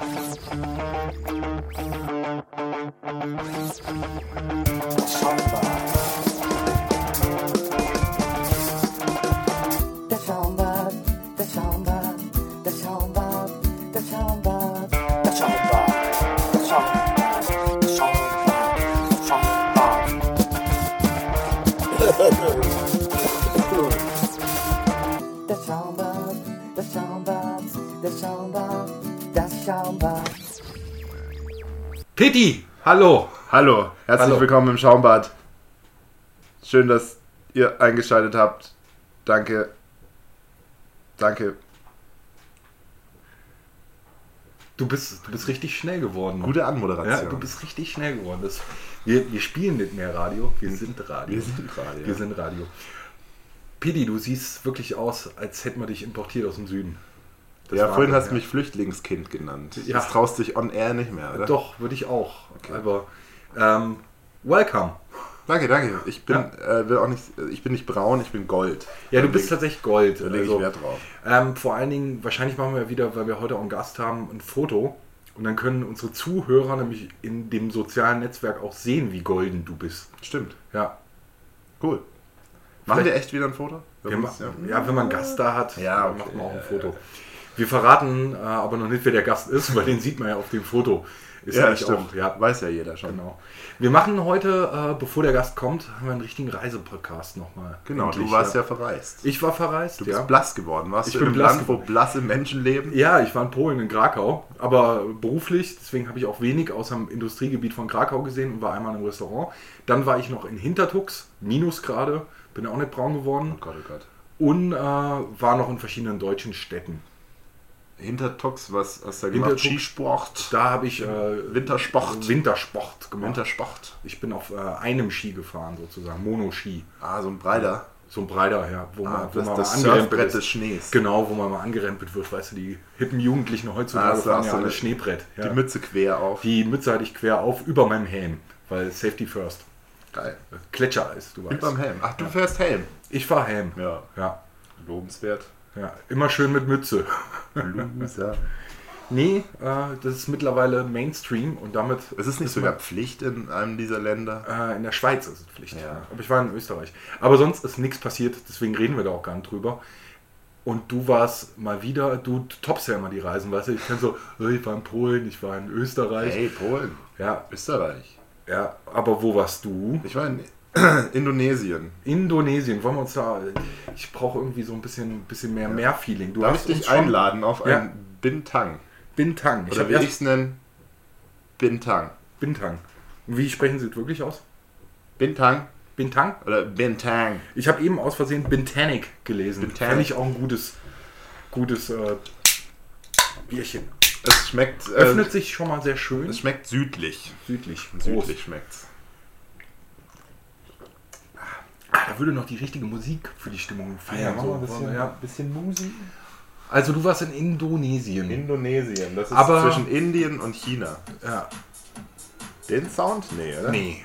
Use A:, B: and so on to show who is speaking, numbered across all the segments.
A: Pitti, hallo.
B: Hallo, herzlich willkommen im Schaumbad. Schön, dass ihr eingeschaltet habt. Danke.
A: Du bist richtig schnell geworden.
B: Gute Anmoderation.
A: Ja, du bist richtig schnell geworden. Wir spielen nicht mehr Radio, wir sind Radio. Wir sind Radio. Pitti, du siehst wirklich aus, als hätten wir dich importiert aus dem Süden.
B: Vorhin hast du mich Flüchtlingskind genannt.
A: Ja.
B: Das traust dich on air nicht mehr, oder?
A: Doch, würde ich auch. Okay. Aber welcome.
B: Danke. Ich bin nicht braun, ich bin Gold.
A: Ja, du bist tatsächlich Gold.
B: Da lege ich Wert drauf.
A: Vor allen Dingen, wahrscheinlich machen wir wieder, weil wir heute auch einen Gast haben, ein Foto. Und dann können unsere Zuhörer nämlich in dem sozialen Netzwerk auch sehen, wie golden du bist.
B: Stimmt.
A: Ja.
B: Cool. Machen wir echt wieder ein Foto?
A: Wenn man einen Gast da hat,
B: okay.
A: macht man auch ein Foto. Wir verraten aber noch nicht, wer der Gast ist, weil den sieht man ja auf dem Foto. Ist
B: ja, stimmt.
A: Auch,
B: weiß ja jeder schon.
A: Genau. Wir machen heute, bevor der Gast kommt, haben wir einen richtigen Reisepodcast nochmal.
B: Genau, endlich, du warst ja verreist.
A: Ich war verreist,
B: Du bist blass geworden. Warst
A: ich
B: du
A: bin
B: in einem Land, wo blasse Menschen leben?
A: Ja, ich war in Polen, in Krakau, aber beruflich, deswegen habe ich auch wenig außer dem Industriegebiet von Krakau gesehen und war einmal im Restaurant. Dann war ich noch in Hintertux, Minusgrade, bin auch nicht braun geworden.
B: Oh Gott.
A: Und war noch in verschiedenen deutschen Städten.
B: Hintertux, was hast du da gemacht? Skisport?
A: Da habe ich
B: Wintersport
A: gemacht.
B: Wintersport.
A: Ich bin auf einem Ski gefahren sozusagen, Monoski.
B: Ah, so ein breiter.
A: So ein breiter, ja. Wo man
B: das Surfbrett des Schnees.
A: Genau, wo man mal angerempelt wird. Weißt du, die hippen Jugendlichen heutzutage fahren ja alle Schneebrett. Ja.
B: Die Mütze quer auf.
A: Die Mütze hatte ich quer auf, über meinem Helm. Weil Safety first.
B: Geil.
A: Gletschereis, du weißt.
B: Über dem Helm. Ach, du fährst Helm.
A: Ich fahr Helm.
B: Ja. Lobenswert.
A: Ja, immer schön mit Mütze.
B: Loser.
A: Nee, das ist mittlerweile Mainstream und damit...
B: Es ist nicht sogar Pflicht in einem dieser Länder?
A: In der Schweiz ist es Pflicht.
B: Ja.
A: Aber ich war in Österreich. Aber sonst ist nichts passiert, deswegen reden wir da auch gar nicht drüber. Und du warst mal wieder, du toppst ja immer die Reisen, weißt du? Ich kann so, ich war in Polen, ich war in Österreich.
B: Hey, Polen.
A: Ja.
B: Österreich.
A: Ja, aber wo warst du?
B: Ich war in Indonesien.
A: Indonesien, wollen wir uns da... Ich brauche irgendwie so ein bisschen mehr Feeling.
B: Darf ich dich einladen auf ein Bintang?
A: Bintang.
B: Oder wie ich es nenne, Bintang.
A: Bintang. Wie sprechen Sie es wirklich aus?
B: Bintang.
A: Bintang?
B: Oder Bintang.
A: Ich habe eben aus Versehen Bintanic gelesen.
B: Bintanic.
A: Fände ich auch ein gutes Bierchen.
B: Es schmeckt...
A: Öffnet sich schon mal sehr schön.
B: Es schmeckt südlich.
A: Südlich
B: Schmeckt's.
A: Da würde noch die richtige Musik für die Stimmung fehlen.
B: Ein bisschen Musik.
A: Also du warst in Indonesien.
B: Indonesien, das ist
A: Aber
B: zwischen Indien und China.
A: Ja.
B: Den Sound? Nee, oder?
A: Nee.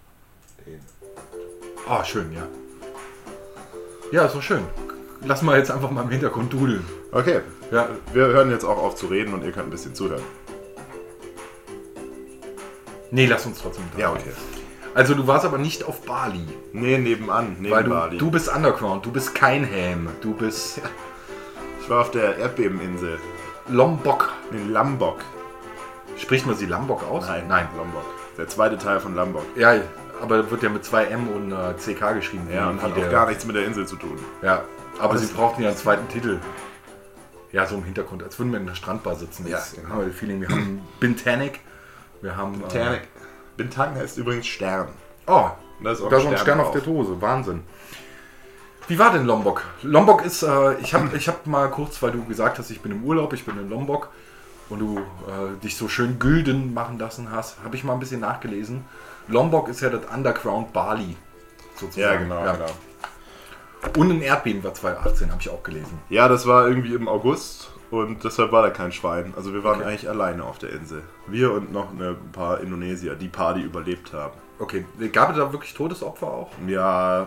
A: Oh, schön, ja. Ja, ist doch schön. Lass mal jetzt einfach mal im Hintergrund dudeln.
B: Okay,
A: Ja.
B: wir hören jetzt auch auf zu reden und ihr könnt ein bisschen zuhören.
A: Nee, lass uns trotzdem.
B: Ja, okay.
A: Also du warst aber nicht auf Bali.
B: Nee, neben Bali.
A: Du bist Underground, du bist kein Helm, du bist
B: Ich war auf der Erdbebeninsel.
A: Lombok.
B: In Lombok.
A: Spricht man sie Lombok aus?
B: Nein. Lombok. Der zweite Teil von Lombok.
A: Ja, aber wird ja mit 2 M und CK geschrieben.
B: Ja, und hat auch gar nichts mit der Insel zu tun.
A: Ja, aber sie brauchten ja einen zweiten Titel. Ja, so im Hintergrund, als würden wir in einer Strandbar sitzen.
B: Ja,
A: Jetzt
B: genau.
A: haben wir das Feeling, wir haben Bintanic, wir haben...
B: Bintang heißt übrigens Stern.
A: Oh,
B: da ist auch
A: da ist ein Stern auf der Dose, Wahnsinn. Wie war denn Lombok? Lombok ist, ich hab mal kurz, weil du gesagt hast, ich bin im Urlaub, ich bin in Lombok und du dich so schön gülden machen lassen hast, habe ich mal ein bisschen nachgelesen. Lombok ist ja das Underground Bali, sozusagen.
B: Ja, genau.
A: Und ein Erdbeben war 2018, habe ich auch gelesen.
B: Ja, das war irgendwie im August und deshalb war da kein Schwein. Also wir waren eigentlich alleine auf der Insel. Wir und noch ein paar Indonesier, die überlebt haben.
A: Okay, gab es da wirklich Todesopfer auch?
B: Ja,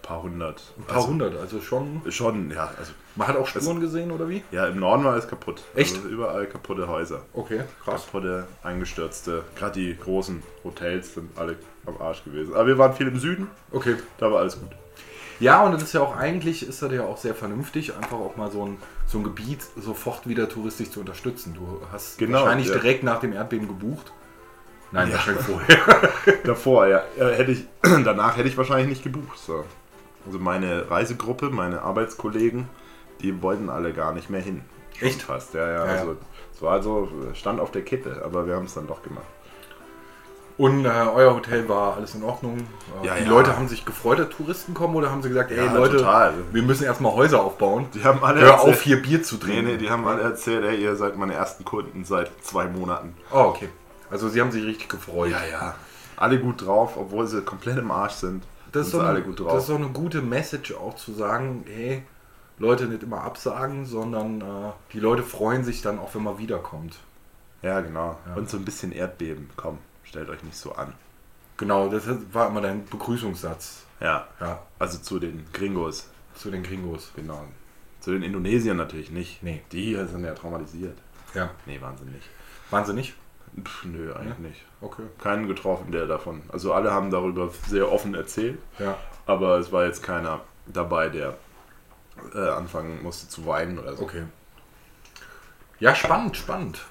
B: paar hundert.
A: Ein paar hundert, also schon.
B: Schon, ja. Also,
A: Man hat auch Spuren gesehen, oder wie?
B: ja, im Norden war alles kaputt.
A: Echt?
B: Also überall kaputte Häuser.
A: Okay, krass.
B: Kaputte, eingestürzte. Gerade die großen Hotels sind alle am Arsch gewesen. Aber wir waren viel im Süden,
A: Okay.
B: da war alles gut.
A: Ja, und das ist ja auch eigentlich, ist das ja auch sehr vernünftig, einfach auch mal so ein Gebiet sofort wieder touristisch zu unterstützen. Du hast
B: Genau,
A: wahrscheinlich
B: ja.
A: direkt nach dem Erdbeben gebucht. Nein,
B: Ja.
A: wahrscheinlich vorher.
B: Davor, ja. Danach hätte ich wahrscheinlich nicht gebucht. So. Also meine Reisegruppe, meine Arbeitskollegen, die wollten alle gar nicht mehr hin. Schon
A: Echt?
B: fast, ja.
A: Ja.
B: Also, es war also, stand auf der Kippe, aber wir haben es dann doch gemacht.
A: Und euer Hotel war alles in Ordnung?
B: Ja,
A: die
B: ja.
A: Leute haben sich gefreut, dass Touristen kommen, oder haben sie gesagt, ey
B: Ja,
A: Leute,
B: total.
A: wir müssen erstmal Häuser aufbauen?
B: Die haben alle
A: Hör auf, hier Bier zu trinken.
B: Nee, die haben alle erzählt, ey, ihr seid meine ersten Kunden seit 2 Monaten.
A: Oh, okay. Also sie haben sich richtig gefreut.
B: Ja. Alle gut drauf, obwohl sie komplett im Arsch sind.
A: Das ist,
B: sind
A: doch
B: sie
A: eine,
B: alle gut drauf.
A: das ist doch eine gute Message auch zu sagen, hey, Leute nicht immer absagen, sondern die Leute freuen sich dann auch, wenn man wiederkommt.
B: Ja, genau.
A: Ja.
B: Und so ein bisschen Erdbeben. Komm, stellt euch nicht so an.
A: Genau, das war immer dein Begrüßungssatz.
B: Ja,
A: Ja,
B: also zu den Gringos.
A: zu den Gringos.
B: Genau. Zu den Indonesiern natürlich nicht.
A: Nee.
B: Die hier sind ja traumatisiert.
A: Ja.
B: Nee, wahnsinnig.
A: Waren sie nicht?
B: Nö, eigentlich nicht.
A: Okay.
B: Keinen getroffen, der davon. Also alle haben darüber sehr offen erzählt,
A: Ja.
B: aber es war jetzt keiner dabei, der anfangen musste zu weinen oder so.
A: Okay. Ja, spannend.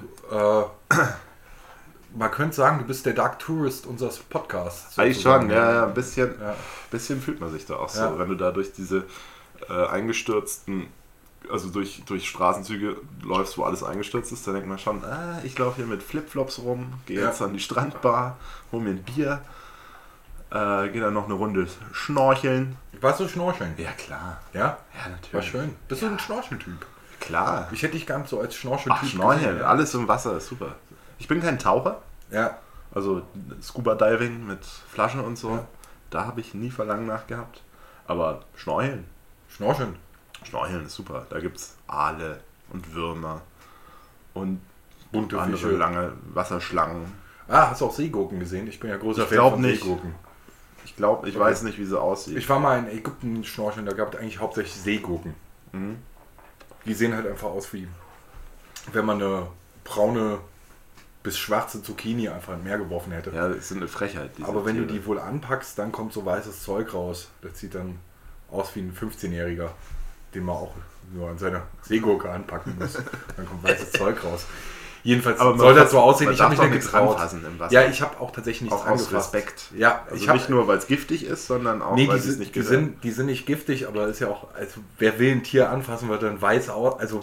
A: Man könnte sagen, du bist der Dark Tourist unseres Podcasts.
B: Eigentlich
A: sozusagen.
B: schon, ja, ein bisschen,
A: Ja.
B: bisschen fühlt man sich da auch so,
A: Ja.
B: wenn du da durch diese eingestürzten, also durch Straßenzüge läufst, wo alles eingestürzt ist, dann denkt man schon, ich laufe hier mit Flipflops rum, gehe
A: Ja.
B: jetzt an die Strandbar, hol mir ein Bier, gehe dann noch eine Runde schnorcheln.
A: Warst du schnorcheln?
B: Ja, klar.
A: Ja?
B: Ja, natürlich.
A: War schön. Bist du ein Schnorcheltyp?
B: Klar.
A: Ich hätte dich gar nicht so als Schnorcheltyp
B: Ach, Schnorcheln,
A: gesehen.
B: alles im Wasser ist super. Ich bin kein Taucher,
A: Ja.
B: also Scuba Diving mit Flaschen und so,
A: Ja.
B: da habe ich nie Verlangen nach gehabt. Aber Schnorcheln ist super. Da gibt es Aale und Würmer und
A: Bunte
B: andere
A: Fische.
B: lange Wasserschlangen.
A: Hast du auch Seegurken gesehen? Ich bin ja großer
B: Ich
A: Fan
B: glaub
A: von
B: nicht.
A: Seegurken.
B: Ich glaube, ich
A: Okay.
B: weiß nicht, wie sie aussieht.
A: Ich war mal in Ägypten schnorcheln, da gab es eigentlich hauptsächlich Seegurken.
B: Mhm.
A: Die sehen halt einfach aus wie, wenn man eine braune bis schwarze Zucchini einfach ins Meer geworfen hätte.
B: Ja, das ist eine Frechheit. diese
A: Aber wenn du
B: Tiere.
A: die wohl anpackst, dann kommt so weißes Zeug raus. Das sieht dann aus wie ein 15-Jähriger, den man auch nur an seiner Seegurke anpacken muss. Dann kommt weißes Zeug raus. Jedenfalls
B: Aber man
A: soll das
B: darf-
A: so aussehen.
B: man
A: Ich habe
B: darf
A: mich
B: doch
A: nicht
B: nichts
A: getraut.
B: anfassen im Wasser.
A: Ja, ich habe auch tatsächlich nichts
B: Auch aus
A: angefasst.
B: Respekt.
A: Ja,
B: Also
A: ich habe
B: nicht nur, weil es giftig ist, sondern auch,
A: Nee,
B: weil
A: die,
B: sie es
A: sind,
B: nicht
A: die,
B: gehört.
A: sind, die sind nicht giftig, aber ist ja auch, also wer will ein Tier anfassen, wird dann weiß aus. Also,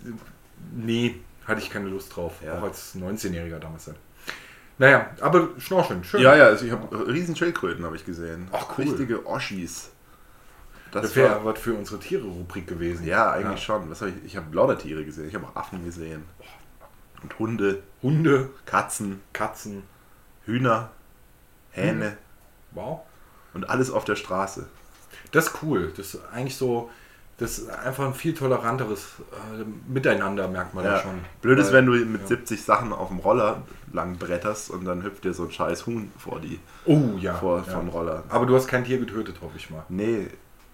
A: nee, hatte ich keine Lust drauf.
B: Ja.
A: Auch als 19-Jähriger damals dann. Naja, aber Schnorcheln, schön.
B: Ja, also ich habe riesen Schildkröten habe ich gesehen.
A: Ach, cool.
B: Richtige Oschis.
A: Das wäre was für unsere Tiere-Rubrik gewesen.
B: Ja, eigentlich schon. Was hab ich habe lauter Tiere gesehen. Ich habe auch Affen gesehen. Und Hunde,
A: Hunde,
B: Katzen,
A: Katzen.
B: Hühner, Hähne
A: Wow.
B: und alles auf der Straße.
A: Das ist cool. Das ist eigentlich so, das ist einfach ein viel toleranteres Miteinander, merkt man da
B: Ja.
A: schon.
B: Blöd ist,
A: Weil-
B: wenn du mit 70 Sachen auf dem Roller lang bretterst und dann hüpft dir so ein scheiß Huhn vor die
A: Oh ja.
B: vor
A: ja.
B: vom Roller.
A: Aber du hast kein Tier getötet, hoffe ich mal.
B: Nee,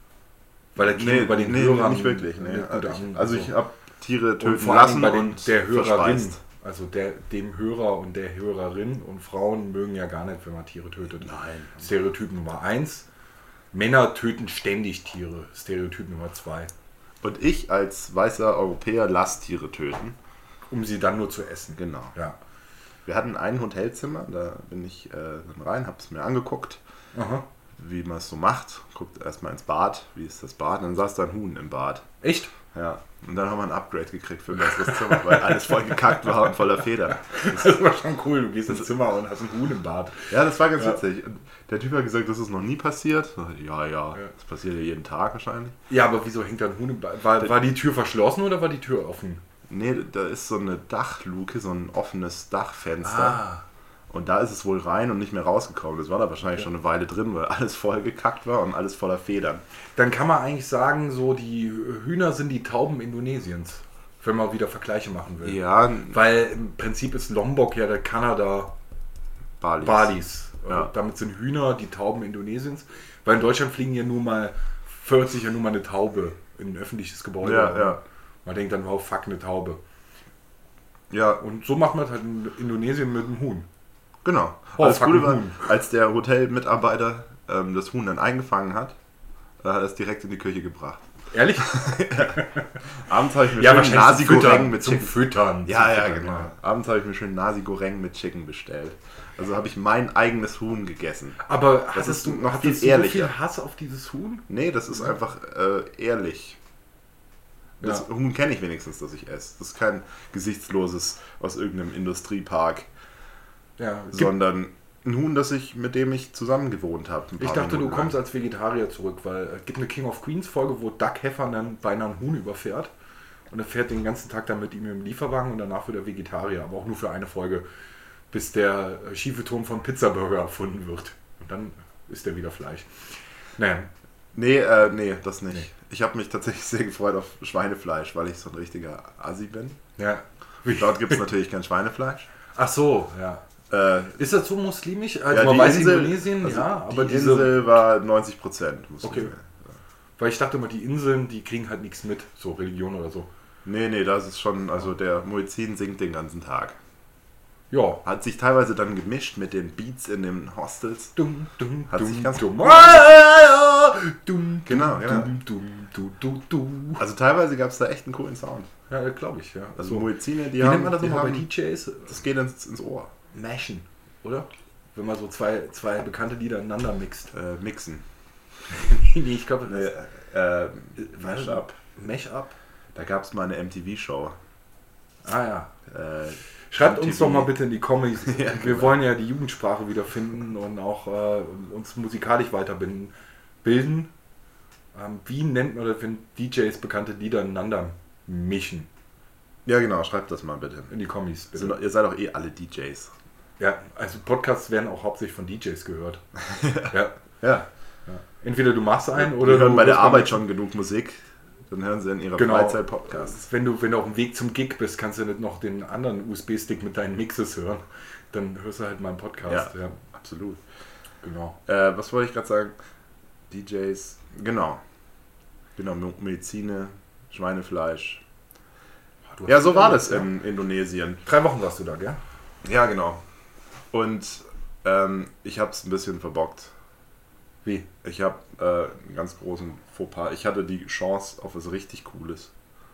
A: Weil der Käme bei den Hörern
B: nicht wirklich. Nee.
A: nicht gut an.
B: Also ich habe Tiere
A: Und
B: töten
A: vor allem
B: lassen
A: bei den,
B: und
A: der Hörerin,
B: verspeist.
A: also dem Hörer und der Hörerin, und Frauen mögen ja gar nicht, wenn man Tiere tötet.
B: Nein.
A: Stereotyp Nummer 1. Männer töten ständig Tiere. Stereotyp Nummer 2.
B: Und ich als weißer Europäer lasse Tiere töten.
A: Um sie dann nur zu essen.
B: Genau.
A: Ja.
B: Wir hatten ein Hotelzimmer, da bin ich dann rein, habe es mir angeguckt,
A: Aha.
B: wie man es so macht. Guckt erstmal ins Bad, wie ist das Bad, dann saß da ein Huhn im Bad.
A: Echt?
B: Ja, und dann haben wir ein Upgrade gekriegt für ein besseres Zimmer, weil alles voll gekackt war und voller Federn.
A: Das war schon cool. Du gehst ins Zimmer und hast einen Huhn im Bad.
B: Ja, das war ganz
A: Ja.
B: witzig. Und der Typ hat gesagt, das ist noch nie passiert. Ja, das passiert ja jeden Tag wahrscheinlich.
A: Ja, aber wieso hängt da ein Huhn im Bad? War die Tür verschlossen oder war die Tür offen?
B: Nee, da ist so eine Dachluke, so ein offenes Dachfenster.
A: Ah.
B: Und da ist es wohl rein und nicht mehr rausgekommen. Das war da wahrscheinlich schon eine Weile drin, weil alles voll gekackt war und alles voller Federn.
A: Dann kann man eigentlich sagen, so die Hühner sind die Tauben Indonesiens. Wenn man wieder Vergleiche machen will.
B: Ja,
A: Weil im Prinzip ist Lombok ja der Kanada
B: Balis.
A: Balis.
B: Ja.
A: Damit sind Hühner die Tauben Indonesiens. Weil in Deutschland fliegen ja nur mal 40 ja nur mal eine Taube in ein öffentliches Gebäude.
B: Ja.
A: Man denkt dann, wow, fuck, eine Taube.
B: Ja.
A: Und so macht man es halt in Indonesien mit dem Huhn.
B: Genau.
A: Oh,
B: Das Coole war,
A: Huhn.
B: als der Hotelmitarbeiter das Huhn dann eingefangen hat, hat er es direkt in die Küche gebracht.
A: Ehrlich?
B: Abends habe ich mir
A: Ja,
B: schön Nasi Goreng mit
A: zum
B: Chicken.
A: Füttern.
B: Ja, genau. Abends habe ich mir schön Nasi Goreng mit Chicken bestellt. Also habe ich mein eigenes Huhn gegessen.
A: Aber
B: Das
A: hattest
B: ist
A: du
B: noch
A: hattest
B: viel
A: du so
B: ehrlicher.
A: viel Hass auf dieses Huhn?
B: Nee, das ist einfach ehrlich. Das
A: Ja.
B: Huhn kenne ich wenigstens, dass ich esse. Das ist kein gesichtsloses aus irgendeinem Industriepark,
A: Ja.
B: sondern ein Huhn, mit dem ich zusammen gewohnt habe.
A: Ich dachte, du kommst als Vegetarier zurück, weil es gibt eine King of Queens Folge, wo Doug Heffernan dann beinahe ein Huhn überfährt. Und er fährt den ganzen Tag dann mit ihm im Lieferwagen und danach wird er Vegetarier. Aber auch nur für eine Folge, bis der schiefe Turm von Pizzaburger erfunden wird. Und dann ist er wieder Fleisch. Naja.
B: Nee, das nicht.
A: Nee.
B: Ich habe mich tatsächlich sehr gefreut auf Schweinefleisch, weil ich so ein richtiger Assi bin.
A: Ja.
B: Dort gibt es natürlich kein Schweinefleisch.
A: Ach so, ja. Ist das so muslimisch? Also
B: Ja,
A: man
B: die
A: weiß
B: Insel-
A: Indonesien,
B: also
A: ja, aber
B: die
A: diese...
B: Insel war 90% Muslim.
A: Okay. Weil ich dachte immer, die Inseln, die kriegen halt nichts mit, so Religion oder so.
B: Nee, das ist schon, also der Muezzin singt den ganzen Tag.
A: Ja.
B: Hat sich teilweise dann gemischt mit den Beats in den Hostels. Hat sich ganz
A: dumm.
B: Genau.
A: Dumm.
B: Also teilweise gab es da echt einen coolen Sound.
A: Ja, glaube ich, ja.
B: Also
A: So.
B: Muezzine,
A: Wie nennt man das nochmal bei DJs?
B: Das geht ins Ohr.
A: Mashen, oder? Wenn man so zwei bekannte Lieder ineinander mixt.
B: Mixen.
A: Nee, ich glaube,
B: Mashup.
A: Mashup?
B: Da gab es mal eine MTV-Show.
A: Ah ja.
B: Äh,
A: Schreibt uns
B: MTV.
A: doch mal bitte in die Comments.
B: Ja,
A: Wir
B: genau.
A: wollen ja die Jugendsprache wiederfinden und auch uns musikalisch weiterbilden. Wie nennt man das, wenn DJs bekannte Lieder ineinander mischen?
B: Ja, genau, schreibt das mal bitte.
A: In die Kommis, bitte.
B: Ihr seid doch eh alle DJs.
A: Ja, also Podcasts werden auch hauptsächlich von DJs gehört. Ja.
B: Ja.
A: Entweder du machst einen
B: Die
A: oder
B: hören
A: du
B: bei der
A: hörst
B: Arbeit
A: beim-
B: schon genug Musik. Dann hören sie in ihrer
A: Genau.
B: Freizeit Podcasts.
A: Wenn du auf dem Weg zum Gig bist, kannst du nicht noch den anderen USB-Stick mit deinen Mixes hören. Dann hörst du halt meinen Podcast. Ja.
B: Absolut.
A: Genau.
B: Was wollte ich gerade sagen? DJs. Genau, Medizine, Schweinefleisch.
A: Du
B: Ja,
A: hast
B: so
A: wieder
B: war
A: was,
B: das
A: ja?
B: in Indonesien.
A: 3 Wochen warst du da, gell?
B: Ja, genau. Und ich habe es ein bisschen verbockt.
A: Wie?
B: Ich habe einen ganz großen Fauxpas. Ich hatte die Chance auf was richtig Cooles.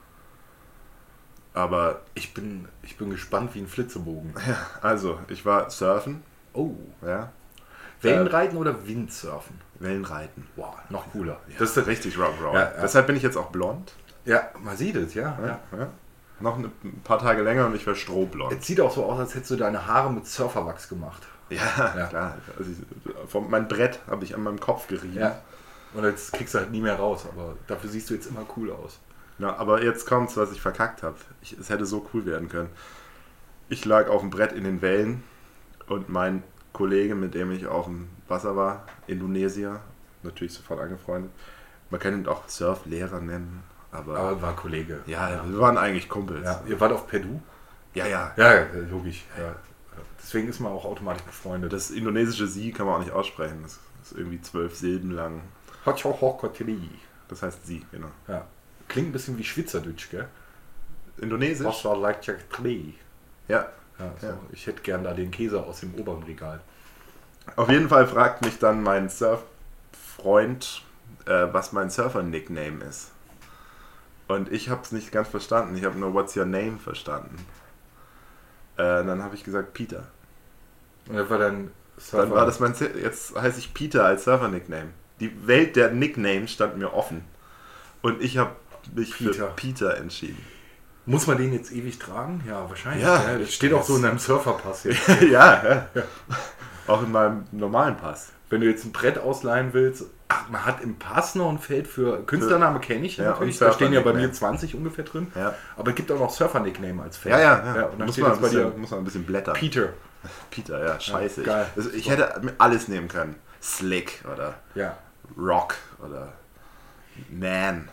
B: Aber,
A: Ich bin gespannt wie ein Flitzebogen.
B: ja, also, ich war surfen.
A: Oh.
B: Ja.
A: Wellenreiten oder Windsurfen?
B: Wellenreiten.
A: Wow, noch cooler.
B: Das ist richtig Rock'n'Roll.
A: Ja.
B: Deshalb bin ich jetzt auch blond.
A: Ja, man sieht es, ja.
B: Ja. Noch ein paar Tage länger und ich wäre strohblond.
A: Es sieht auch so aus, als hättest du deine Haare mit Surferwachs gemacht.
B: Ja, klar. Also mein Brett habe ich an meinem Kopf gerieben.
A: Ja. Und jetzt kriegst du halt nie mehr raus, aber dafür siehst du jetzt immer cool aus.
B: Ja, aber jetzt kommt's, was ich verkackt habe. Es hätte so cool werden können. Ich lag auf dem Brett in den Wellen und mein Kollege, mit dem ich auf dem Wasser war, Indonesier, natürlich sofort angefreundet. Man kann ihn auch Surflehrer nennen,
A: Aber war Kollege.
B: ja, wir waren eigentlich Kumpels.
A: Ja. Ihr wart auf Perdu?
B: Ja.
A: Ja, logisch. Ja. Deswegen ist man auch automatisch befreundet.
B: Das indonesische Sie kann man auch nicht aussprechen. Das ist irgendwie 12 Silben lang. Das heißt Sie, genau.
A: Ja. Klingt ein bisschen wie Schweizerdeutsch, gell?
B: Indonesisch?
A: Was war like Tree?
B: Ja.
A: Ja, so.
B: Ja.
A: Ich hätte gern da den Käse aus dem oberen Regal.
B: Auf jeden Fall fragt mich dann mein Surffreund, was mein Surfer-Nickname ist. Und ich habe es nicht ganz verstanden. Ich habe nur What's your name verstanden. Dann habe ich gesagt Peter.
A: Und das war dann Surfer.
B: Dann war das jetzt heiße ich Peter als Surfer-Nickname. Die Welt der Nicknames stand mir offen. Und ich habe mich für Peter entschieden.
A: Muss man den jetzt ewig tragen? Ja, wahrscheinlich.
B: Ja.
A: Das steht auch so in deinem Surferpass jetzt.
B: ja. Auch in meinem normalen Pass.
A: Wenn du jetzt ein Brett ausleihen willst, man hat im Pass noch ein Feld für Künstlername, kenne ich
B: Ja,
A: natürlich.
B: und
A: Da stehen ja bei
B: Surfer-Nickname.
A: mir 20 ungefähr drin.
B: Ja.
A: Aber es gibt auch noch Surfer-Nickname als Feld.
B: Ja.
A: Und dann
B: Muss
A: steht
B: man,
A: jetzt bei dir
B: muss man ein bisschen blättern.
A: Peter.
B: Peter, ja, scheiße.
A: Ja, geil.
B: Also ich hätte mir alles nehmen können. Slick oder
A: Ja.
B: Rock oder Man.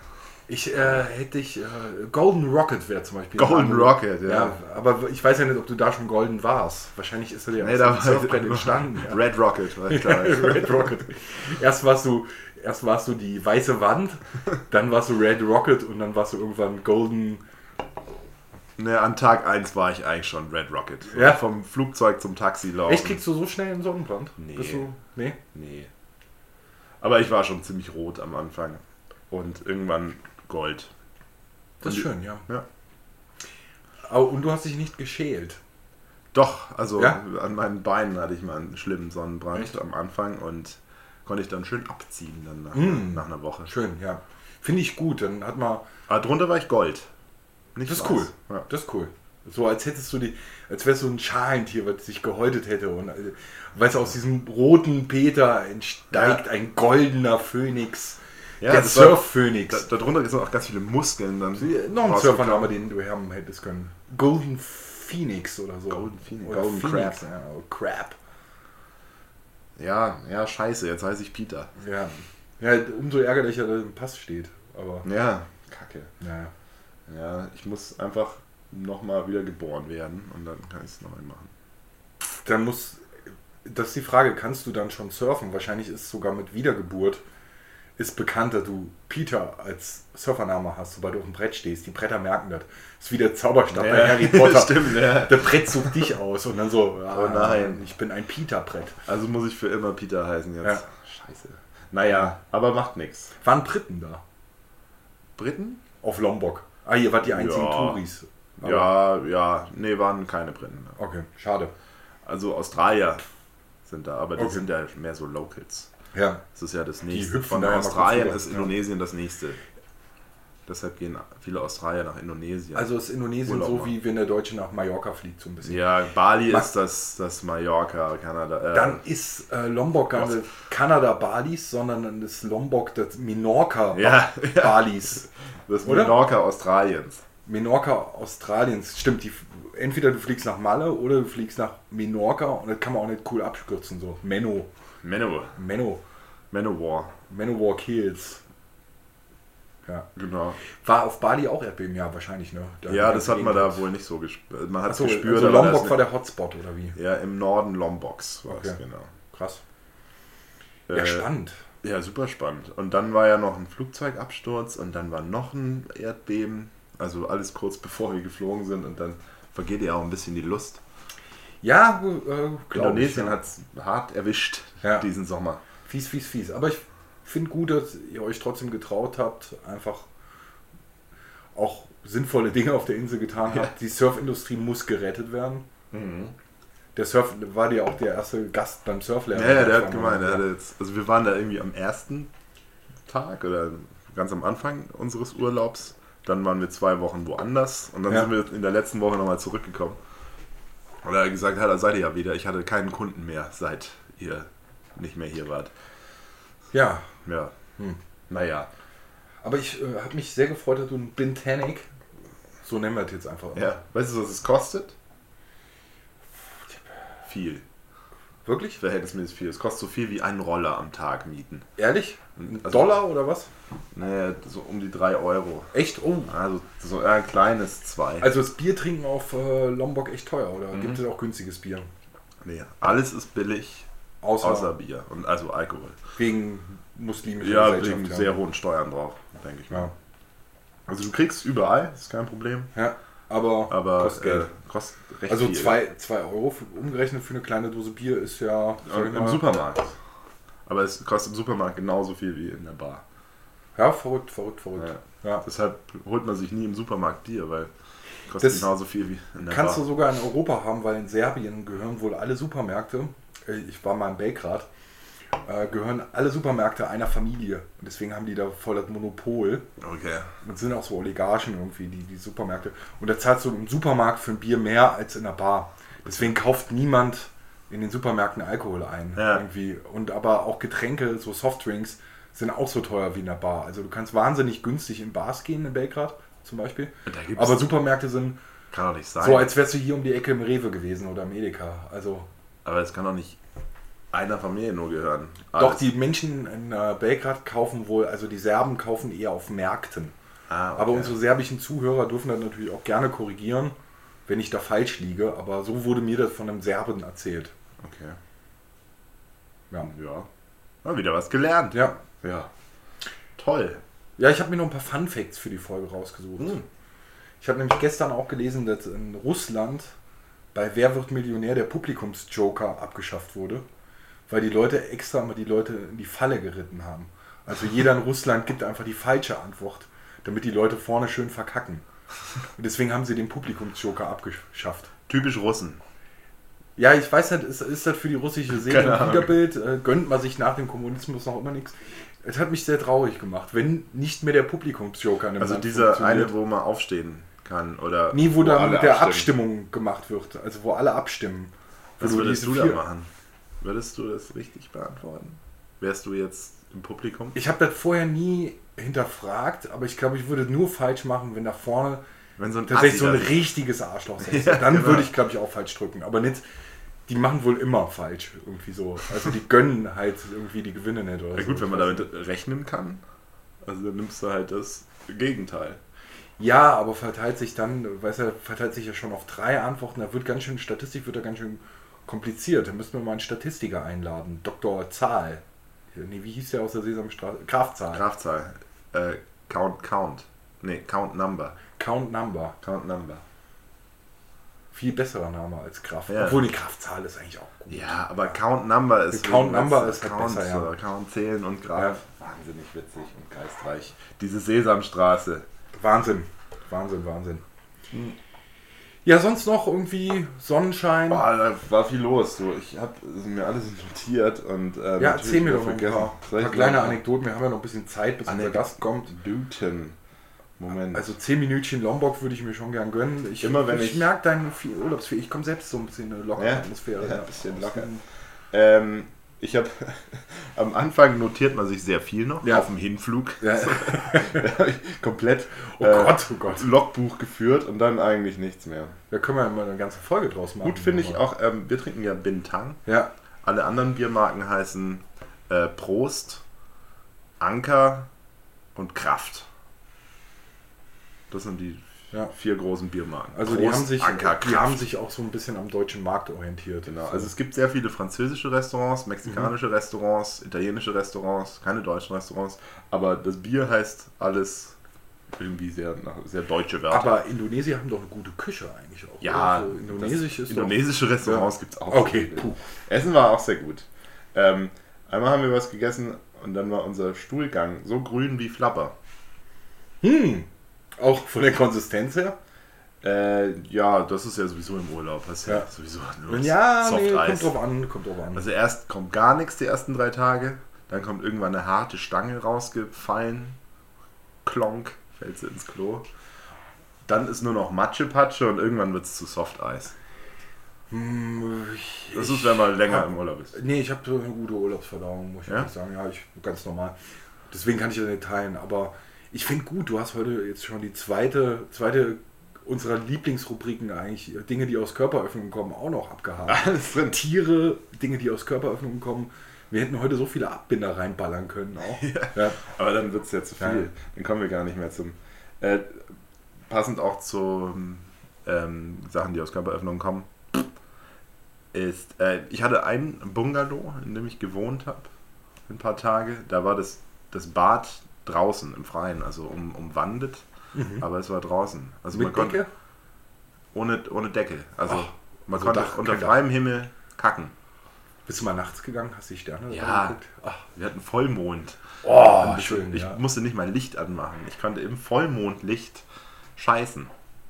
A: Golden Rocket wäre zum Beispiel.
B: Golden Rocket,
A: Ja, aber ich weiß ja nicht, ob du da schon golden warst. Wahrscheinlich ist er ja
B: da
A: aus dem Surfbrett entstanden. Ja.
B: Red Rocket war ich da.
A: Red Rocket. Erst warst du die weiße Wand, dann warst du Red Rocket und dann warst du irgendwann Golden.
B: Ne, an Tag 1 war ich eigentlich schon Red Rocket.
A: Ja.
B: Vom Flugzeug zum Taxi laufen.
A: Echt, kriegst du so schnell einen Sonnenbrand?
B: Nee.
A: Nee?
B: Nee. Aber ich war schon ziemlich rot am Anfang. Und irgendwann Gold.
A: Das ist schön, ja.
B: Ja.
A: Und du hast dich nicht geschält.
B: Doch, also
A: Ja?
B: an meinen Beinen hatte ich mal einen schlimmen Sonnenbrand
A: Echt?
B: am Anfang und konnte ich dann schön abziehen dann nach einer Woche.
A: Schön, ja. Finde ich gut. Dann hat man.
B: Aber drunter war ich Gold. Nicht
A: Das ist
B: weiß.
A: cool.
B: Ja.
A: Das ist cool. So als hättest du als wärst du ein Schalentier, was sich gehäutet hätte. Und weißt du, aus diesem roten Peter entsteigt ein goldener Phönix.
B: Ja,
A: der
B: das war-
A: Surf-Phönix.
B: Darunter sind auch ganz viele Muskeln dann.
A: Noch ein
B: rausgekommen.
A: Surfername, den du haben hättest können. Golden Phoenix oder so.
B: Golden Phoenix.
A: Oder
B: Golden
A: Phoenix,
B: Crab.
A: ja. Oder Crab.
B: Ja, scheiße, jetzt heiße ich Peter.
A: Ja. Ja, umso ärgerlicher, dass im Pass steht. Aber,
B: Ja, kacke.
A: naja.
B: Ja, ich muss einfach nochmal wieder geboren werden und dann kann ich es neu machen.
A: Das ist die Frage, kannst du dann schon surfen? Wahrscheinlich ist sogar mit Wiedergeburt ist bekannt, dass du Peter als Surfername hast, sobald du auf dem Brett stehst. Die Bretter merken das. Das ist wie der Zauberstab bei Harry Potter.
B: Stimmt, ja.
A: Der Brett sucht dich aus und dann so,
B: Oh nein.
A: ich bin ein Peter-Brett.
B: Also muss ich für immer Peter heißen jetzt.
A: Ja.
B: Scheiße. Naja, aber macht nichts.
A: Waren Briten da?
B: Briten?
A: Auf Lombok. Ah, ihr wart die einzigen
B: Ja.
A: Touris. Aber-
B: Nee, waren keine Briten.
A: Okay, schade.
B: Also Australier sind da, aber die
A: Okay.
B: sind ja mehr so Locals.
A: Ja,
B: Das ist ja das nächste.
A: hüpfen
B: Von
A: da ja mal
B: Australien
A: kurz
B: ist
A: rüber.
B: Indonesien das nächste. Deshalb gehen viele Australier nach Indonesien.
A: also ist Indonesien
B: Urlaub
A: so,
B: machen.
A: wie wenn der Deutsche nach Mallorca fliegt, so ein bisschen.
B: ja, Bali
A: Ma-
B: ist das Mallorca, Kanada.
A: Dann ist Lombok gar nicht Kanada Balis, sondern das Lombok das Menorca
B: Ja, ja.
A: Balis.
B: das
A: oder?
B: Menorca Australiens.
A: Menorca Australiens. Stimmt, entweder du fliegst nach Malle oder du fliegst nach Menorca und das kann man auch nicht cool abkürzen. So. Manowar Hills. Ja.
B: Genau.
A: War auf Bali auch Erdbeben? Ja, wahrscheinlich, ne?
B: Ja, das hat man da wohl nicht so gespürt. Man hat es
A: Achso,
B: gespürt,
A: also
B: aber
A: Lombok
B: das
A: war der Hotspot, oder wie?
B: ja, im Norden Lomboks war es,
A: Okay.
B: genau.
A: Krass. Ja, spannend.
B: Ja, super spannend. Und dann war ja noch ein Flugzeugabsturz und dann war noch ein Erdbeben. Also alles kurz bevor wir geflogen sind und dann vergeht ja auch ein bisschen die Lust.
A: Ja,
B: Indonesien
A: ja.
B: hat es hart erwischt
A: Ja.
B: diesen Sommer.
A: Fies. Aber ich finde gut, dass ihr euch trotzdem getraut habt, einfach auch sinnvolle Dinge auf der Insel getan
B: Ja.
A: habt. Die Surfindustrie muss gerettet werden. Der Surf war ja auch der erste Gast beim Surflehrer.
B: Ja, der hat gemeint, also wir waren da irgendwie am ersten Tag oder ganz am Anfang unseres Urlaubs. Dann waren wir 2 Wochen woanders und dann
A: Ja.
B: sind wir in der letzten Woche nochmal zurückgekommen. Und er hat gesagt, da seid ihr ja wieder. Ich hatte keinen Kunden mehr, seit ihr nicht mehr hier wart.
A: Ja,
B: Ja. Naja.
A: aber ich habe mich sehr gefreut, dass du ein Bintanic, so nennen wir das jetzt einfach.
B: Ja. Weißt du, was es kostet? Viel.
A: Wirklich?
B: Verhältnismäßig viel. Es kostet so viel wie einen Roller am Tag mieten.
A: Ehrlich? Ein
B: Also-
A: Dollar oder was?
B: Naja, so um die 3 Euro.
A: Echt? Oh.
B: Also so ein kleines 2.
A: Also das Bier trinken auf Lombok echt teuer, oder gibt es auch günstiges Bier?
B: Nee, alles ist billig, außer Bier und also Alkohol.
A: wegen muslimischer
B: Ja,
A: Gesellschaft.
B: wegen
A: ja.
B: sehr hohen Steuern drauf, denke ich mal.
A: Ja.
B: Also du kriegst überall, ist kein Problem,
A: Ja, aber
B: aber
A: kostet Geld.
B: kostet recht
A: Also
B: viel.
A: 2 Euro umgerechnet für eine kleine Dose Bier ist ja sag ich
B: Im
A: mal,
B: Supermarkt. Aber es kostet im Supermarkt genauso viel wie in der Bar.
A: Ja, verrückt. Ja.
B: Deshalb holt man sich nie im Supermarkt Bier, weil es kostet
A: Das
B: genauso viel wie in der
A: Kannst
B: Bar.
A: du sogar in Europa haben, weil in Serbien gehören wohl alle Supermärkte, ich war mal in Belgrad, gehören alle Supermärkte einer Familie. Und deswegen haben die da voll das Monopol.
B: Okay.
A: Und sind auch so Oligarchen irgendwie, die Supermärkte. Und da zahlst du im Supermarkt für ein Bier mehr als in der Bar. Deswegen kauft niemand in den Supermärkten Alkohol ein.
B: Ja.
A: Irgendwie. Und aber auch Getränke, so Softdrinks, sind auch so teuer wie in der Bar. Also du kannst wahnsinnig günstig in Bars gehen in Belgrad zum Beispiel.
B: Da gibt's-
A: Aber Supermärkte sind
B: Kann doch nicht sein.
A: so, als wärst du hier um die Ecke im Rewe gewesen oder im Edeka. Also
B: Aber es kann doch nicht einer Familie nur gehören.
A: doch, die Menschen in Belgrad kaufen wohl, also die Serben kaufen eher auf Märkten.
B: Ah, okay.
A: Aber unsere serbischen Zuhörer dürfen das natürlich auch gerne korrigieren, wenn ich da falsch liege. Aber so wurde mir das von einem Serben erzählt.
B: Okay.
A: Ja.
B: Ja. Mal wieder was gelernt.
A: Ja.
B: Ja. Toll.
A: Ja, ich habe mir noch ein paar Fun Facts für die Folge rausgesucht. Ich habe nämlich gestern auch gelesen, dass in Russland bei Wer wird Millionär der Publikumsjoker abgeschafft wurde, weil die Leute extra mal die Leute in die Falle geritten haben. Also jeder in Russland gibt einfach die falsche Antwort, damit die Leute vorne schön verkacken. Und deswegen haben sie den Publikumsjoker abgeschafft.
B: Typisch Russen.
A: Ja, ich weiß nicht, ist das für die russische Seele
B: Keine
A: ein
B: Ahnung.
A: Widerbild? Gönnt man sich nach dem Kommunismus noch immer nichts? Es hat mich sehr traurig gemacht, wenn nicht mehr der Publikumsjoker in dem
B: Also
A: Land
B: dieser
A: funktioniert.
B: eine, wo man aufstehen kann. Oder
A: Nee, wo dann
B: alle
A: mit der
B: abstimmen.
A: Abstimmung gemacht wird. Also wo alle abstimmen.
B: Was
A: Wo
B: würdest
A: diese
B: du da
A: vier-
B: machen? Würdest du das richtig beantworten? Wärst du jetzt im Publikum?
A: Ich habe das vorher nie hinterfragt, aber ich glaube, ich würde nur falsch machen, wenn da vorne
B: Wenn so ein
A: tatsächlich so ein
B: Assi da-
A: richtiges Arschloch sitzt.
B: Ja,
A: Dann
B: genau.
A: würde ich, glaube ich, auch falsch drücken. Aber nicht, die machen wohl immer falsch irgendwie so. Also die gönnen halt irgendwie die Gewinne nicht oder
B: Ja
A: so.
B: gut, wenn man
A: Ich weiß
B: damit rechnen kann. Also dann nimmst du halt das Gegenteil.
A: Ja, aber verteilt sich dann, verteilt sich ja schon auf 3 Antworten. Da wird ganz schön, Statistik wird da ganz schön kompliziert. Da müssten wir mal einen Statistiker einladen. Dr. Zahl. Nee, wie hieß der aus der Sesamstraße? Kraftzahl.
B: Kraftzahl. Count. Nee, Count Number.
A: Count Number.
B: Count Number.
A: Viel besserer Name als Kraft.
B: Ja.
A: Obwohl die Kraftzahl ist eigentlich auch gut.
B: Ja, aber Count Number ist...
A: Count Number
B: das
A: ist halt
B: Count,
A: besser, ja.
B: so, Count zählen und Graf. Wahnsinnig witzig und geistreich. Diese Sesamstraße.
A: Wahnsinn. Wahnsinn. Ja, sonst noch irgendwie Sonnenschein.
B: Boah, da war viel los. So. Ich habe mir alles notiert und
A: Ja,
B: natürlich
A: erzähl mir
B: wieder
A: doch noch ein
B: vergessen.
A: paar,
B: Soll ich
A: kleine
B: sagen?
A: Anekdoten. Wir haben ja noch ein bisschen Zeit, bis unser Gast kommt.
B: Anekdoten. Moment.
A: Also 10 Minütchen Lombok würde ich mir schon gern gönnen. Ich
B: ich-
A: merke deine viel Urlaubsfähigkeit. Ich komme selbst so ein bisschen in eine lockere
B: Ja?
A: Atmosphäre.
B: Ja, ein bisschen locker. Ich habe am Anfang notiert man sich sehr viel noch
A: Ja.
B: auf dem Hinflug.
A: Ja.
B: Da hab ich komplett
A: Oh Gott.
B: Logbuch geführt und dann eigentlich nichts mehr.
A: Da können wir ja mal eine ganze Folge draus machen.
B: Gut finde ich
A: Aber-
B: auch, wir trinken ja Bintang.
A: Ja,
B: Alle anderen Biermarken heißen Prost, Anker und Kraft. Das sind die
A: Ja.
B: 4 großen Biermarken.
A: also
B: Prost,
A: die
B: Anker,
A: haben
B: Kraft.
A: sich auch so ein bisschen am deutschen Markt orientiert.
B: Genau,
A: So.
B: also es gibt sehr viele französische Restaurants, mexikanische Restaurants, italienische Restaurants, keine deutschen Restaurants, aber das Bier heißt alles irgendwie sehr deutsche Wörter.
A: Aber Indonesier haben doch eine gute Küche eigentlich auch.
B: ja,
A: oder? So Indonesisch ist
B: indonesische Restaurants gibt es auch.
A: Okay, puh.
B: Essen war auch sehr gut. Einmal haben wir was gegessen und dann war unser Stuhlgang so grün wie Flapper.
A: Auch von der Konsistenz her?
B: Ja, das ist ja sowieso im Urlaub. Das ist ja
A: Ja.
B: sowieso nur
A: Ja, nee,
B: Softeis.
A: kommt drauf an.
B: Also erst kommt gar nichts die ersten 3 Tage, dann kommt irgendwann eine harte Stange rausgefallen, klonk, fällt sie ins Klo. Dann ist nur noch Matschepatsche und irgendwann wird es zu Softeis. Das ist, wenn man länger im Urlaub ist.
A: Nee, ich habe so eine gute Urlaubsverdauung, muss ich
B: Ja?
A: ehrlich sagen. Ja, ganz normal. Deswegen kann ich das nicht teilen. Aber ich finde gut, du hast heute jetzt schon die zweite unserer Lieblingsrubriken eigentlich, Dinge, die aus Körperöffnungen kommen, auch noch abgehakt.
B: Alles drin.
A: Tiere, Dinge, die aus Körperöffnungen kommen. Wir hätten heute so viele Abbinder reinballern können auch. Ja.
B: Aber dann wird es ja zu viel.
A: Ja.
B: Dann kommen wir gar nicht mehr zum... passend auch zu Sachen, die aus Körperöffnungen kommen, ist, ich hatte ein Bungalow, in dem ich gewohnt habe, ein paar Tage. Da war das Bad draußen im Freien, also umwandet, aber es war draußen. Also
A: Mit
B: man konnte
A: Decke?
B: ohne Decke. Also
A: Ach,
B: man
A: also
B: konnte
A: Dach,
B: unter
A: kein Dach.
B: freiem Himmel kacken.
A: Bist du mal nachts gegangen? Hast du die Sterne
B: Ja.
A: geguckt? Ach,
B: Wir hatten Vollmond.
A: oh,
B: ich
A: schön.
B: ich
A: Ja.
B: musste nicht mal Licht anmachen. Ich konnte im Vollmondlicht scheißen.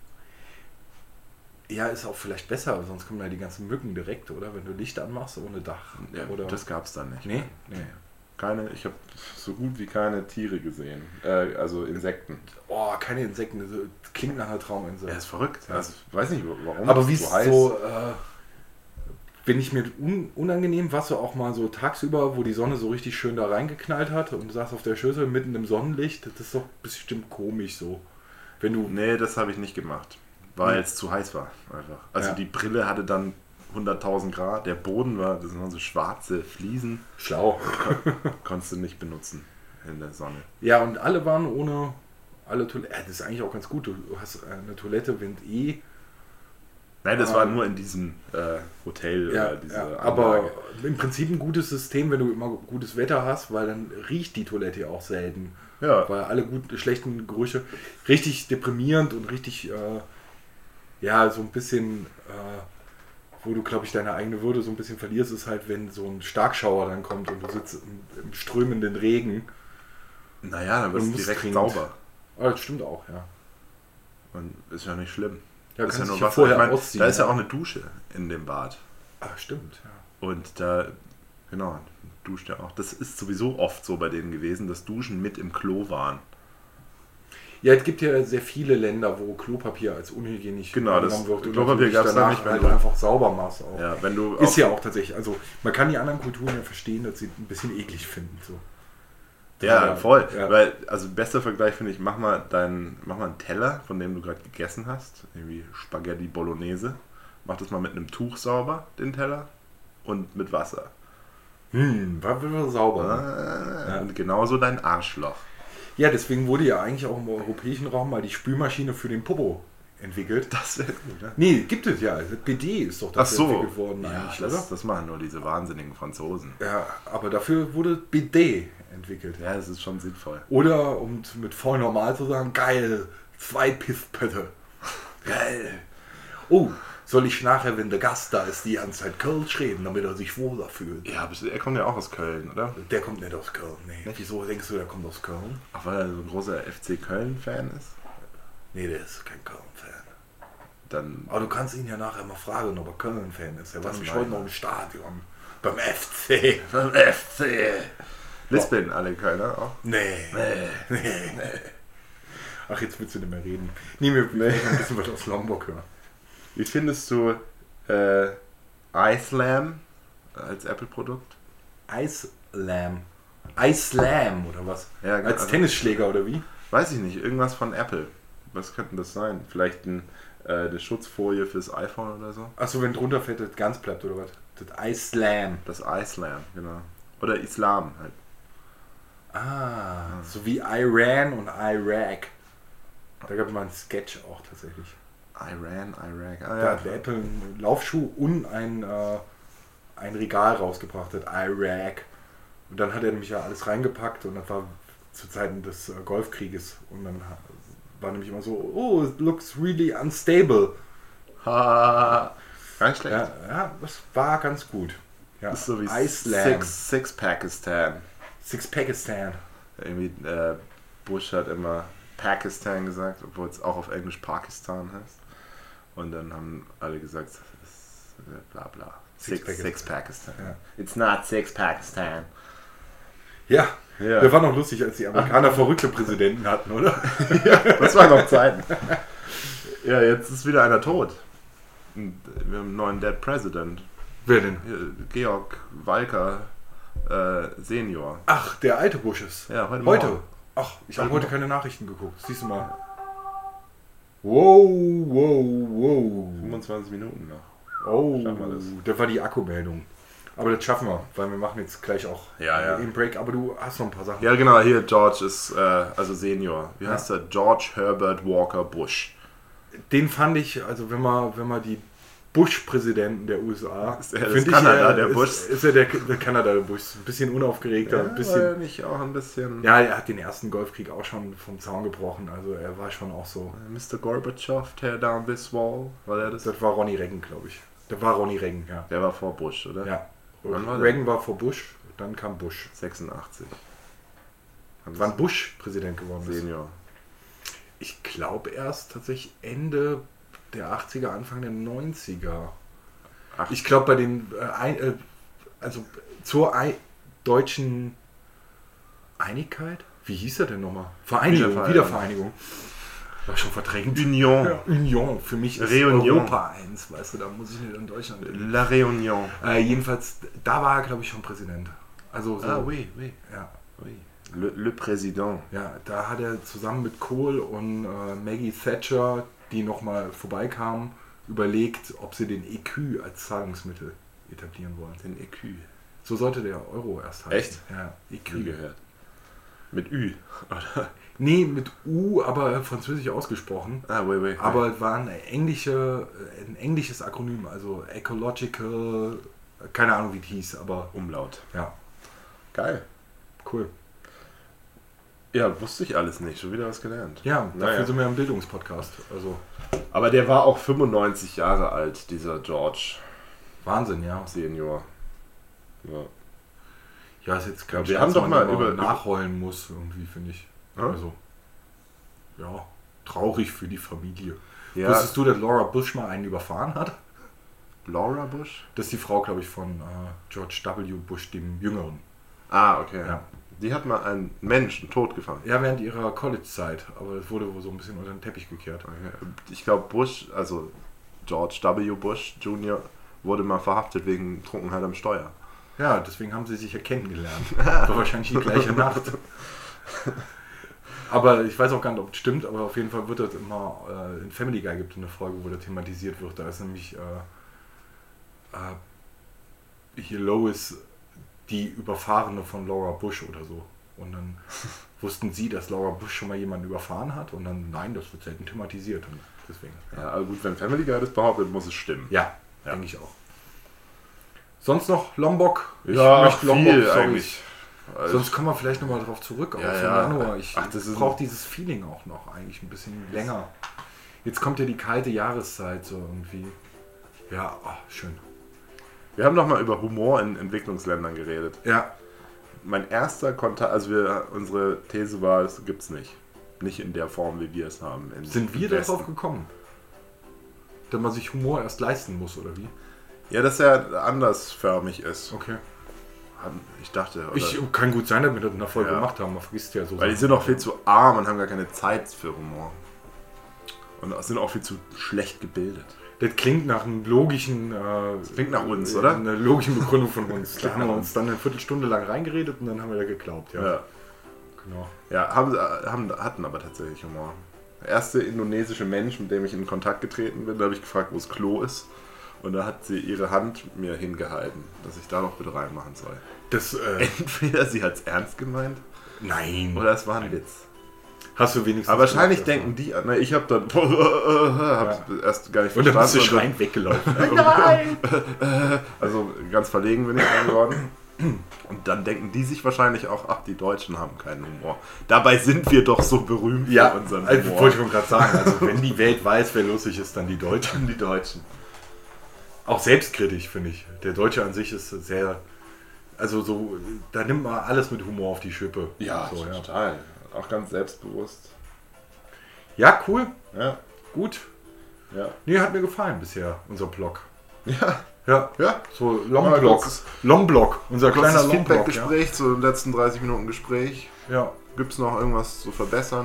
A: Ja, ist auch vielleicht besser, sonst kommen da die ganzen Mücken direkt, oder? Wenn du Licht anmachst ohne Dach.
B: Ja,
A: oder?
B: das gab's dann nicht.
A: Nee?
B: Ich habe so gut wie keine Tiere gesehen. Also Insekten.
A: Oh, keine Insekten. Das klingt nach einer Trauminsel.
B: Ja, ist verrückt. Also, ich weiß nicht, warum.
A: Aber
B: es
A: wie ist
B: heiß.
A: so, wenn ich mir unangenehm, warst du auch mal so tagsüber, wo die Sonne so richtig schön da reingeknallt hat und du saßt auf der Schüssel mitten im Sonnenlicht, das ist doch bestimmt komisch so. Wenn du,
B: Nee, das habe ich nicht gemacht. Weil es zu heiß war. Einfach. Also
A: Ja.
B: die Brille hatte dann 100.000 Grad. Der Boden das waren so schwarze Fliesen.
A: schlau.
B: Konntest du nicht benutzen in der Sonne.
A: Ja, und alle waren ohne Alle Toiletten. Das ist eigentlich auch ganz gut. Du hast eine Toilette, wenn
B: Nein, das war nur in diesem Hotel oder diese Anlage.
A: aber im Prinzip ein gutes System, wenn du immer gutes Wetter hast, weil dann riecht die Toilette ja auch selten.
B: Ja.
A: Weil alle schlechten Gerüche richtig deprimierend und richtig, so ein bisschen, wo du, glaube ich, deine eigene Würde so ein bisschen verlierst, ist halt, wenn so ein Starkschauer dann kommt und du sitzt im strömenden Regen.
B: Naja, dann bist du direkt sauber.
A: Ah, das stimmt auch, ja.
B: Und ist ja nicht schlimm.
A: Ja,
B: ist ja
A: kannst
B: nur
A: dich ja
B: Wasser.
A: vorher
B: Ich meine,
A: ausziehen,
B: da ist ja
A: ja.
B: auch eine Dusche in dem Bad.
A: Ah, stimmt, ja.
B: Und da, genau, duscht ja auch. Das ist sowieso oft so bei denen gewesen, dass Duschen mit im Klo waren.
A: Ja, es gibt ja sehr viele Länder, wo Klopapier als unhygienisch
B: Genau, das
A: genommen wird und
B: Klopapier
A: natürlich
B: gab's da
A: danach
B: nicht, wenn
A: halt
B: du-
A: einfach sauber machst auch.
B: Ja, wenn du
A: Ist ja auch tatsächlich, also man kann die anderen Kulturen ja verstehen, dass sie ein bisschen eklig finden. So.
B: Ja, voll.
A: Ja.
B: Weil, also bester Vergleich finde ich, mach mal einen Teller, von dem du gerade gegessen hast, irgendwie Spaghetti Bolognese. Mach das mal mit einem Tuch sauber, den Teller, und mit Wasser.
A: War wieder sauber. Ne?
B: Und genauso dein Arschloch.
A: Ja, deswegen wurde ja eigentlich auch im europäischen Raum mal die Spülmaschine für den Popo entwickelt.
B: Das wäre gut, ne?
A: Nee, gibt es ja. Das BD ist doch das entwickelt worden
B: Ja,
A: eigentlich, oder?
B: das machen nur diese wahnsinnigen Franzosen.
A: Ja, aber dafür wurde BD entwickelt.
B: Ja, das ist schon sinnvoll.
A: Oder, um mit voll normal zu sagen, geil, 2 Pisspötte. Geil. Oh, soll ich nachher, wenn der Gast da ist, die ganze Zeit Kölsch reden, damit er sich wohler fühlt?
B: Ja, aber er kommt ja auch aus Köln, oder?
A: Der kommt nicht aus Köln, nee. Wieso denkst du, der kommt aus Köln?
B: Ach, weil er so ein großer FC Köln-Fan ist?
A: Nee, der ist kein Köln-Fan.
B: Dann.
A: Aber du kannst ihn ja nachher mal fragen, ob er Köln-Fan ist. Er war
B: Das
A: nämlich
B: meine
A: heute noch im Stadion. Beim FC.
B: Beim FC! Lispeln alle Kölner auch?
A: Nee. Ach, jetzt willst du nicht mehr reden. Nee, wir müssen ein bisschen was aus Lombok hören.
B: Wie findest du iSlam als Apple-Produkt?
A: Icelam oder was?
B: Ja,
A: Als
B: also-
A: Tennisschläger oder wie?
B: Weiß ich nicht, irgendwas von Apple. Was könnte das sein? Vielleicht eine Schutzfolie fürs iPhone oder so?
A: Achso, wenn drunter fällt, das ganz bleibt oder was? Das iSlam.
B: Das iSlam, genau. Oder Islam halt.
A: So wie Iran und Irak. Da gab es mal einen Sketch auch tatsächlich.
B: Iran, Irak.
A: Da hat Apple einen Laufschuh und ein Regal rausgebracht, das Irak. Und dann hat er nämlich ja alles reingepackt und das war zu Zeiten des Golfkrieges. Und dann war nämlich immer so, oh, it looks really unstable.
B: Ha, gar nicht schlecht.
A: Ja, das war ganz gut. Ja.
B: Das ist so wie
A: Iceland.
B: Six Pakistan.
A: Six Pakistan.
B: Irgendwie Bush hat immer Pakistan gesagt, obwohl es auch auf Englisch Pakistan heißt. Und dann haben alle gesagt, es ist bla bla. Six Pakistan.
A: Ja.
B: It's not Six Pakistan.
A: Ja,
B: Ja.
A: der war noch lustig, als die Amerikaner verrückte Präsidenten hatten, oder?
B: Das war noch Zeiten. Ja, jetzt ist wieder einer tot. Und wir haben einen neuen Dead President.
A: Wer denn?
B: Hier, Georg Walker Senior.
A: Ach, der alte Bush ist.
B: Ja, heute
A: Heute?
B: Morgen.
A: Ach, ich
B: Heute
A: habe heute
B: Morgen.
A: keine Nachrichten geguckt. Siehst du mal. Wow.
B: 25 Minuten noch.
A: Oh,
B: Schaffen wir das.
A: das war die Akkumeldung. Aber das schaffen wir, weil wir machen jetzt gleich auch
B: Ja.
A: einen Break. Aber du hast noch ein paar Sachen.
B: Ja, genau, hier George ist, also Senior. Wie heißt er? George Herbert Walker Bush.
A: Den fand ich, also wenn man die Bush-Präsidenten der USA,
B: Ist er das
A: finde
B: Kanada, der
A: ist,
B: Bush?
A: Ist er der Kanada, der Bush. Ein bisschen unaufgeregter, ein
B: War er
A: bisschen.
B: nicht auch ein bisschen...
A: Ja, er hat den ersten Golfkrieg auch schon vom Zaun gebrochen. Also er war schon auch so.
B: Mr. Gorbachev, tear down this wall. War der das?
A: Das war Ronny Reagan, glaube ich. Das war Ronny Reagan, ja.
B: Der war vor Bush, oder?
A: Ja.
B: Wann war der?
A: Reagan war vor Bush, dann kam Bush.
B: 86.
A: Wann Bush Präsident geworden ist.
B: Senior.
A: Ich glaube erst tatsächlich Ende der 80er, Anfang der 90er.
B: Ach.
A: Ich glaube bei den, also zur deutschen Einigkeit? Wie hieß er denn nochmal? Wiedervereinigung. War schon verdrängt.
B: Union.
A: Ja, Union. Für mich ist
B: Reunion.
A: Europa eins, weißt du, da muss ich nicht in Deutschland denken.
B: La Réunion.
A: Jedenfalls, da war er, glaube ich, schon Präsident. Also so,
B: oui.
A: ja.
B: Oui. Le Président.
A: Ja, da hat er zusammen mit Kohl und Maggie Thatcher, die nochmal vorbeikamen, überlegt, ob sie den EQ als Zahlungsmittel etablieren wollen.
B: Den EQ.
A: So sollte der Euro erst heißen.
B: Echt?
A: Ja,
B: Nie
A: EQ.
B: gehört. Mit Ü, oder?
A: Nee, mit U, aber französisch ausgesprochen.
B: Oui.
A: Aber war ein englisches Akronym, also Ecological, keine Ahnung wie es hieß, aber
B: Umlaut.
A: ja,
B: Geil.
A: cool.
B: Ja, wusste ich alles nicht. Schon wieder was gelernt.
A: Ja, dafür
B: Naja.
A: sind wir im Bildungspodcast. Also
B: Aber der war auch 95 Jahre alt, dieser George
A: Wahnsinn, ja.
B: Senior. Ja.
A: Ja, ist jetzt kein
B: Ja, wir
A: Scherz,
B: haben doch
A: man
B: mal
A: immer
B: über-
A: nachheulen muss, irgendwie, finde ich.
B: Ja?
A: Also, ja, traurig für die Familie.
B: Ja,
A: Wusstest du, dass Laura Bush mal einen überfahren hat?
B: Laura Bush?
A: Das ist die Frau, glaube ich, von George W. Bush, dem Jüngeren.
B: Ah, okay.
A: Ja.
B: Die hat mal einen Menschen totgefangen.
A: Ja, während ihrer College-Zeit, aber es wurde wohl so ein bisschen unter den Teppich gekehrt.
B: Ich glaube, Bush, also George W. Bush Jr., wurde mal verhaftet wegen Trunkenheit am Steuer.
A: Ja, deswegen haben sie sich ja kennengelernt. War wahrscheinlich die gleiche Nacht. Aber ich weiß auch gar nicht, ob es stimmt, aber auf jeden Fall wird das immer, in Family Guy gibt es eine Folge, wo das thematisiert wird. Da ist nämlich hier Lois die Überfahrene von Laura Bush oder so. Und dann wussten sie, dass Laura Bush schon mal jemanden überfahren hat und dann, nein, das wird selten thematisiert. Und deswegen.
B: Ja, aber gut, wenn Family Guy das behauptet, muss es stimmen.
A: Ja,
B: Ja.
A: denke ich auch. Sonst noch Lombok? Ich
B: Ja,
A: möchte Lombok,
B: viel
A: sorry.
B: eigentlich. Also,
A: Sonst kommen wir vielleicht nochmal drauf zurück auf
B: Ja,
A: den
B: ja.
A: Januar. Ich
B: Ach, das ist
A: brauche dieses Feeling auch noch eigentlich ein bisschen länger. Jetzt kommt ja die kalte Jahreszeit so irgendwie. Ja, schön.
B: wir haben doch mal über Humor in Entwicklungsländern geredet.
A: Ja,
B: Mein erster Kontakt, unsere These war, es gibt's nicht. Nicht in der Form, wie wir es haben.
A: sind wir
B: im Westen.
A: darauf gekommen? Dass man sich Humor erst leisten muss, oder wie?
B: Ja, dass er andersförmig ist.
A: Okay.
B: Ich dachte, oder,
A: Kann gut sein, dass wir das in der Folge
B: Ja.
A: gemacht haben. Man vergisst ja so.
B: weil die
A: Sachen.
B: sind auch viel zu arm und haben gar keine Zeit für Humor. Und sind auch viel zu schlecht gebildet.
A: Das klingt nach einem logischen...
B: Klingt nach uns, oder?
A: Eine logischen Begründung von uns. Da
B: Klingt
A: haben wir
B: nach
A: uns dann eine Viertelstunde lang reingeredet und dann haben wir da geglaubt. Ja,
B: Ja,
A: genau.
B: ja hatten aber tatsächlich Humor. Der erste indonesische Mensch, mit dem ich in Kontakt getreten bin, da habe ich gefragt, wo das Klo ist. Und da hat sie ihre Hand mir hingehalten, dass ich da noch bitte reinmachen soll.
A: Das,
B: Entweder sie hat es ernst gemeint
A: nein.
B: oder es war ein Witz.
A: Hast du wenigstens...
B: Aber wahrscheinlich
A: gemacht,
B: denken die, na, ich habe dann hab erst gar nicht
A: und dann bist du
B: und
A: schreiend weggelaufen.
B: Nein! Also ganz verlegen bin ich dann geworden. Und dann denken die sich wahrscheinlich auch, ach, die Deutschen haben keinen Humor. Dabei sind wir doch so berühmt
A: Ja,
B: für unseren
A: also,
B: Humor.
A: wollte ich schon gerade sagen. Also wenn die Welt weiß, wer lustig ist, dann die Deutschen.
B: Die Deutschen.
A: Auch selbstkritisch, finde ich. Der Deutsche an sich ist sehr... Also so, da nimmt man alles mit Humor auf die Schippe.
B: Ja,
A: so, ja.
B: total. Auch ganz selbstbewusst.
A: Ja, cool.
B: Ja,
A: Gut.
B: ja.
A: Nee, hat mir gefallen bisher, unser Blog.
B: Ja,
A: Ja,
B: ja.
A: so
B: Ja,
A: Longblock.
B: kurzes-
A: Longblock, unser kleiner
B: Kurzes
A: Longblock. Ja.
B: Feedback-Gespräch zu den letzten 30 Minuten Gespräch.
A: Ja.
B: Gibt es noch irgendwas zu verbessern?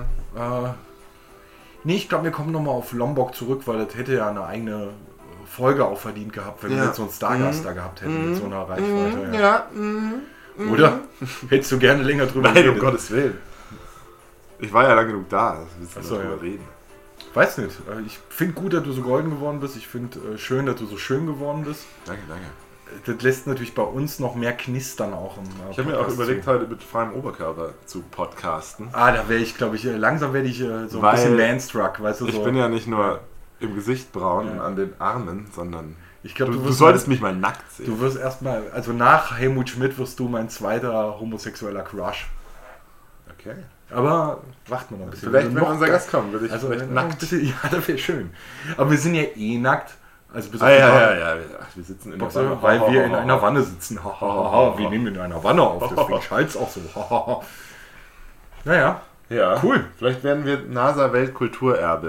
A: Nee, ich glaube, wir kommen nochmal auf Lombok zurück, weil das hätte ja eine eigene Folge auch verdient gehabt, wenn wir
B: Ja.
A: jetzt so einen Stargast da gehabt hätten mit so einer Reichweite. Ja.
B: Ja.
A: Oder? Hättest du gerne länger drüber
B: Nein, um
A: geredet?
B: Gottes Willen. Ich war ja lang genug da. Wir
A: Ach so,
B: noch
A: ja.
B: drüber reden.
A: Weiß nicht. Ich finde gut, dass du so golden geworden bist. Ich finde schön, dass du so schön geworden bist.
B: Danke, danke.
A: Das lässt natürlich bei uns noch mehr knistern auch im
B: Ich habe mir auch
A: Podcast
B: überlegt,
A: zu.
B: heute mit freiem Oberkörper zu podcasten.
A: Da wäre ich, glaube ich, langsam werde ich so ein
B: Weil
A: bisschen manstruck, weißt du?
B: Ich
A: so.
B: bin ja nicht nur im Gesicht braun
A: Ja.
B: und an den Armen, sondern
A: Ich glaube,
B: du solltest mich mal nackt sehen.
A: Du wirst erstmal, also nach Helmut Schmidt wirst du mein zweiter homosexueller Crush.
B: Okay.
A: Aber warten wir noch ein bisschen.
B: Vielleicht,
A: Also
B: wenn
A: noch
B: unser Gast kommt, will ich
A: also
B: vielleicht
A: noch ein
B: nackt.
A: bisschen, ja, das wäre schön. Aber wir sind ja eh nackt. Also bis auf
B: Ah,
A: die
B: ja,
A: Wanne.
B: ja. Wir sitzen in der
A: Boxer,
B: Wanne.
A: weil wir in einer Wanne sitzen. Wir nehmen in einer Wanne auf, deswegen schallt es auch so. Naja,
B: Ja,
A: Cool.
B: Vielleicht werden wir NASA-Weltkulturerbe.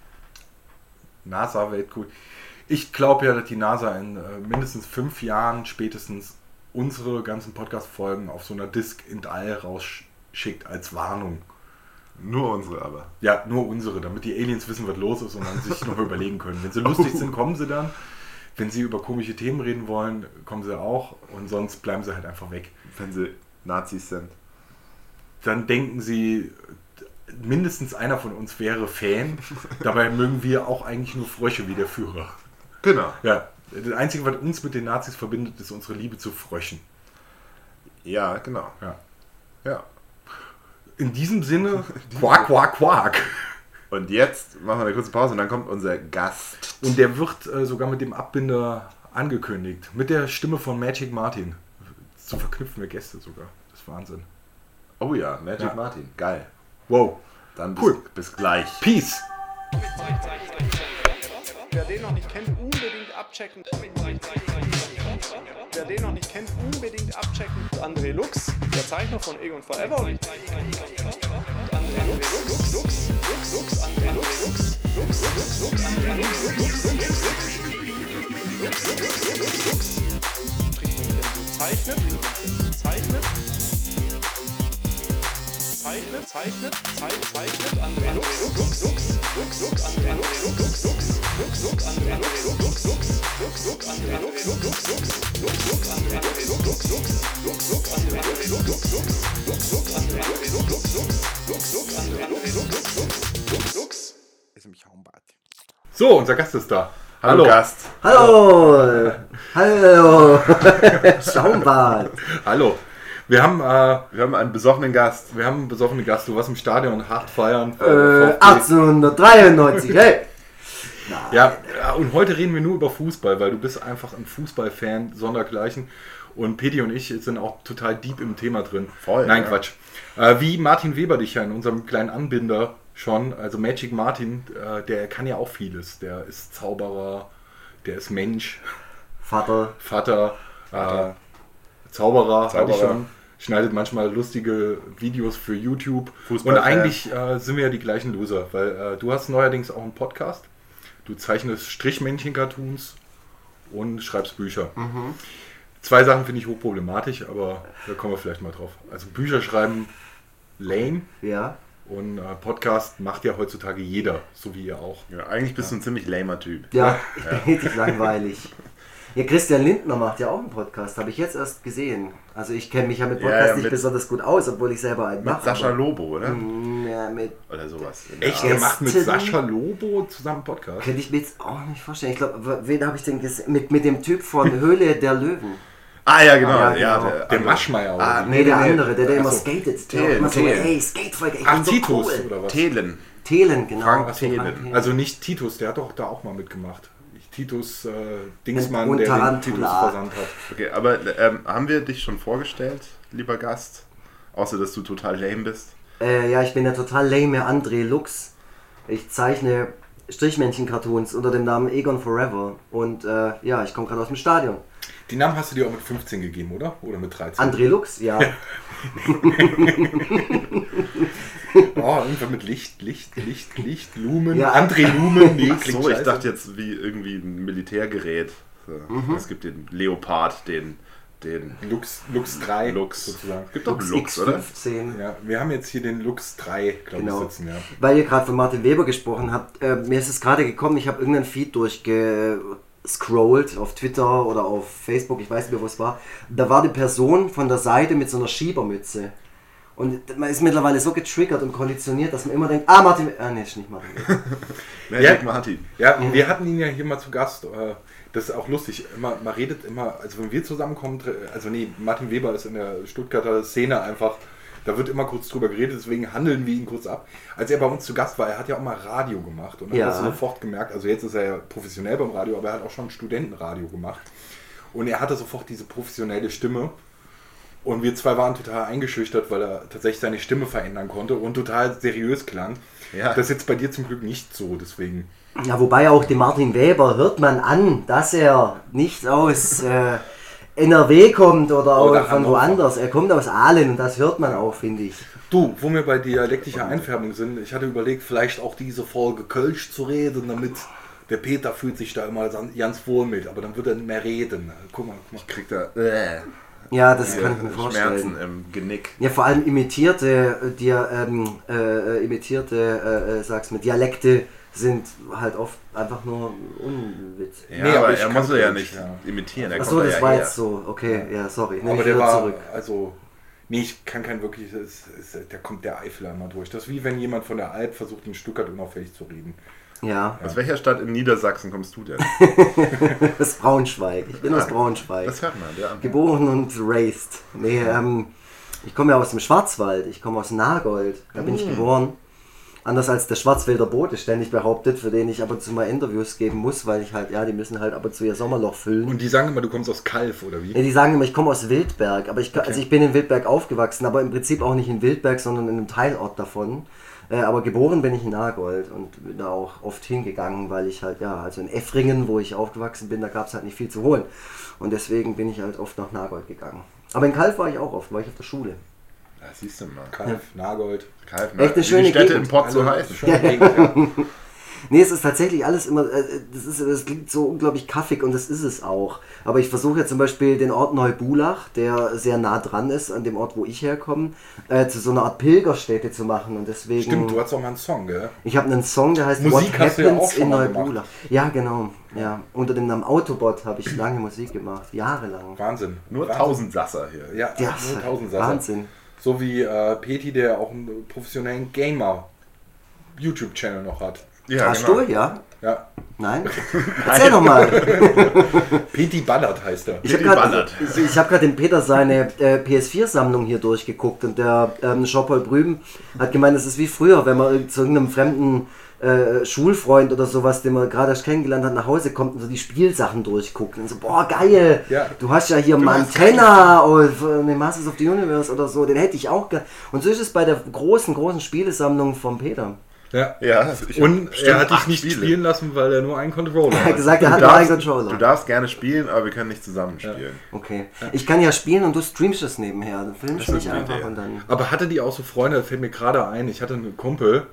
A: NASA-Weltcool. Ich glaube ja, dass die NASA in mindestens 5 Jahren spätestens unsere ganzen Podcast-Folgen auf so einer Disk in All rausschickt als Warnung.
B: Nur unsere aber.
A: Ja, nur unsere, damit die Aliens wissen, was los ist und dann sich noch überlegen können. Wenn sie lustig sind, kommen sie dann. Wenn sie über komische Themen reden wollen, kommen sie auch. Und sonst bleiben sie halt einfach weg.
B: Wenn sie Nazis sind.
A: Dann denken sie, mindestens einer von uns wäre Fan. Dabei mögen wir auch eigentlich nur Frösche wie der Führer.
B: Genau.
A: Ja, das Einzige, was uns mit den Nazis verbindet, ist unsere Liebe zu Fröschen.
B: Ja, genau.
A: Ja.
B: Ja.
A: In diesem Sinne, Quark, Quark, Quark.
B: Und jetzt machen wir eine kurze Pause und dann kommt unser Gast.
A: Und der wird sogar mit dem Abbinder angekündigt. Mit der Stimme von Magic Martin. So verknüpfen wir Gäste sogar. Das ist Wahnsinn.
B: Oh ja, Magic Martin. Geil.
A: Wow.
B: Dann
A: Cool.
B: bis gleich.
A: Peace.
C: Wer den noch nicht kennt, unbedingt abchecken. Wer den noch nicht kennt, unbedingt abchecken. André Lux, der Zeichner von Egon Forever. André Lux, André Lux, zeichnet, André Lux, André Lux ist im Schaumbad.
A: So, unser Gast ist da.
B: Hallo Gast.
D: Hallo! Hallo! Schaumbad!
A: Hallo. Wir haben
B: einen besoffenen Gast.
A: einen besoffenen Gast. Du warst im Stadion hart feiern.
D: 1893, hey!
A: Ja, und heute reden wir nur über Fußball, weil du bist einfach ein Fußballfan sondergleichen. Und Peti und ich sind auch total deep im Thema drin.
B: Voll,
A: Nein,
B: ja.
A: Quatsch. Wie Martin Weber dich ja in unserem kleinen Anbinder schon, also Magic Martin, der kann ja auch vieles. Der ist Zauberer, der ist Mensch,
D: Vater.
A: Zauberer, hatte ich
B: Zauberer.
A: schon. Schneidet manchmal lustige Videos für YouTube.
B: Fußballfan.
A: Und eigentlich sind wir ja die gleichen Loser, weil du hast neuerdings auch einen Podcast. Du zeichnest Strichmännchen-Cartoons und schreibst Bücher. Zwei Sachen finde ich hochproblematisch, aber da kommen wir vielleicht mal drauf. Also Bücher schreiben lame
D: Ja.
A: und Podcast macht ja heutzutage jeder, so wie ihr auch.
B: Ja, eigentlich bist du ein ziemlich lamer Typ.
D: Ja, richtig langweilig. Ja, Christian Lindner macht ja auch einen Podcast, habe ich jetzt erst gesehen. Also ich kenne mich ja mit Podcasts
B: Ja,
D: nicht
B: mit-
D: besonders gut aus, obwohl ich selber einen
B: Mit
D: mache.
B: Sascha Lobo, oder?
D: Ja, mit
B: Oder sowas.
A: Echt,
B: Ja.
A: der macht mit
D: Gästen?
A: Sascha Lobo zusammen einen Podcast?
D: könnte ich mir jetzt auch nicht vorstellen. Ich glaube, wen habe ich denn gesehen? Mit dem Typ von Höhle der Löwen.
B: Ah ja, genau.
D: Ja,
B: Ja,
D: genau.
A: Der Maschmeyer oder
B: Ah,
A: wie?
D: Nee, der andere, der immer
A: Ach so.
D: skatet. Der
B: Thelen,
D: immer so,
B: Thelen.
D: ey, Skatefolge, ich
A: Ach,
D: bin so
A: Titus
D: cool.
A: oder was?
B: Thelen.
D: Thelen, genau.
B: Frank Thelen.
A: Also nicht Titus, der hat doch da auch mal mitgemacht. Titus Dingsmann,
D: Und
A: der den
D: Tarantula.
A: Titus versandt hat.
B: Okay, aber haben wir dich schon vorgestellt, lieber Gast? Außer, dass du total lame bist.
D: Ja, ich bin der total lame André Lux. Ich zeichne Strichmännchen-Cartoons unter dem Namen Egon Forever. Und ja, ich komme gerade aus dem Stadion.
A: Die Namen hast du dir auch mit 15 gegeben, oder? Oder mit 13?
D: André Lux, ja.
A: Oh, irgendwann mit Licht, Lumen.
D: Ja.
A: André Lumen, nee,
B: Ach
A: klingt
B: so, ich
A: scheiße.
B: dachte jetzt wie irgendwie ein Militärgerät. So. Es gibt den Leopard, den
A: Lux 3
B: Lux.
A: sozusagen.
B: Es gibt doch einen Lux, oder?
D: X15.
A: Ja, wir haben jetzt hier den Lux 3, glaube
D: Genau.
A: ich, sitzen. Ja.
D: Weil ihr gerade von Martin Weber gesprochen habt, mir ist es gerade gekommen, ich habe irgendeinen Feed durchgescrollt auf Twitter oder auf Facebook, ich weiß nicht mehr, wo es war. Da war eine Person von der Seite mit so einer Schiebermütze. Und man ist mittlerweile so getriggert und konditioniert, dass man immer denkt, nee, ist nicht Martin Weber.
B: Magic Martin.
A: Ja, wir hatten ihn ja hier mal zu Gast. Das ist auch lustig. Man redet immer, also wenn wir zusammenkommen, also nee, Martin Weber ist in der Stuttgarter Szene einfach, da wird immer kurz drüber geredet, deswegen handeln wir ihn kurz ab. Als er bei uns zu Gast war, er hat ja auch mal Radio gemacht und dann
D: Ja.
A: hast du sofort gemerkt, also jetzt ist er ja professionell beim Radio, aber er hat auch schon Studentenradio gemacht. Und er hatte sofort diese professionelle Stimme. Und wir zwei waren total eingeschüchtert, weil er tatsächlich seine Stimme verändern konnte und total seriös klang.
B: Ja.
A: Das ist jetzt bei dir zum Glück nicht so, deswegen.
D: Ja, wobei auch dem Martin Weber hört man an, dass er nicht aus NRW kommt oder auch
A: Oder
D: von
A: Hannover.
D: woanders. Er kommt aus Aalen und das hört man auch, finde ich.
A: Du, wo wir bei dialektischer Einfärbung sind, ich hatte überlegt, vielleicht auch diese Folge Kölsch zu reden, damit der Peter fühlt sich da immer ganz wohl mit, aber dann wird er nicht mehr reden. Guck mal.
B: Kriegt er
D: Ja, das kann ich mir
B: Schmerzen
D: vorstellen.
B: im Genick.
D: Ja, vor allem imitierte sag's mir, Dialekte sind halt oft einfach nur Unwitz.
B: Ja,
A: Nee, aber
B: aber
A: ich
B: er
A: kann
B: muss ja
A: Kölsch,
B: nicht
A: ja.
B: imitieren. Er
D: Achso,
B: kommt
D: das
B: ja
D: war
B: her.
D: jetzt so. Okay, ja, sorry. Nehme
A: Aber
D: ich
A: der
D: wieder
A: war,
D: zurück.
A: also, nee, ich kann kein wirkliches, da kommt der Eifler immer durch. Das ist wie wenn jemand von der Alp versucht, in Stuttgart unauffällig zu reden.
D: Ja,
B: Aus welcher Stadt in Niedersachsen kommst du denn?
D: das ist Braunschweig. Ich bin aus Braunschweig.
B: Das hört man, ja.
D: Geboren und raised. Nee, Ich komme ja aus dem Schwarzwald, ich komme aus Nagold, da bin ich geboren. Anders als der Schwarzwälder Bote ständig behauptet, für den ich ab und zu mal Interviews geben muss, weil ich halt, die müssen halt ab und zu ihr Sommerloch füllen.
A: Und die sagen immer, du kommst aus Kalf, oder wie?
D: Ja, die sagen immer, ich komme aus Wildberg, aber also ich bin in Wildberg aufgewachsen, aber im Prinzip auch nicht in Wildberg, sondern in einem Teilort davon. Aber geboren bin ich in Nagold und bin da auch oft hingegangen, weil ich halt, also in Effringen, wo ich aufgewachsen bin, da gab es halt nicht viel zu holen. Und deswegen bin ich halt oft nach Nagold gegangen. Aber in Kalf war ich auch oft, war ich auf der Schule.
B: Ja, siehst du mal.
A: Kalf, Nagold.
B: Kalf,
D: Echt eine schöne
B: die Städte
D: Gegend.
B: im Pott so heißen.
D: Nee, es ist tatsächlich alles immer, das klingt so unglaublich kaffig und das ist es auch. Aber ich versuche ja zum Beispiel den Ort Neubulach, der sehr nah dran ist, an dem Ort, wo ich herkomme, zu so einer Art Pilgerstätte zu machen und deswegen...
A: Stimmt, du hast auch mal einen Song, gell?
D: Ich habe einen Song, der heißt
A: Musik
D: What
A: hast du ja auch
D: Happens
A: schon
D: in
A: mal
D: Neubulach.
A: gemacht.
D: Ja, genau. Ja. Unter dem Namen Autobot habe ich lange Musik gemacht, jahrelang.
A: Wahnsinn.
B: Nur
A: Wahnsinn.
B: Tausendsasser hier.
A: Ja,
D: Ja,
A: nur Tausendsasser.
D: Wahnsinn.
A: So wie Peti, der auch einen professionellen Gamer-YouTube-Channel noch hat.
B: Ja,
D: Hast
B: genau.
D: du, ja?
A: Ja,
D: Nein? Erzähl doch mal.
A: Peti Ballard heißt er.
D: Ich habe
B: Peti
D: gerade
B: Ballard.
D: dem Peter seine PS4-Sammlung hier durchgeguckt und der Jean-Paul Brüben hat gemeint, es ist wie früher, wenn man zu irgendeinem fremden Schulfreund oder sowas, den man gerade erst kennengelernt hat, nach Hause kommt und so die Spielsachen durchguckt und so, boah, geil,
A: Ja.
D: du hast ja hier Montana oder Masters of the Universe oder so, den hätte ich auch gerne. Und so ist es bei der großen Spielesammlung vom Peter.
A: Ja.
B: Ja,
A: Und er hat dich
B: 8
A: nicht spielen lassen, weil er nur einen Controller
D: Er hat
A: hat.
D: gesagt, er
B: Du
D: hat nur einen
B: darfst,
D: Controller.
B: du darfst gerne spielen, aber wir können nicht zusammen spielen.
D: Okay. Ich kann ja spielen und du streamst es nebenher. Dann filmst du
B: Das ist
D: mich
B: eine
D: einfach
B: Idee.
D: und dann...
A: Aber hatte die auch so Freunde, das fällt mir gerade ein, ich hatte einen Kumpel,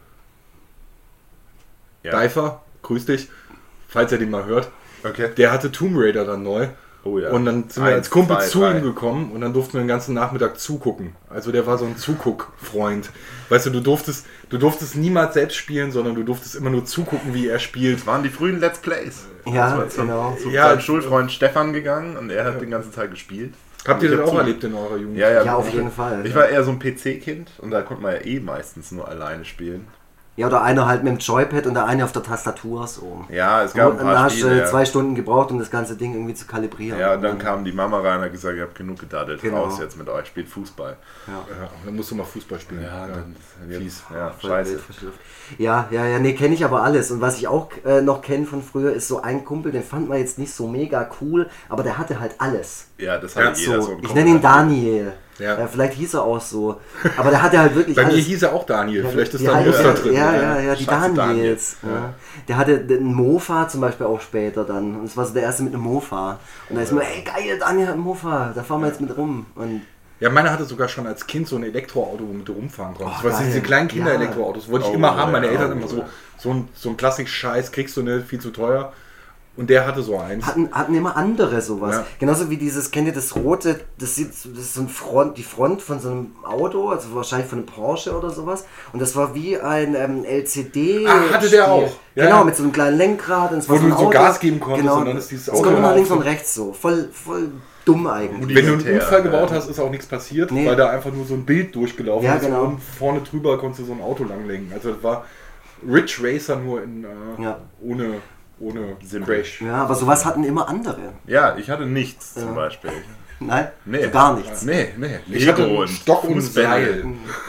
B: Ja.
A: Deifer, grüß dich, falls er den mal hört,
B: Okay.
A: der hatte Tomb Raider dann neu.
B: Oh ja.
A: Und dann sind wir
B: 1,
A: als Kumpel
B: 2,
A: zu
B: 3.
A: ihm gekommen und dann durften wir den ganzen Nachmittag zugucken. Also der war so ein Zuguck-Freund. Weißt du, du durftest niemals selbst spielen, sondern du durftest immer nur zugucken, wie er spielt.
B: Das waren die frühen Let's Plays.
D: Ja,
B: Das war
D: genau.
B: Zu
A: Ja.
B: seinem Schulfreund Stefan gegangen und er hat den ganzen Tag gespielt.
A: Habt ihr
B: Ich
A: das
B: hab
A: auch
B: zu-
A: erlebt in eurer Jugend?
B: Ja,
D: Ja, auf jeden Fall.
B: Ich war eher so ein PC-Kind und da konnte man ja meistens nur alleine spielen.
D: Ja, oder einer halt mit dem Joypad und der eine auf der Tastatur so.
B: Ja, es gab
D: Und
B: ein
D: dann
B: paar
D: hast du
B: Spiele.
D: 2 Stunden gebraucht, um das ganze Ding irgendwie zu kalibrieren.
B: Ja, und dann kam die Mama rein und hat gesagt, ihr habt genug gedaddelt,
D: Genau.
B: raus jetzt mit euch, spielt Fußball.
A: Ja, dann musst du mal Fußball spielen.
B: Fies. Ja,
D: Voll
B: scheiße.
D: wild verschlürft. Ja, nee, kenne ich aber alles. Und was ich auch noch kenne von früher, ist so ein Kumpel, den fand man jetzt nicht so mega cool, aber der hatte halt alles.
B: Ja, das
A: Ja,
B: hat jeder so
D: So,
B: einen
D: ich
B: Kumpel.
D: nenne ihn Daniel.
A: Ja.
D: Vielleicht hieß er auch so. Aber der hatte halt wirklich
A: Bei mir
D: alles.
A: hieß er auch Daniel, vielleicht ist
D: Die
A: da ein
D: heißen-
A: Muster drin.
D: Ja, die
B: Scheiße,
D: Daniels. Ja. Der hatte einen Mofa zum Beispiel auch später dann. Und es war so der erste mit einem Mofa. Und da ist mir, ey geil, Daniel hat einen Mofa, da fahren wir jetzt mit rum. Und
A: Ja, meiner hatte sogar schon als Kind so ein Elektroauto, womit du rumfahren konntest.
D: Oh,
A: Weißt du, diese
D: geil.
A: kleinen Kinder-Elektroautos wollte ich
B: Oh,
A: immer haben. Meine
B: ja,
A: Eltern
B: oh,
A: immer so,
B: ja.
A: so ein Klassik-Scheiß kriegst du nicht, viel zu teuer. Und der hatte so eins.
D: hatten immer andere sowas.
A: Ja.
D: Genauso wie dieses, kennt ihr das rote, das ist so ein die Front von so einem Auto, also wahrscheinlich von einem Porsche oder sowas. Und das war wie ein LCD.
A: Ah, hatte der auch. Ja,
D: Genau,
A: ja.
D: mit so einem kleinen Lenkrad. Und es
A: Wo
D: war
A: du
D: ein
A: so
D: Auto.
A: Gas geben konntest
D: genau.
A: und dann ist dieses
D: Es
A: Auto
D: kommt immer
A: immer
D: links
A: auf
D: und
A: so-
D: rechts so. Voll dumm eigentlich.
A: Wenn du einen
B: Militär,
A: Unfall gebaut
B: ja.
A: hast, ist auch nichts passiert,
D: Nee.
A: weil da einfach nur so ein Bild durchgelaufen
D: Ja,
A: ist
D: genau.
A: und vorne drüber konntest du so ein Auto langlenken. Also das war Ridge Racer nur in,
D: Ja.
A: ohne
B: Simpel.
A: Crash.
D: Ja, aber sowas hatten immer andere.
B: Ja, ich hatte nichts zum Beispiel.
D: Nein,
B: Nee.
D: so gar nichts.
B: Nee.
A: Ich hatte
B: Lego
A: einen Stock und
B: Fußbälle.
A: Seil.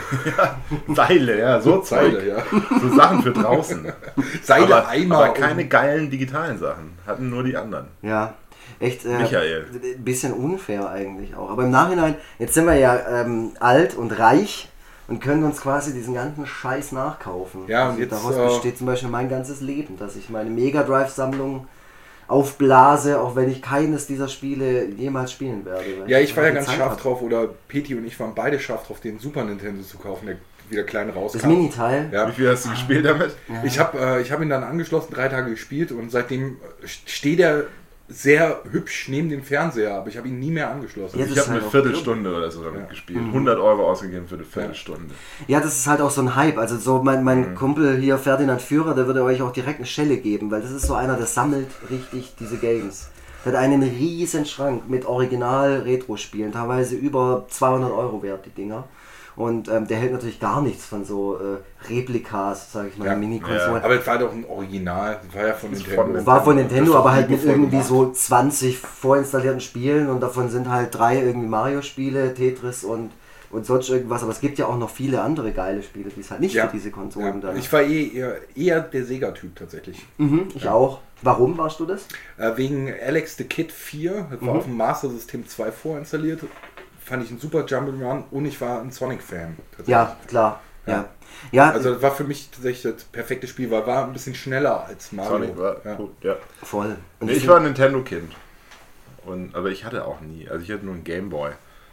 B: Seile, ja, so
A: Seile,
B: Zeug.
A: ja.
B: So Sachen für draußen.
A: Seile,
B: aber,
A: Eimer
B: aber keine
A: und-
B: geilen digitalen Sachen. Hatten nur die anderen.
D: Ja, echt
B: Michael.
D: ein bisschen unfair eigentlich auch. Aber im Nachhinein, jetzt sind wir ja alt und reich und können uns quasi diesen ganzen Scheiß nachkaufen.
A: Ja, und jetzt,
D: daraus besteht zum Beispiel mein ganzes Leben, dass ich meine Mega Drive-Sammlung aufblase, auch wenn ich keines dieser Spiele jemals spielen werde. weil
A: Ja, ich war ja
D: die
A: ganz
D: Zeit
A: scharf
D: hab.
A: drauf, oder Peti und ich waren beide scharf drauf, den Super Nintendo zu kaufen, der wieder klein rauskam.
D: Das Miniteil?
A: Ja.
B: Wie viel hast du gespielt damit?
A: Ich hab ihn dann angeschlossen, 3 Tage gespielt und seitdem steht er sehr hübsch neben dem Fernseher, aber ich habe ihn nie mehr angeschlossen.
D: Ja,
B: Ich
D: das
B: habe
D: ist
B: eine
D: halt auch
B: Viertelstunde oder so damit gespielt. 100 Euro ausgegeben für eine Viertelstunde.
D: Ja, das ist halt auch so ein Hype. Also so mein Kumpel hier, Ferdinand Führer, der würde euch auch direkt eine Schelle geben, weil das ist so einer, der sammelt richtig diese Games. Der hat einen riesen Schrank mit Original-Retro-Spielen, teilweise über 200 Euro wert, die Dinger. Und der hält natürlich gar nichts von so Replikas, sag ich mal,
A: Ja.
D: Mini-Konsolen.
A: Aber es war doch ein Original, das war ja von Nintendo.
B: von-
D: Es war von Nintendo,
A: Das ist
D: aber
A: doch
D: halt mit
A: liebevoll
D: irgendwie
A: gemacht.
D: so 20 vorinstallierten Spielen und davon sind halt 3 irgendwie Mario-Spiele, Tetris und und sonst irgendwas, aber es gibt ja auch noch viele andere geile Spiele, die es halt nicht für diese Konsolen dann.
A: Ich war eher der Sega-Typ tatsächlich.
D: Ich auch. Warum warst du das?
A: Wegen Alex the Kid 4, das war auf dem Master System 2 vorinstalliert, fand ich ein super Jump'n'Run und ich war ein Sonic-Fan.
D: Ja, klar. Ja,
A: Also das war für mich tatsächlich das perfekte Spiel, weil war ein bisschen schneller als Mario.
B: Sonic war gut, ja.
D: voll. Und
B: Nee, ich war ein Nintendo-Kind. Aber ich hatte auch nie. Also ich hatte nur einen Gameboy.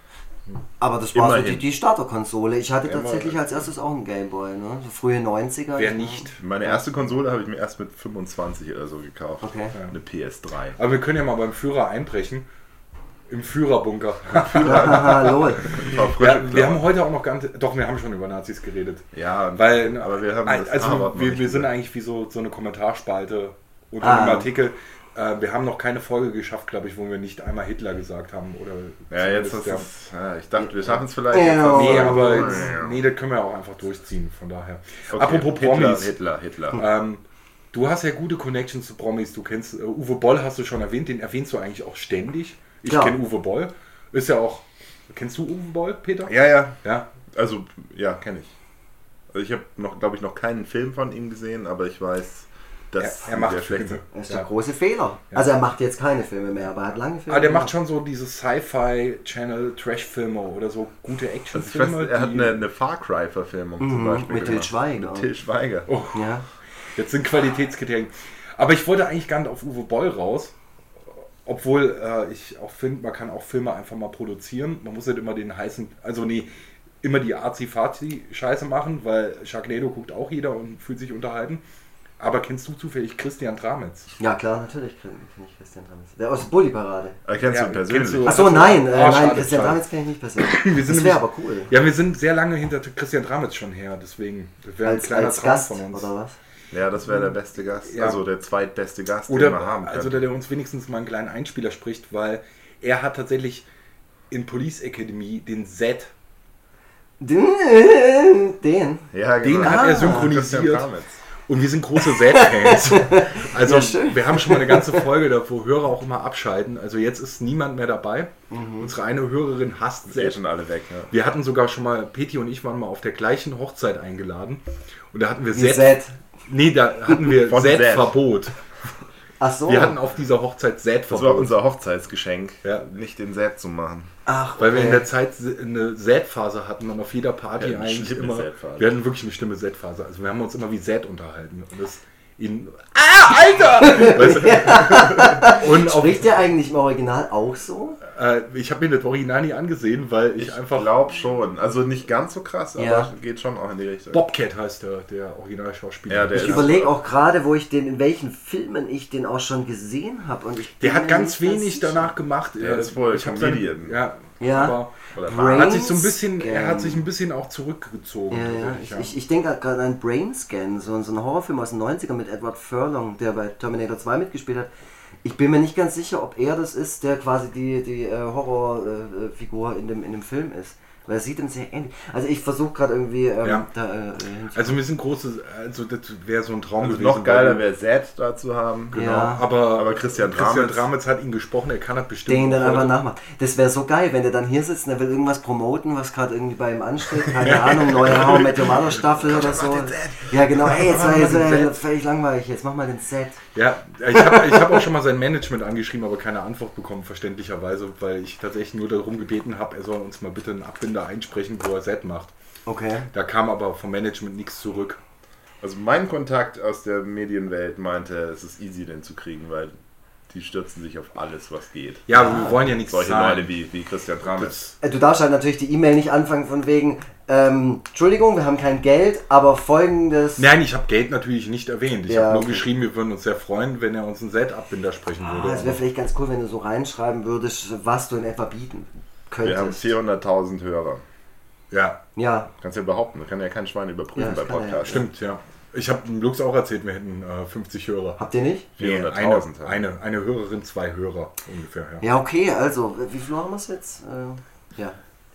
D: aber das war so
B: Immerhin.
D: die Starterkonsole. Ich hatte
B: Immer.
D: tatsächlich als erstes auch einen Gameboy, ne? So frühe 90er.
A: Wer nicht?
B: Meine erste Konsole habe ich mir erst mit 25 oder so gekauft.
D: Okay.
B: Eine PS3.
A: Aber wir können ja mal beim Führer einbrechen. Im Führerbunker.
D: Haha, lol.
A: Wir haben heute auch noch gar nicht, doch, wir haben schon über Nazis geredet.
B: Ja,
A: Weil,
B: aber wir haben das
A: also
B: A-Wort noch
A: wir
B: nicht
A: sind
B: gesagt.
A: eigentlich wie so eine Kommentarspalte unter dem Artikel. Wir haben noch keine Folge geschafft, glaube ich, wo wir nicht einmal Hitler gesagt haben. Oder
B: Ja, jetzt ist
A: zumindest
B: es. Ja, ich dachte, wir schaffen es vielleicht.
D: Ja.
B: Jetzt hast du-
A: Nee, aber
B: Ja.
A: nee, das können wir auch einfach durchziehen, von daher.
B: Okay,
A: Apropos Promis.
B: Hitler.
A: Du hast ja gute Connections zu Promis. Du kennst Uwe Boll, hast du schon erwähnt. Den erwähnst du eigentlich auch ständig. Ich
D: Ja.
A: kenne Uwe Boll. Ist ja auch. Kennst du Uwe Boll, Peter?
B: Ja.
A: Ja.
B: Also, ja, kenne ich. Also ich habe noch, glaube ich, noch keinen Film von ihm gesehen, aber ich weiß, dass
A: Er macht
B: der schlecht
A: Filme.
D: Das ist der große Fehler. Also er macht jetzt keine Filme mehr, aber er hat lange Filme
A: Aber der
D: gemacht.
A: macht schon so diese Sci-Fi-Channel Trash-Filme oder so gute
B: Also ich weiß,
A: Actionfilme.
B: er hat eine Far Cry-Verfilmung zum Beispiel
D: mit Til
B: gemacht.
D: Schweiger.
B: Mit Til Schweiger.
A: Oh,
D: Ja.
A: jetzt sind Qualitätskriterien. Aber ich wollte eigentlich gar nicht auf Uwe Boll raus. Obwohl ich auch finde, man kann auch Filme einfach mal produzieren. Man muss nicht immer den heißen, immer die Arzi-Fazi-Scheiße machen, weil Sharknado guckt auch jeder und fühlt sich unterhalten. Aber kennst du zufällig Christian Tramitz?
D: Ja, klar, natürlich kenne ich Christian Tramitz. Der aus der Bulli-Parade.
B: Kennst
A: Ja,
B: du ihn persönlich?
A: kennst du-
D: Achso, nein,
A: schade,
D: nein, Christian
A: schade.
D: Tramitz kenne ich nicht persönlich.
A: Wir sind
D: Das
A: nämlich-
D: wäre aber cool.
A: Ja, wir sind sehr lange hinter Christian Tramitz schon her, deswegen das wäre ein kleiner
D: Als
A: Traum
D: Gast,
A: von uns.
D: oder was?
B: Ja, das wäre der beste Gast.
A: Ja.
B: Also der zweitbeste Gast, den
A: Oder
B: wir haben können.
A: also der uns wenigstens mal einen kleinen Einspieler spricht, weil er hat tatsächlich in Police Academy den Z,
D: Den?
B: ja,
A: den
B: genau.
A: hat er
B: Christian
A: synchronisiert.
B: Tramitz.
A: Und wir sind große Z-Fans. Also
D: Ja, schön.
A: wir haben schon mal eine ganze Folge da, wo Hörer auch immer abschalten. Also jetzt ist niemand mehr dabei. Unsere eine Hörerin hasst
B: Die
A: Z.
B: schon alle weg. Ja.
A: Wir hatten sogar schon mal, Peti und ich waren mal auf der gleichen Hochzeit eingeladen. Und da hatten wir
D: Die
A: Z.
D: Z.
A: Nee, da hatten wir
B: Von Z.
A: Z-Verbot.
D: Ach so.
A: Wir hatten auf dieser Hochzeit
B: Das war
A: Z-Verbot.
B: unser Hochzeitsgeschenk,
A: Ja.
B: nicht den Set zu machen.
D: Ach,
A: Weil wir in
D: okay.
A: der Zeit eine Z-Phase hatten und auf jeder Party
B: Ja, eine
A: eigentlich
B: schlimme
A: immer.
B: Z-Phase.
A: Wir hatten wirklich eine schlimme Z-Phase. Also wir haben uns immer wie Z unterhalten. Und das in. Alter! Weißt du? Und auf,
D: Spricht der eigentlich im Original auch so?
A: ich habe mir das Original nie angesehen, weil ich
B: Ich
A: einfach.
B: glaube schon. Also nicht ganz so krass,
D: Ja.
B: aber geht schon auch in die Richtung.
A: Bobcat heißt der Originalschauspieler.
B: Ja, der
D: Ich
B: ist-
D: überlege auch gerade, in welchen Filmen ich den auch schon gesehen habe.
A: Der hat ganz
D: nicht
A: wenig
D: sicher.
A: danach gemacht.
B: Der ist wohl
A: ich hab
B: Comedian.
A: Ja.
D: Ja.
A: Aber
B: Oder
D: Brain-
A: hat sich so ein bisschen, er
D: Brainscan.
A: hat sich ein bisschen auch zurückgezogen.
D: Ja, ja.
A: tatsächlich, ja.
D: Ich denke gerade an Brainscan, so ein Horrorfilm aus den 90ern mit Edward Furlong, der bei Terminator 2 mitgespielt hat. Ich bin mir nicht ganz sicher, ob er das ist, der quasi die Horrorfigur in dem Film ist. Weil er sieht ihm sehr ähnlich. Also ich versuche gerade irgendwie
A: Ja.
D: hinzukommen.
A: Also wir sind große, also das wäre so ein Traum
B: Also
A: gewesen.
B: noch geiler
A: weil-
B: wäre Set da zu haben.
A: Genau.
D: Ja.
A: Aber
B: Christian
A: Tramitz hat ihn gesprochen, er kann das bestimmt.
D: den dann
A: auch
D: einfach
A: heute.
D: nachmacht. Das wäre so geil, wenn der dann hier sitzt und er will irgendwas promoten, was gerade irgendwie bei ihm ansteht. Keine Ahnung, neue How I Met Your Mother Staffel oder so. Ja genau, hey, jetzt war jetzt völlig langweilig, jetzt mach mal den Set.
A: Ja, ich hab auch schon mal sein Management angeschrieben, aber keine Antwort bekommen, verständlicherweise, weil ich tatsächlich nur darum gebeten habe, er soll uns mal bitte einen Abbinder einsprechen, wo er Set macht.
D: Okay.
A: Da kam aber vom Management nichts zurück.
B: Also mein Kontakt aus der Medienwelt meinte, es ist easy, den zu kriegen, weil die stürzen sich auf alles, was geht.
A: Ja, aber wir wollen ja nichts
B: Solche
A: zahlen.
B: Leute wie Christian Tramitz.
A: Das-
D: Du darfst halt natürlich die E-Mail nicht anfangen von wegen, Entschuldigung, wir haben kein Geld, aber folgendes...
A: Nein, ich habe Geld natürlich nicht erwähnt. Ich
D: Ja,
A: habe nur
D: okay.
A: geschrieben, wir würden uns sehr freuen, wenn er uns einen Set-Abbinder sprechen würde.
D: Es wäre vielleicht ganz cool, wenn du so reinschreiben würdest, was du in etwa bieten
B: Wir haben
D: könntest.
B: 400.000 Hörer.
A: Ja,
D: Ja,
B: Kannst ja behaupten, kann ja kein Schwein überprüfen
D: Ja,
B: bei
D: das kann er ja.
B: Podcasts.
A: stimmt, ja. Ich habe dem Lux auch erzählt, wir hätten 50 Hörer.
D: habt ihr nicht?
B: 400.000 haben.
A: Eine Hörerin, 2 Hörer ungefähr, ja.
D: Ja, okay, also, wie viel haben wir es jetzt? Ja.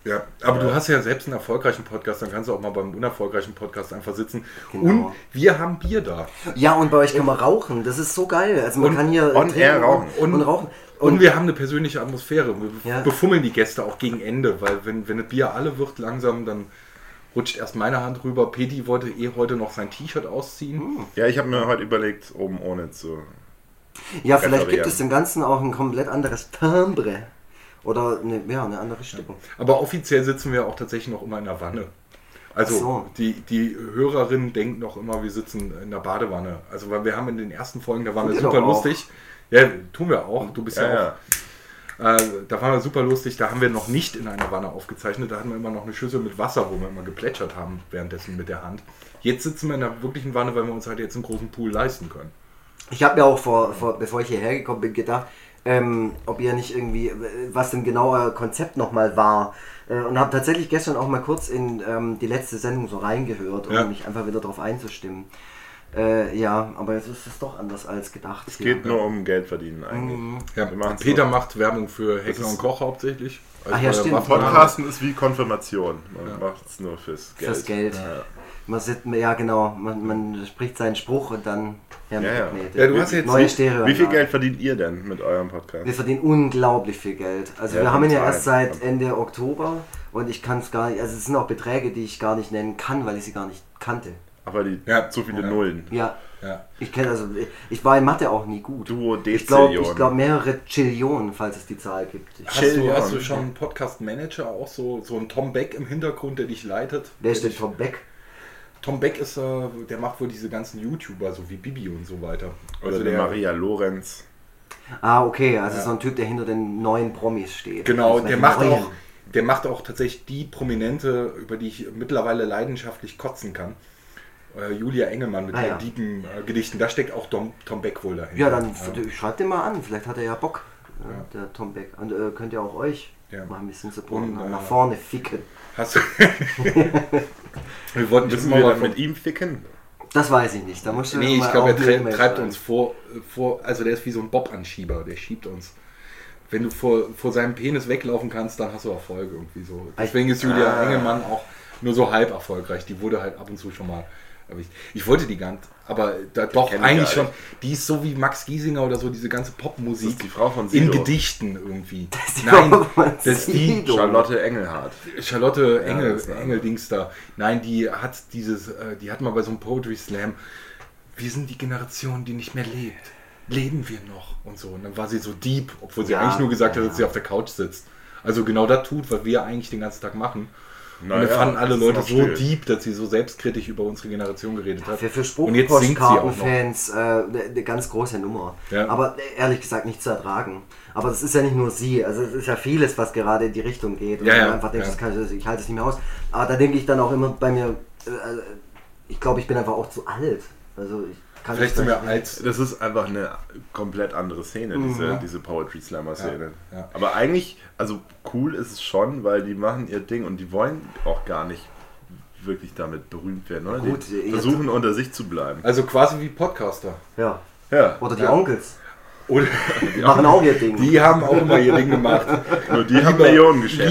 A: Ja, aber du hast ja selbst einen erfolgreichen Podcast, dann kannst du auch mal beim unerfolgreichen Podcast einfach sitzen.
D: Genau.
A: Und wir haben Bier da.
D: Ja, und bei euch kann man rauchen. Das ist so geil. Also man
A: Und
D: kann hier
B: on air
D: trinken
B: rauchen.
D: und rauchen.
A: Und wir haben eine persönliche Atmosphäre. Wir
D: Ja.
A: befummeln die Gäste auch gegen Ende, weil wenn das Bier alle wird langsam, dann rutscht erst meine Hand rüber. Peti wollte heute noch sein T-Shirt ausziehen.
B: Ja, ich habe mir heute überlegt, oben ohne zu.
D: Ja, vielleicht gibt
B: referieren.
D: es dem Ganzen auch ein komplett anderes Timbre. Oder eine andere Stimmung.
A: Aber offiziell sitzen wir auch tatsächlich noch immer in der Wanne. Also
D: Ach so.
A: die Hörerin denkt noch immer, wir sitzen in der Badewanne. Also weil wir haben in den ersten Folgen, da waren wir
D: Tut ihr
A: super
D: doch auch.
A: lustig. Ja, tun wir auch. Du bist ja,
B: Ja,
A: auch. Da waren wir super lustig. Da haben wir noch nicht in einer Wanne aufgezeichnet. Da hatten wir immer noch eine Schüssel mit Wasser, wo wir immer geplätschert haben währenddessen mit der Hand. Jetzt sitzen wir in einer wirklichen Wanne, weil wir uns halt jetzt einen großen Pool leisten können.
D: Ich habe mir auch bevor ich hierher gekommen bin, gedacht, ob ihr nicht irgendwie, was denn genau euer Konzept nochmal war. Und habe tatsächlich gestern auch mal kurz in die letzte Sendung so reingehört, um
A: Ja.
D: mich einfach wieder darauf einzustimmen. Ja, aber jetzt ist es doch anders als gedacht.
B: Es geht nur um Geld verdienen eigentlich.
A: Ja,
B: Wir machen's
A: Peter
B: so.
A: macht Werbung für Heckler und Koch hauptsächlich. Also
D: Ach ja,
A: bei der
D: stimmt.
A: Waffenhandel.
B: Podcasten ist wie Konfirmation. Man macht es nur fürs Geld.
D: Fürs Geld.
B: Ja.
D: Ja, genau. Man spricht seinen Spruch und dann mit
B: Ja, ja.
D: der Knete.
A: Ja, du hast jetzt
D: neue Stereo.
B: Wie viel Geld verdient ihr denn mit eurem Podcast?
D: Wir verdienen unglaublich viel Geld. Also
B: Ja,
D: wir haben ihn ja
B: von
D: erst
B: zwei.
D: seit Ende Oktober und ich kann es gar nicht, also es sind auch Beträge, die ich gar nicht nennen kann, weil ich sie gar nicht kannte.
B: Aber zu viele
A: Ja.
B: Nullen.
D: Ja,
A: Ja.
D: ich war in Mathe auch nie gut. Ich
B: Duodezillion.
D: glaube mehrere Trillionen, falls es die Zahl gibt.
A: Hast du schon einen Podcast-Manager, auch so einen Tom Beck im Hintergrund, der dich leitet?
D: Wer ist denn Tom Beck?
A: Tom Beck ist, der macht wohl diese ganzen YouTuber, so wie Bibi und so weiter.
B: Oder die Maria Lorenz.
D: Ah, okay, also so ein Typ, der hinter den neuen Promis steht.
A: Genau,
D: Also
A: der
D: die
A: macht
D: neuen.
A: auch tatsächlich die Prominente, über die ich mittlerweile leidenschaftlich kotzen kann. Julia Engelmann mit
D: Ah,
A: ihren
D: ja.
A: dieben Gedichten. Da steckt auch Tom Beck wohl dahinter.
D: Ja, dann schreibt den mal an, vielleicht hat er ja Bock, der Tom Beck. Und könnt ihr auch euch
A: Ja.
D: mal ein bisschen supporten,
A: Und,
D: nach vorne ficken.
A: Hast du? Wir wollten
B: Müssen
A: jetzt
B: wir
A: mal
B: dann mit ihm ficken?
D: Das weiß ich nicht. Da musst du
A: Nee,
D: mal
A: ich glaube,
D: auch
A: er
D: eine E-Mail
A: treibt
D: schreiben.
A: uns vor, also der ist wie so ein Bob-Anschieber, der schiebt uns. Wenn du vor seinem Penis weglaufen kannst, dann hast du Erfolg irgendwie so. Deswegen ist Julia Engelmann auch nur so halb erfolgreich. Die wurde halt ab und zu schon mal erwischt. Ich wollte die gar nicht, aber da doch
B: kenn ich
A: eigentlich
B: gar
A: schon.
B: nicht.
A: Die ist so wie Max Giesinger oder so, diese ganze
B: Das
A: Popmusik
B: ist die Frau von
A: in
B: Sido.
A: Gedichten irgendwie.
D: die
A: Nein,
D: Frau von
A: das ist die
D: Sido.
B: Charlotte Engelhardt.
A: Charlotte
B: Ja, das war-
A: Engel-Dings da. Nein, die hat die hat mal bei so einem Poetry Slam, wir sind die Generation, die nicht mehr lebt. Leben wir noch? Und so. Und dann war sie so deep, obwohl sie
D: Ja,
A: eigentlich nur gesagt
D: ja,
A: hat, dass sie auf der Couch sitzt. Also genau das tut, was wir eigentlich den ganzen Tag machen. Und
B: Naja,
A: dann fanden alle
B: das ist
A: Leute
B: noch
A: so
B: still.
A: deep, dass sie so selbstkritisch über unsere Generation geredet hat.
D: Für
A: Und jetzt singt sie auch noch.
D: Spruchpostkartenfans eine ganz große Nummer.
A: Ja.
D: Aber ehrlich gesagt nicht zu ertragen. Aber das ist ja nicht nur sie. Also es ist ja vieles, was gerade in die Richtung geht. Und
A: Ja,
D: man
A: ja,
D: einfach denkt,
A: ja.
D: ich halte es nicht mehr aus. Aber da denke ich dann auch immer bei mir, ich glaube, ich bin einfach auch zu alt. Also ich kann
A: Vielleicht
D: nicht
A: sind wir
D: sagen,
A: alt.
B: Das ist einfach eine komplett andere Szene, diese Poetry Slammer Szene.
A: Ja, ja.
B: Aber eigentlich, also cool ist es schon, weil die machen ihr Ding und die wollen auch gar nicht wirklich damit berühmt werden. Oder?
D: Gut,
B: die
D: ihr-
B: versuchen unter sich zu bleiben.
A: Also quasi wie Podcaster.
D: Ja.
B: Ja,
D: Oder die
A: Ja.
D: Onkels.
A: Und
D: Die machen auch ihr Ding.
A: die haben auch immer ihr Ding gemacht.
B: nur die haben Millionen geschäft.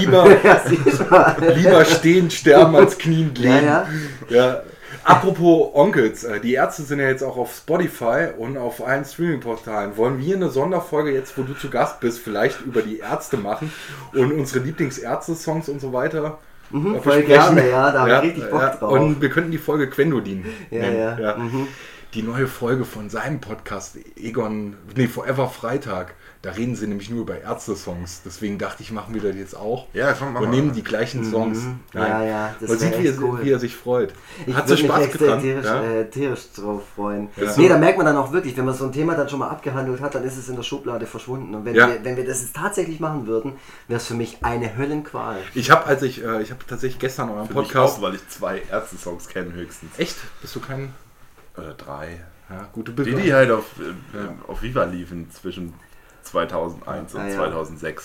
A: Lieber stehen, sterben als knien leben.
D: Ja,
A: Ja. Apropos Onkels, die Ärzte sind ja jetzt auch auf Spotify und auf allen Streaming-Portalen. Wollen wir eine Sonderfolge jetzt, wo du zu Gast bist, vielleicht über die Ärzte machen und unsere Lieblingsärzte-Songs und so weiter?
D: voll
A: besprechen?
D: gerne, ja, da habe ich richtig Bock drauf.
A: Und wir könnten die Folge Quendolin nennen.
D: ja.
A: Die neue Folge von seinem Podcast Forever Freitag. Da reden sie nämlich nur über Ärzte-Songs. Deswegen dachte ich, machen wir das jetzt auch.
B: Ja, komm, mach
A: Und
B: mal.
A: nehmen die gleichen Songs.
D: Ja, das
A: Man sieht,
D: wär
A: wie
D: echt
A: er,
D: cool.
A: wie er sich freut.
D: Ich
A: Hat so
D: würde mich
A: Spaß
D: extra
A: getan.
D: tierisch,
A: Ja?
D: tierisch drauf freuen.
A: Ja.
D: Nee, da merkt man dann auch wirklich, wenn man so ein Thema dann schon mal abgehandelt hat, dann ist es in der Schublade verschwunden. Und wenn,
A: Ja.
D: wenn wir das jetzt tatsächlich machen würden, wäre es für mich eine Höllenqual.
A: Ich habe tatsächlich gestern euren
B: Für mich
A: Podcast.
B: auch, weil ich 2 Ärzte-Songs kenne höchstens.
A: Echt? Bist du kein?
B: 3.
A: Ja, gut, du bist.
B: Die halt auf Viva liefen zwischen 2001 und
D: Ah, ja.
B: 2006.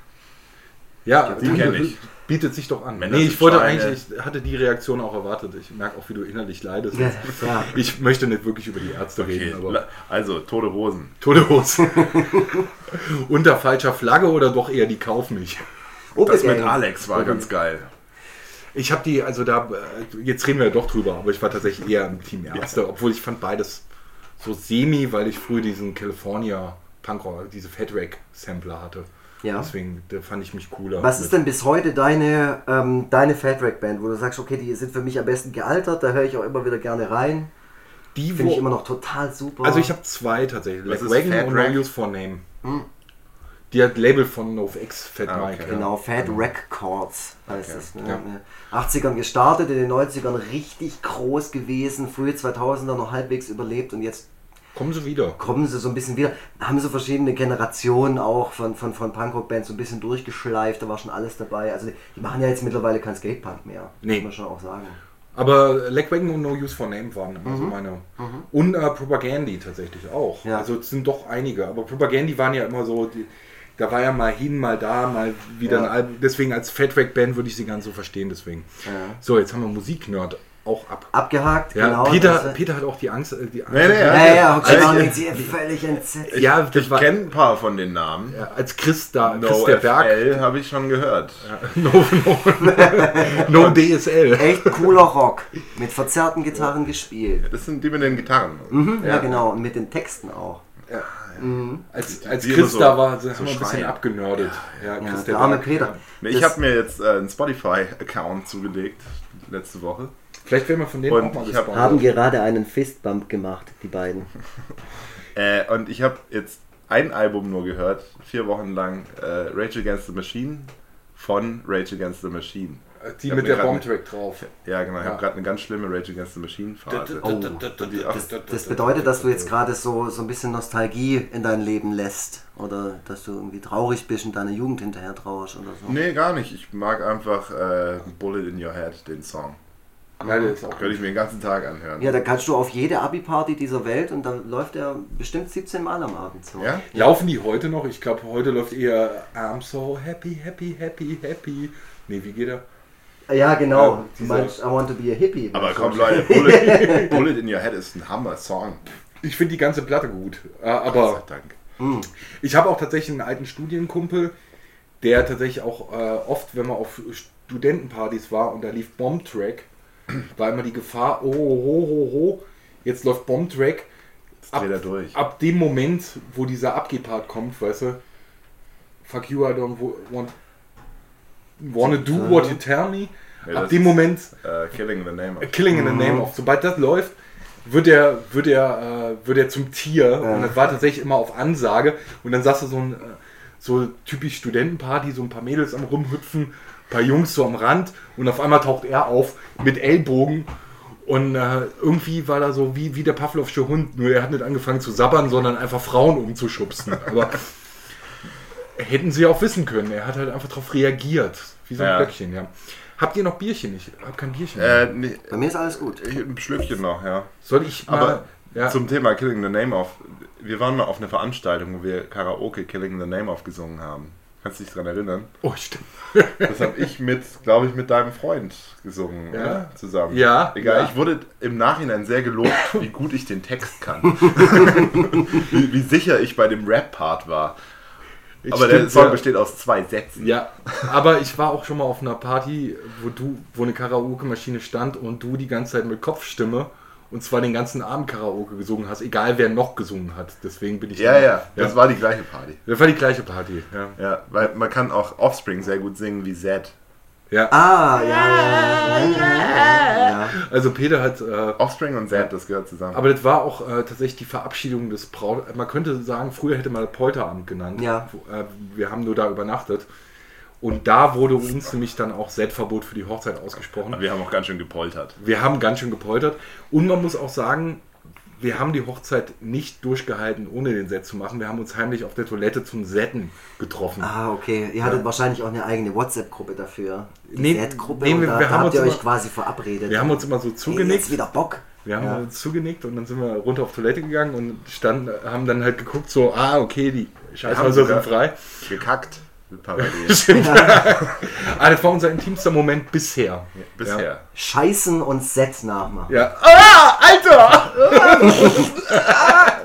A: Ja,
B: Die kenn ich.
A: Bietet sich doch an.
B: Männer
A: Nee,
B: sind
A: ich wollte
B: Schweine.
A: eigentlich, ich hatte die Reaktion auch erwartet. Ich merke auch, wie du innerlich leidest.
D: Ja, ja.
A: Ich möchte nicht wirklich über die Ärzte reden, aber.
B: Also, Tote Hosen.
A: Tote Hose. Unter falscher Flagge oder doch eher die Kauf mich?
B: Das mit
D: Gang.
B: Alex war ganz geil.
A: Ich habe die, also da, jetzt reden wir ja doch drüber, aber ich war tatsächlich eher im Team Ärzte, obwohl ich fand beides so semi, weil ich früher diesen California Punkrock, diese Fat Wreck Sampler hatte.
D: Ja.
A: Deswegen da fand ich mich cooler.
D: Was ist denn bis heute deine Fat Wreck Band, wo du sagst, okay, die sind für mich am besten gealtert, da höre ich auch immer wieder gerne rein.
A: Die,
D: Finde ich immer noch total super.
A: Also ich habe zwei tatsächlich,
B: Was
A: Like
B: ist
A: Wagon
B: Fat
A: und
B: Wreck?
A: No Use for Name. Die hat Label von NoFX, Fat
B: Ah, okay.
A: Mike.
D: Genau, Fat Records heißt es. Ne?
A: Ja.
D: 80ern gestartet, in den 90ern richtig groß gewesen, frühe 2000er noch halbwegs überlebt und jetzt
A: Kommen sie wieder.
D: kommen sie so ein bisschen wieder. Haben so verschiedene Generationen auch von Punkrock-Bands so ein bisschen durchgeschleift, da war schon alles dabei. Also die machen ja jetzt mittlerweile kein Skatepunk mehr,
A: Nee.
D: muss man schon auch sagen.
A: Aber Like Wagon und No Use for Name waren immer so meine. Und Propagandy tatsächlich auch.
D: Ja.
A: Also es sind doch einige. Aber Propagandy waren ja immer so, da war ja mal hin, mal da, mal wieder ein Album. Deswegen als Fat Wreck Band würde ich sie gar nicht so verstehen. Deswegen.
D: Ja.
A: So, jetzt haben wir Musiknerd auch ab.
D: Abgehakt,
A: Ja,
D: genau.
A: Peter hat auch die Angst.
D: Ja, okay,
B: Also,
D: denkt sie völlig entsetzt.
A: Ja, das
B: Ich
A: war
B: kenne ein paar von den Namen.
A: ja, als Chris da,
B: No
A: Chris der Berg,
B: FL habe ich schon gehört.
A: No DSL.
D: Echt cooler Rock, mit verzerrten Gitarren gespielt.
B: Das sind die mit den Gitarren.
D: Ja, genau, und mit den Texten auch.
A: Als
B: Die
A: Chris
B: so-
A: da war,
B: so
A: haben wir ein bisschen
B: schreien.
A: abgenördet. Ja,
D: Ja,
A: Chris
D: der arme
A: Berg.
D: Peter.
B: Nee, ich
D: Das-
B: habe mir jetzt einen Spotify-Account zugelegt, letzte Woche.
A: Vielleicht werden wir von denen
B: Und
A: auch mal
B: ich hab-
A: gesponsert.
D: Haben gerade einen Fistbump gemacht, die beiden.
B: Und ich habe jetzt ein Album nur gehört, 4 Wochen lang, Rage Against the Machine von Rage Against the Machine.
A: Die
B: Ich hab
A: mit
B: mir
A: der
B: grad
A: Bomb-Track drauf.
B: Ja, genau, ich
A: Ja.
B: habe gerade eine ganz schlimme Rage Against the Machine Phase.
D: Das bedeutet, dass du jetzt gerade so ein bisschen Nostalgie in dein Leben lässt. Oder dass du irgendwie traurig bist und deiner Jugend hinterher trauerst oder so.
B: Nee, gar nicht. Ich mag einfach Bullet in Your Head, den Song.
A: Ja, der ist auch
B: Könnte ich mir den ganzen Tag anhören.
D: Ja, da kannst du auf jede Abi-Party dieser Welt und dann läuft er bestimmt 17 Mal am Abend so.
B: Ja?
A: Laufen die heute noch? Ich glaube, heute läuft eher I'm so happy, happy, happy, happy. Nee, wie geht er?
D: Ja, genau.
A: Ja,
D: Du
A: dieser-
D: meinst, I want to be a hippie.
B: Aber
D: Meinst du?
B: komm Leute, Bullet in Your Head ist ein Hammer-Song.
A: Ich finde die ganze Platte gut.
B: Gott
A: Aber
B: sei Dank.
A: ich habe auch tatsächlich einen alten Studienkumpel, der tatsächlich auch oft, wenn man auf Studentenpartys war und da lief Bomb-Track, war immer die Gefahr, jetzt läuft Bomb-Track.
B: Jetzt dreht er durch.
A: Ab dem Moment, wo dieser Abgeh-Part kommt, weißt du, fuck you, I don't wanna do what you tell me.
B: Ja,
A: Ab
B: das
A: dem
B: ist,
A: Moment,
B: Killing the Name of.
A: Killing in the Name of, sobald das läuft, wird er zum Tier. Und das war tatsächlich immer auf Ansage. Und dann sagst du so typisch Studentenparty, so ein paar Mädels am rumhüpfen, ein paar Jungs so am Rand und auf einmal taucht er auf mit Ellbogen und irgendwie war da so wie der Pavlovsche Hund, nur er hat nicht angefangen zu sabbern, sondern einfach Frauen umzuschubsen. Aber hätten sie auch wissen können, er hat halt einfach darauf reagiert, wie so ein
B: Ja.
A: Glöckchen, ja. Habt ihr noch Bierchen? Ich habe kein Bierchen.
B: Nee,
D: Bei mir ist alles gut.
B: ein Schlückchen noch, ja.
A: Soll ich mal...
B: Aber
A: ja.
B: zum Thema Killing the Name of. Wir waren mal auf einer Veranstaltung, wo wir Karaoke Killing the Name of gesungen haben. Kannst du dich daran erinnern?
A: Oh, stimmt.
B: Das habe ich glaube ich, mit deinem Freund gesungen,
A: Ja.
B: oder? Zusammen.
A: Ja,
B: Egal,
A: ja.
B: ich wurde im Nachhinein sehr gelobt, wie gut ich den Text kann. wie sicher ich bei dem Rap-Part war. Aber der
A: Stimmt,
B: Song
A: ja.
B: besteht aus 2 Sätzen.
A: Ja, aber ich war auch schon mal auf einer Party, wo eine Karaoke-Maschine stand und du die ganze Zeit mit Kopfstimme und zwar den ganzen Abend Karaoke gesungen hast, egal wer noch gesungen hat. Deswegen bin ich...
B: Ja, das war die gleiche Party.
A: Das war die gleiche Party, ja.
B: Ja, weil man kann auch Offspring sehr gut singen wie Zed.
A: Ja,
D: Ah, ja.
A: also Peter hat...
B: Offspring und Zed, das gehört zusammen.
A: aber das war auch tatsächlich die Verabschiedung des Braut... Man könnte sagen, früher hätte man das Polterabend genannt.
D: Ja.
A: Wir haben nur da übernachtet. Und da wurde uns nämlich dann auch Set-Verbot für die Hochzeit ausgesprochen.
B: Wir haben auch ganz schön gepoltert.
A: Wir haben ganz schön gepoltert. Und man muss auch sagen, wir haben die Hochzeit nicht durchgehalten, ohne den Set zu machen. Wir haben uns heimlich auf der Toilette zum Setten getroffen.
D: Ah, okay. Ihr hattet wahrscheinlich auch eine eigene WhatsApp-Gruppe dafür. Die
A: Nee,
D: Set-Gruppe.
A: nee,
D: und
A: wir
D: da
A: haben
D: habt
A: uns
D: ihr euch
A: immer-
D: quasi verabredet.
A: Wir haben uns immer so
D: Hey,
A: zugenickt.
D: jetzt wieder Bock.
A: Wir haben
D: Ja.
A: uns zugenickt und dann sind wir runter auf Toilette gegangen und haben dann halt geguckt, so, okay, die Scheißhäuser sind frei.
B: Gekackt. Parallel.
A: Das war unser intimster Moment bisher.
B: Bisher.
D: Scheißen und Set nachmachen.
A: Ja. Ah, Alter!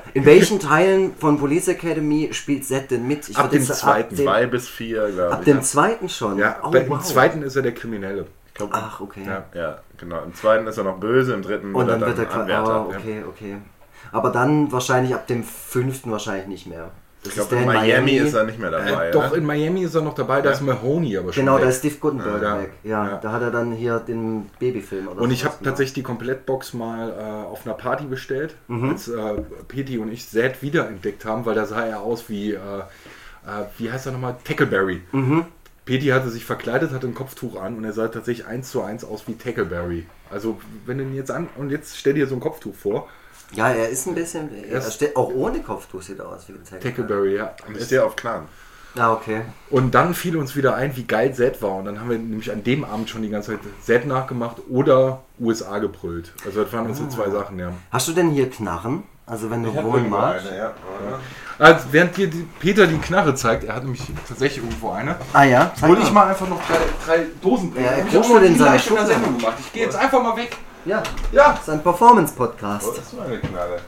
D: In welchen Teilen von Police Academy spielt Zed denn mit?
A: Ab dem zweiten.
B: 2 bis 4, glaube ich.
D: Ab dem zweiten schon?
A: Ja, im zweiten ist er der Kriminelle. Ich glaub,
D: Ach, okay.
B: Ja, genau. Im zweiten ist er noch böse, im dritten
D: Und dann
B: er
D: wird er
B: Anwärter.
D: okay. Aber dann wahrscheinlich ab dem 5. wahrscheinlich nicht mehr. Das
B: Ich glaube, in Miami ist er nicht mehr dabei.
A: doch,
B: ja?
A: in Miami ist er noch dabei, da ist Mahoney aber schon
D: Genau,
A: weg.
D: da ist Steve Guttenberg
A: Ja.
D: weg. Ja, da hat er dann hier den Babyfilm oder
A: Und ich
D: sowas
A: habe tatsächlich die Komplettbox mal auf einer Party bestellt, als Peti und ich Zed wiederentdeckt haben, weil da sah er aus wie heißt er nochmal? Tackleberry. Peti hatte sich verkleidet, hatte ein Kopftuch an und er sah tatsächlich 1:1 aus wie Tackleberry. Also wenn du ihn jetzt und jetzt stell dir so ein Kopftuch vor.
D: Ja, er ist ein bisschen, auch ohne Kopftuch sieht er aus wie ein
A: Tackleberry, ja.
B: Ist der auf Clan?
D: Ah, okay.
A: Und dann fiel uns wieder ein, wie geil Zed war. Und dann haben wir nämlich an dem Abend schon die ganze Zeit Zed nachgemacht oder USA gebrüllt. Also das waren unsere zwei Sachen, ja.
D: Hast du denn hier Knarren? Also wenn du Wohnen magst?
B: Ja.
A: Also, während dir Peter die Knarre zeigt, er hat nämlich tatsächlich irgendwo eine,
D: Ah ja?
A: hol ich mal einfach noch drei Dosen bringen.
D: Ja, er
A: Ich hab
D: guckt
A: noch
D: schon in
A: nie
D: seine
A: live in der
D: Schublade.
A: Sendung gemacht. Ich gehe jetzt einfach mal weg.
D: Ja,
A: Ja.
D: das ist ein Performance-Podcast.
B: Das ist meine Knarre.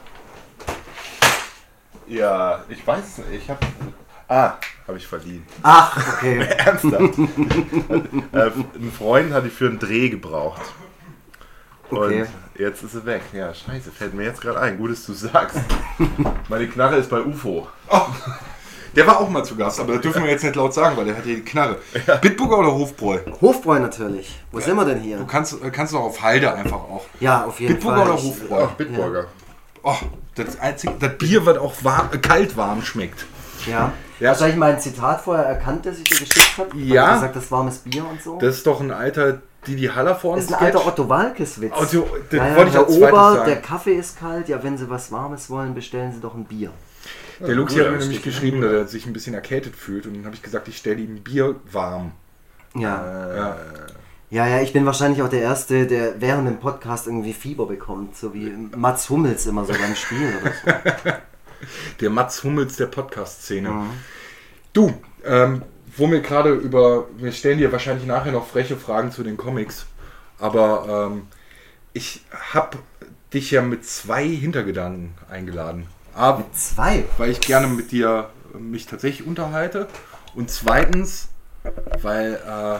B: Ja, ich weiß es nicht. Habe ich verliehen.
D: Ach, okay.
B: Ernsthaft. Ein Freund hatte ich für einen Dreh gebraucht.
D: Okay.
B: Und jetzt ist sie weg. Ja, scheiße, fällt mir jetzt gerade ein. Gut, dass du sagst. Meine Knarre ist bei UFO.
A: Der war auch mal zu Gast, aber das dürfen wir jetzt nicht laut sagen, weil der hat hier die Knarre. Bitburger oder Hofbräu?
D: Hofbräu natürlich. Wo sind wir denn hier?
A: Du kannst noch auf Halde einfach auch.
D: Ja, auf jeden
A: Bitburger
D: Fall.
A: oder Hofbräu?
B: Bitburger.
A: Oh, das Bier wird auch kalt warm schmeckt.
D: Ja.
A: Ja.
D: Hast du eigentlich mein Zitat vorher erkannt, das ich dir geschickt habe?
A: Ja.
D: Hast du gesagt, das warmes Bier und so?
A: Das ist doch ein alter Didi Hallervorn
D: Das ist ein alter Otto Walkes-Witz.
A: Also, das
D: ja,
A: wollte ich
D: Herr
A: als zweites
D: Ober,
A: sagen.
D: der Kaffee ist kalt. Ja, wenn Sie was Warmes wollen, bestellen Sie doch ein Bier.
A: Der Luxi
B: Gut,
A: hat mir
B: das
A: nämlich
B: steht
A: geschrieben, dass er sich ein bisschen erkältet fühlt. Und dann habe ich gesagt, ich stelle ihm Bier warm.
D: Ja. Ja, ich bin wahrscheinlich auch der Erste, der während dem Podcast irgendwie Fieber bekommt. So wie Mats Hummels immer so beim Spielen oder so.
A: Der Mats Hummels der Podcast-Szene. Du, wo wir gerade wir stellen dir wahrscheinlich nachher noch freche Fragen zu den Comics, aber ich habe dich ja mit 2 Hintergedanken eingeladen. A,
D: 2?
A: weil ich gerne mit dir mich tatsächlich unterhalte und zweitens, weil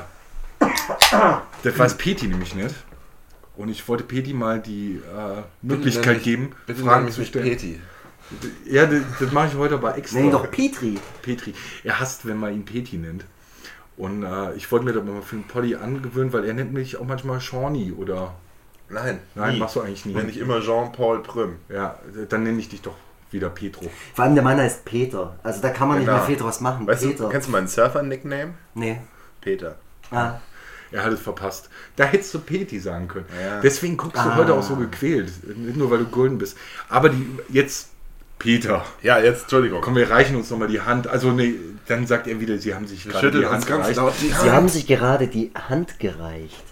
A: das weiß Peti nämlich nicht und ich wollte Peti mal die Möglichkeit geben, Fragen zu stellen.
B: Peti.
A: Ja, das mache ich heute aber extra.
D: Nenn ihn doch Petri.
A: Petri. Er hasst, wenn man ihn Peti nennt. Und ich wollte mir das mal für den Poddy angewöhnen, weil er nennt mich auch manchmal Shawnee oder...
B: Nein,
A: Nein,
B: nie.
A: machst du eigentlich nie.
B: Wenn ich immer Jean-Paul Prüm.
A: Ja, dann nenne ich dich doch wieder Petro.
D: Vor allem der Mann heißt Peter. Also da kann man nicht
B: Genau.
D: mehr Peter was machen.
B: Weißt
D: Peter.
B: du, kennst du meinen Surfer-Nickname?
D: Nee.
B: Peter.
D: Ah.
A: Er hat es verpasst. Da hättest du Peti sagen können.
B: Ja.
A: Deswegen guckst du heute auch so gequält. Nicht nur, weil du golden bist. Aber jetzt Peter.
B: Ja, jetzt, Entschuldigung.
A: Komm, wir reichen uns nochmal die Hand. Also, nee, dann sagt er wieder, sie haben sich gerade die
B: Schüttelt
A: Hand
B: uns ganz
A: gereicht.
B: laut die
D: Sie
B: Hand.
D: haben sich gerade die Hand gereicht.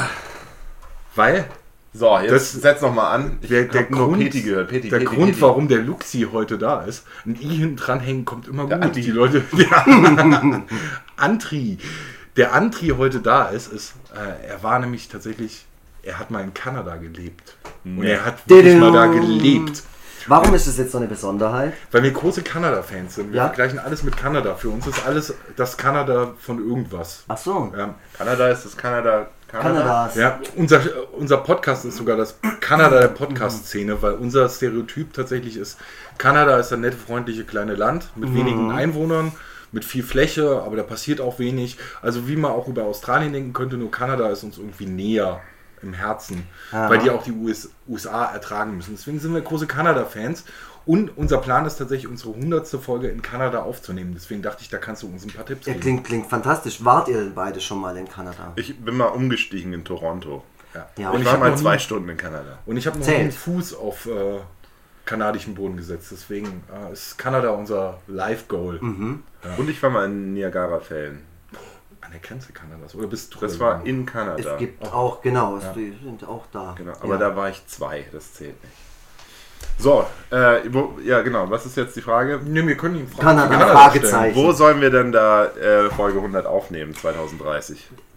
A: Weil...
B: So, jetzt
A: Das-
B: setz noch mal an. Ich
A: Der
B: hab nur
A: Grund,
B: Peti gehört. Peti,
A: der
B: Peti,
A: Grund,
B: Peti.
A: warum der Luxi heute da ist, ein I hinten dran hängen, kommt immer
B: Der
A: gut.
B: Anti.
A: Die Leute, ja. Antri. Der Antri heute da ist, er war nämlich tatsächlich, er hat mal in Kanada gelebt. Und er hat wirklich mal da gelebt.
D: Warum ist das jetzt so eine Besonderheit?
A: Weil wir große Kanada-Fans sind. Wir
D: Ja.
A: vergleichen alles mit Kanada. Für uns ist alles das Kanada von irgendwas.
D: Ach so.
B: Kanada ist das Kanada.
D: Kanadas.
A: Ja, unser Podcast ist sogar das Kanada der Podcast-Szene, weil unser Stereotyp tatsächlich ist, Kanada ist ein nette, freundliche kleine Land mit wenigen Einwohnern, mit viel Fläche, aber da passiert auch wenig. Also wie man auch über Australien denken könnte, nur Kanada ist uns irgendwie näher im Herzen, weil die auch die USA ertragen müssen. Deswegen sind wir große Kanada-Fans. Und unser Plan ist tatsächlich, unsere 100. Folge in Kanada aufzunehmen. Deswegen dachte ich, da kannst du uns ein paar Tipps
D: Ja,
A: geben.
D: klingt fantastisch. Wart ihr beide schon mal in Kanada?
B: Ich bin mal umgestiegen in Toronto.
D: Ja,
B: Und ich
A: hab
B: war mal
A: noch
B: 2
A: nie-
B: Stunden in Kanada.
A: Und ich habe noch
D: Zählt.
A: nie einen Fuß auf kanadischen Boden gesetzt. Deswegen ist Kanada unser Live-Goal.
B: Und ich war mal in Niagara-Fällen.
A: An der Grenze Kanadas. Oder bist du
B: Das war in Kanada.
D: Es gibt auch, genau, die sind auch da.
B: Genau, aber
D: ja.
B: da war ich 2, das zählt nicht. So, ja genau, was ist jetzt die Frage?
A: Ne, wir können ihn fragen.
D: Kanada,
A: Kanada
D: Fragezeichen.
B: Wo sollen wir denn da Folge 100 aufnehmen, 2030?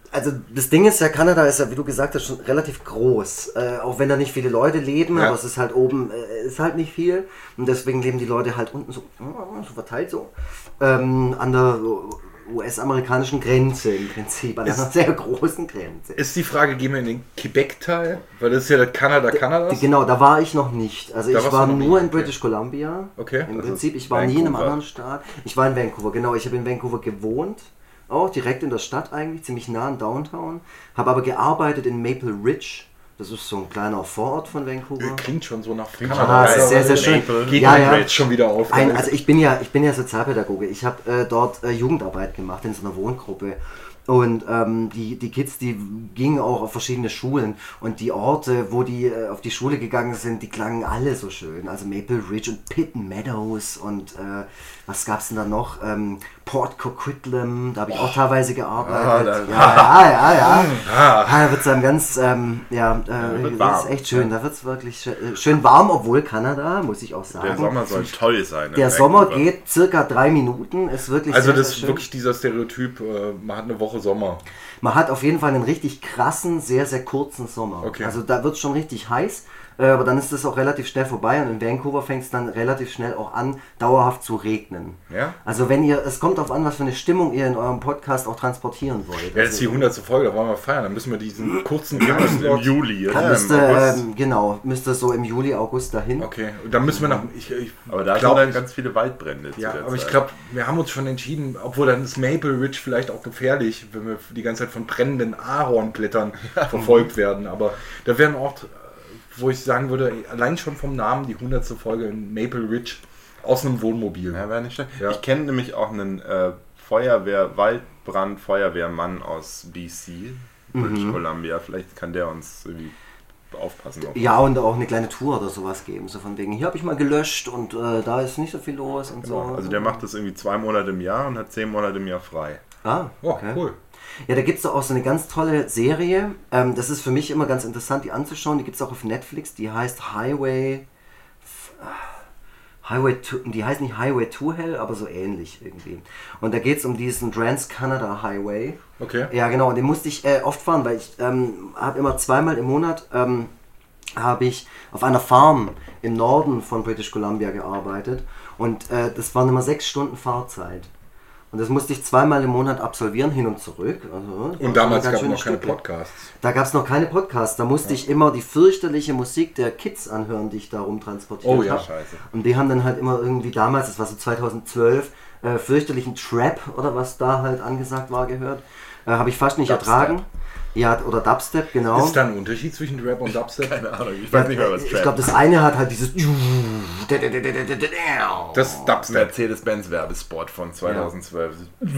D: Also das Ding ist ja, Kanada ist ja, wie du gesagt hast, schon relativ groß. Auch wenn da nicht viele Leute leben, aber es ist halt oben, ist halt nicht viel. Und deswegen leben die Leute halt unten so verteilt so. An der US-amerikanischen Grenze im Prinzip, an einer sehr großen Grenze.
A: Ist die Frage, gehen wir in den Quebec-Teil? Weil das ist ja das Kanada Kanadas.
D: Genau, da war ich noch nicht. Also ich war nur in British Columbia.
A: Okay.
D: Im Prinzip, ich war nie in einem anderen Staat. Ich war in Vancouver, genau. Ich habe in Vancouver gewohnt. Auch direkt in der Stadt eigentlich, ziemlich nah an Downtown. Habe aber gearbeitet in Maple Ridge. Das ist so ein kleiner Vorort von Vancouver.
A: Klingt schon so nach
D: Ah, das ist sehr, sehr schön.
A: Geht mir jetzt schon wieder auf.
D: Also ich bin ja Sozialpädagoge. Ich habe dort Jugendarbeit gemacht in so einer Wohngruppe. Und die Kids, die gingen auch auf verschiedene Schulen. Und die Orte, wo die auf die Schule gegangen sind, die klangen alle so schön. Also Maple Ridge und Pitt Meadows und was gab es denn da noch? Port Coquitlam, da habe ich auch teilweise gearbeitet. Da wird es dann ganz, das ist echt schön. Da wird es wirklich schön warm, obwohl Kanada, muss ich auch sagen.
B: Der Sommer soll toll sein.
D: Der Sommer geht circa 3 Minuten, ist wirklich
A: also
D: sehr,
A: das
D: sehr
A: ist
D: schön.
A: wirklich dieser Stereotyp, man hat eine Woche Sommer.
D: Man hat auf jeden Fall einen richtig krassen, sehr, sehr kurzen Sommer.
A: Okay.
D: Also da wird es schon richtig heiß, aber dann ist das auch relativ schnell vorbei und in Vancouver fängt es dann relativ schnell auch an, dauerhaft zu regnen.
B: Ja?
D: Also es kommt darauf an, was für eine Stimmung ihr in eurem Podcast auch transportieren wollt.
A: Ja, das ist die 100. Folge, da wollen wir feiern, dann müssen wir diesen kurzen
B: Im Juli, oder?
D: Müsste so im Juli, August dahin.
A: Okay, und dann müssen wir nach...
B: Aber da sind dann ganz viele Waldbrände.
A: Ja, aber ich glaube, wir haben uns schon entschieden, obwohl dann ist Maple Ridge vielleicht auch gefährlich, wenn wir die ganze Zeit von brennenden Ahornblättern verfolgt werden. Aber da werden auch, wo ich sagen würde, allein schon vom Namen die 100. Folge in Maple Ridge aus einem Wohnmobil.
B: Ja, wäre nicht schlecht.
A: Ja.
B: Ich kenne nämlich auch einen Waldbrand-Feuerwehrmann aus BC, British Columbia. Vielleicht kann der uns irgendwie aufpassen.
D: Ja, und auch eine kleine Tour oder sowas geben. So von wegen, hier habe ich mal gelöscht und da ist nicht so viel los und
B: Genau.
D: so.
B: Also der macht das irgendwie 2 Monate im Jahr und hat 10 Monate im Jahr frei.
D: Ah,
A: Okay. Cool.
D: Ja, da gibt es auch so eine ganz tolle Serie. Das ist für mich immer ganz interessant, die anzuschauen. Die gibt es auch auf Netflix. Die heißt Highway to, die heißt nicht Highway to Hell, aber so ähnlich irgendwie. Und da geht es um diesen Trans-Canada Highway.
A: Okay.
D: Ja, genau. Und den musste ich oft fahren, weil ich habe immer 2-mal im Monat habe ich auf einer Farm im Norden von British Columbia gearbeitet. Und das waren immer 6 Stunden Fahrzeit. Und das musste ich 2-mal im Monat absolvieren, hin und zurück. Also,
A: Und damals
D: ganz
A: gab es
D: schöne
A: noch keine
D: Stücke.
A: Podcasts.
D: Da gab es noch keine Podcasts. Da musste ich immer die fürchterliche Musik der Kids anhören, die ich da rumtransportiert
A: Oh ja,
D: habe.
B: scheiße.
D: Und die haben dann halt immer irgendwie damals, das war so 2012, fürchterlichen Trap oder was da halt angesagt war, gehört. Habe ich fast nicht
B: Dubstep.
D: ertragen. Ja, oder Dubstep, genau.
A: Ist da ein Unterschied zwischen Rap und Dubstep?
B: Keine Ahnung, ich weiß nicht mehr, was
D: Ich
B: Trap
D: glaube, das eine hat halt dieses...
A: Das ist Dubstep.
B: Mercedes-Benz-Werbespot von 2012.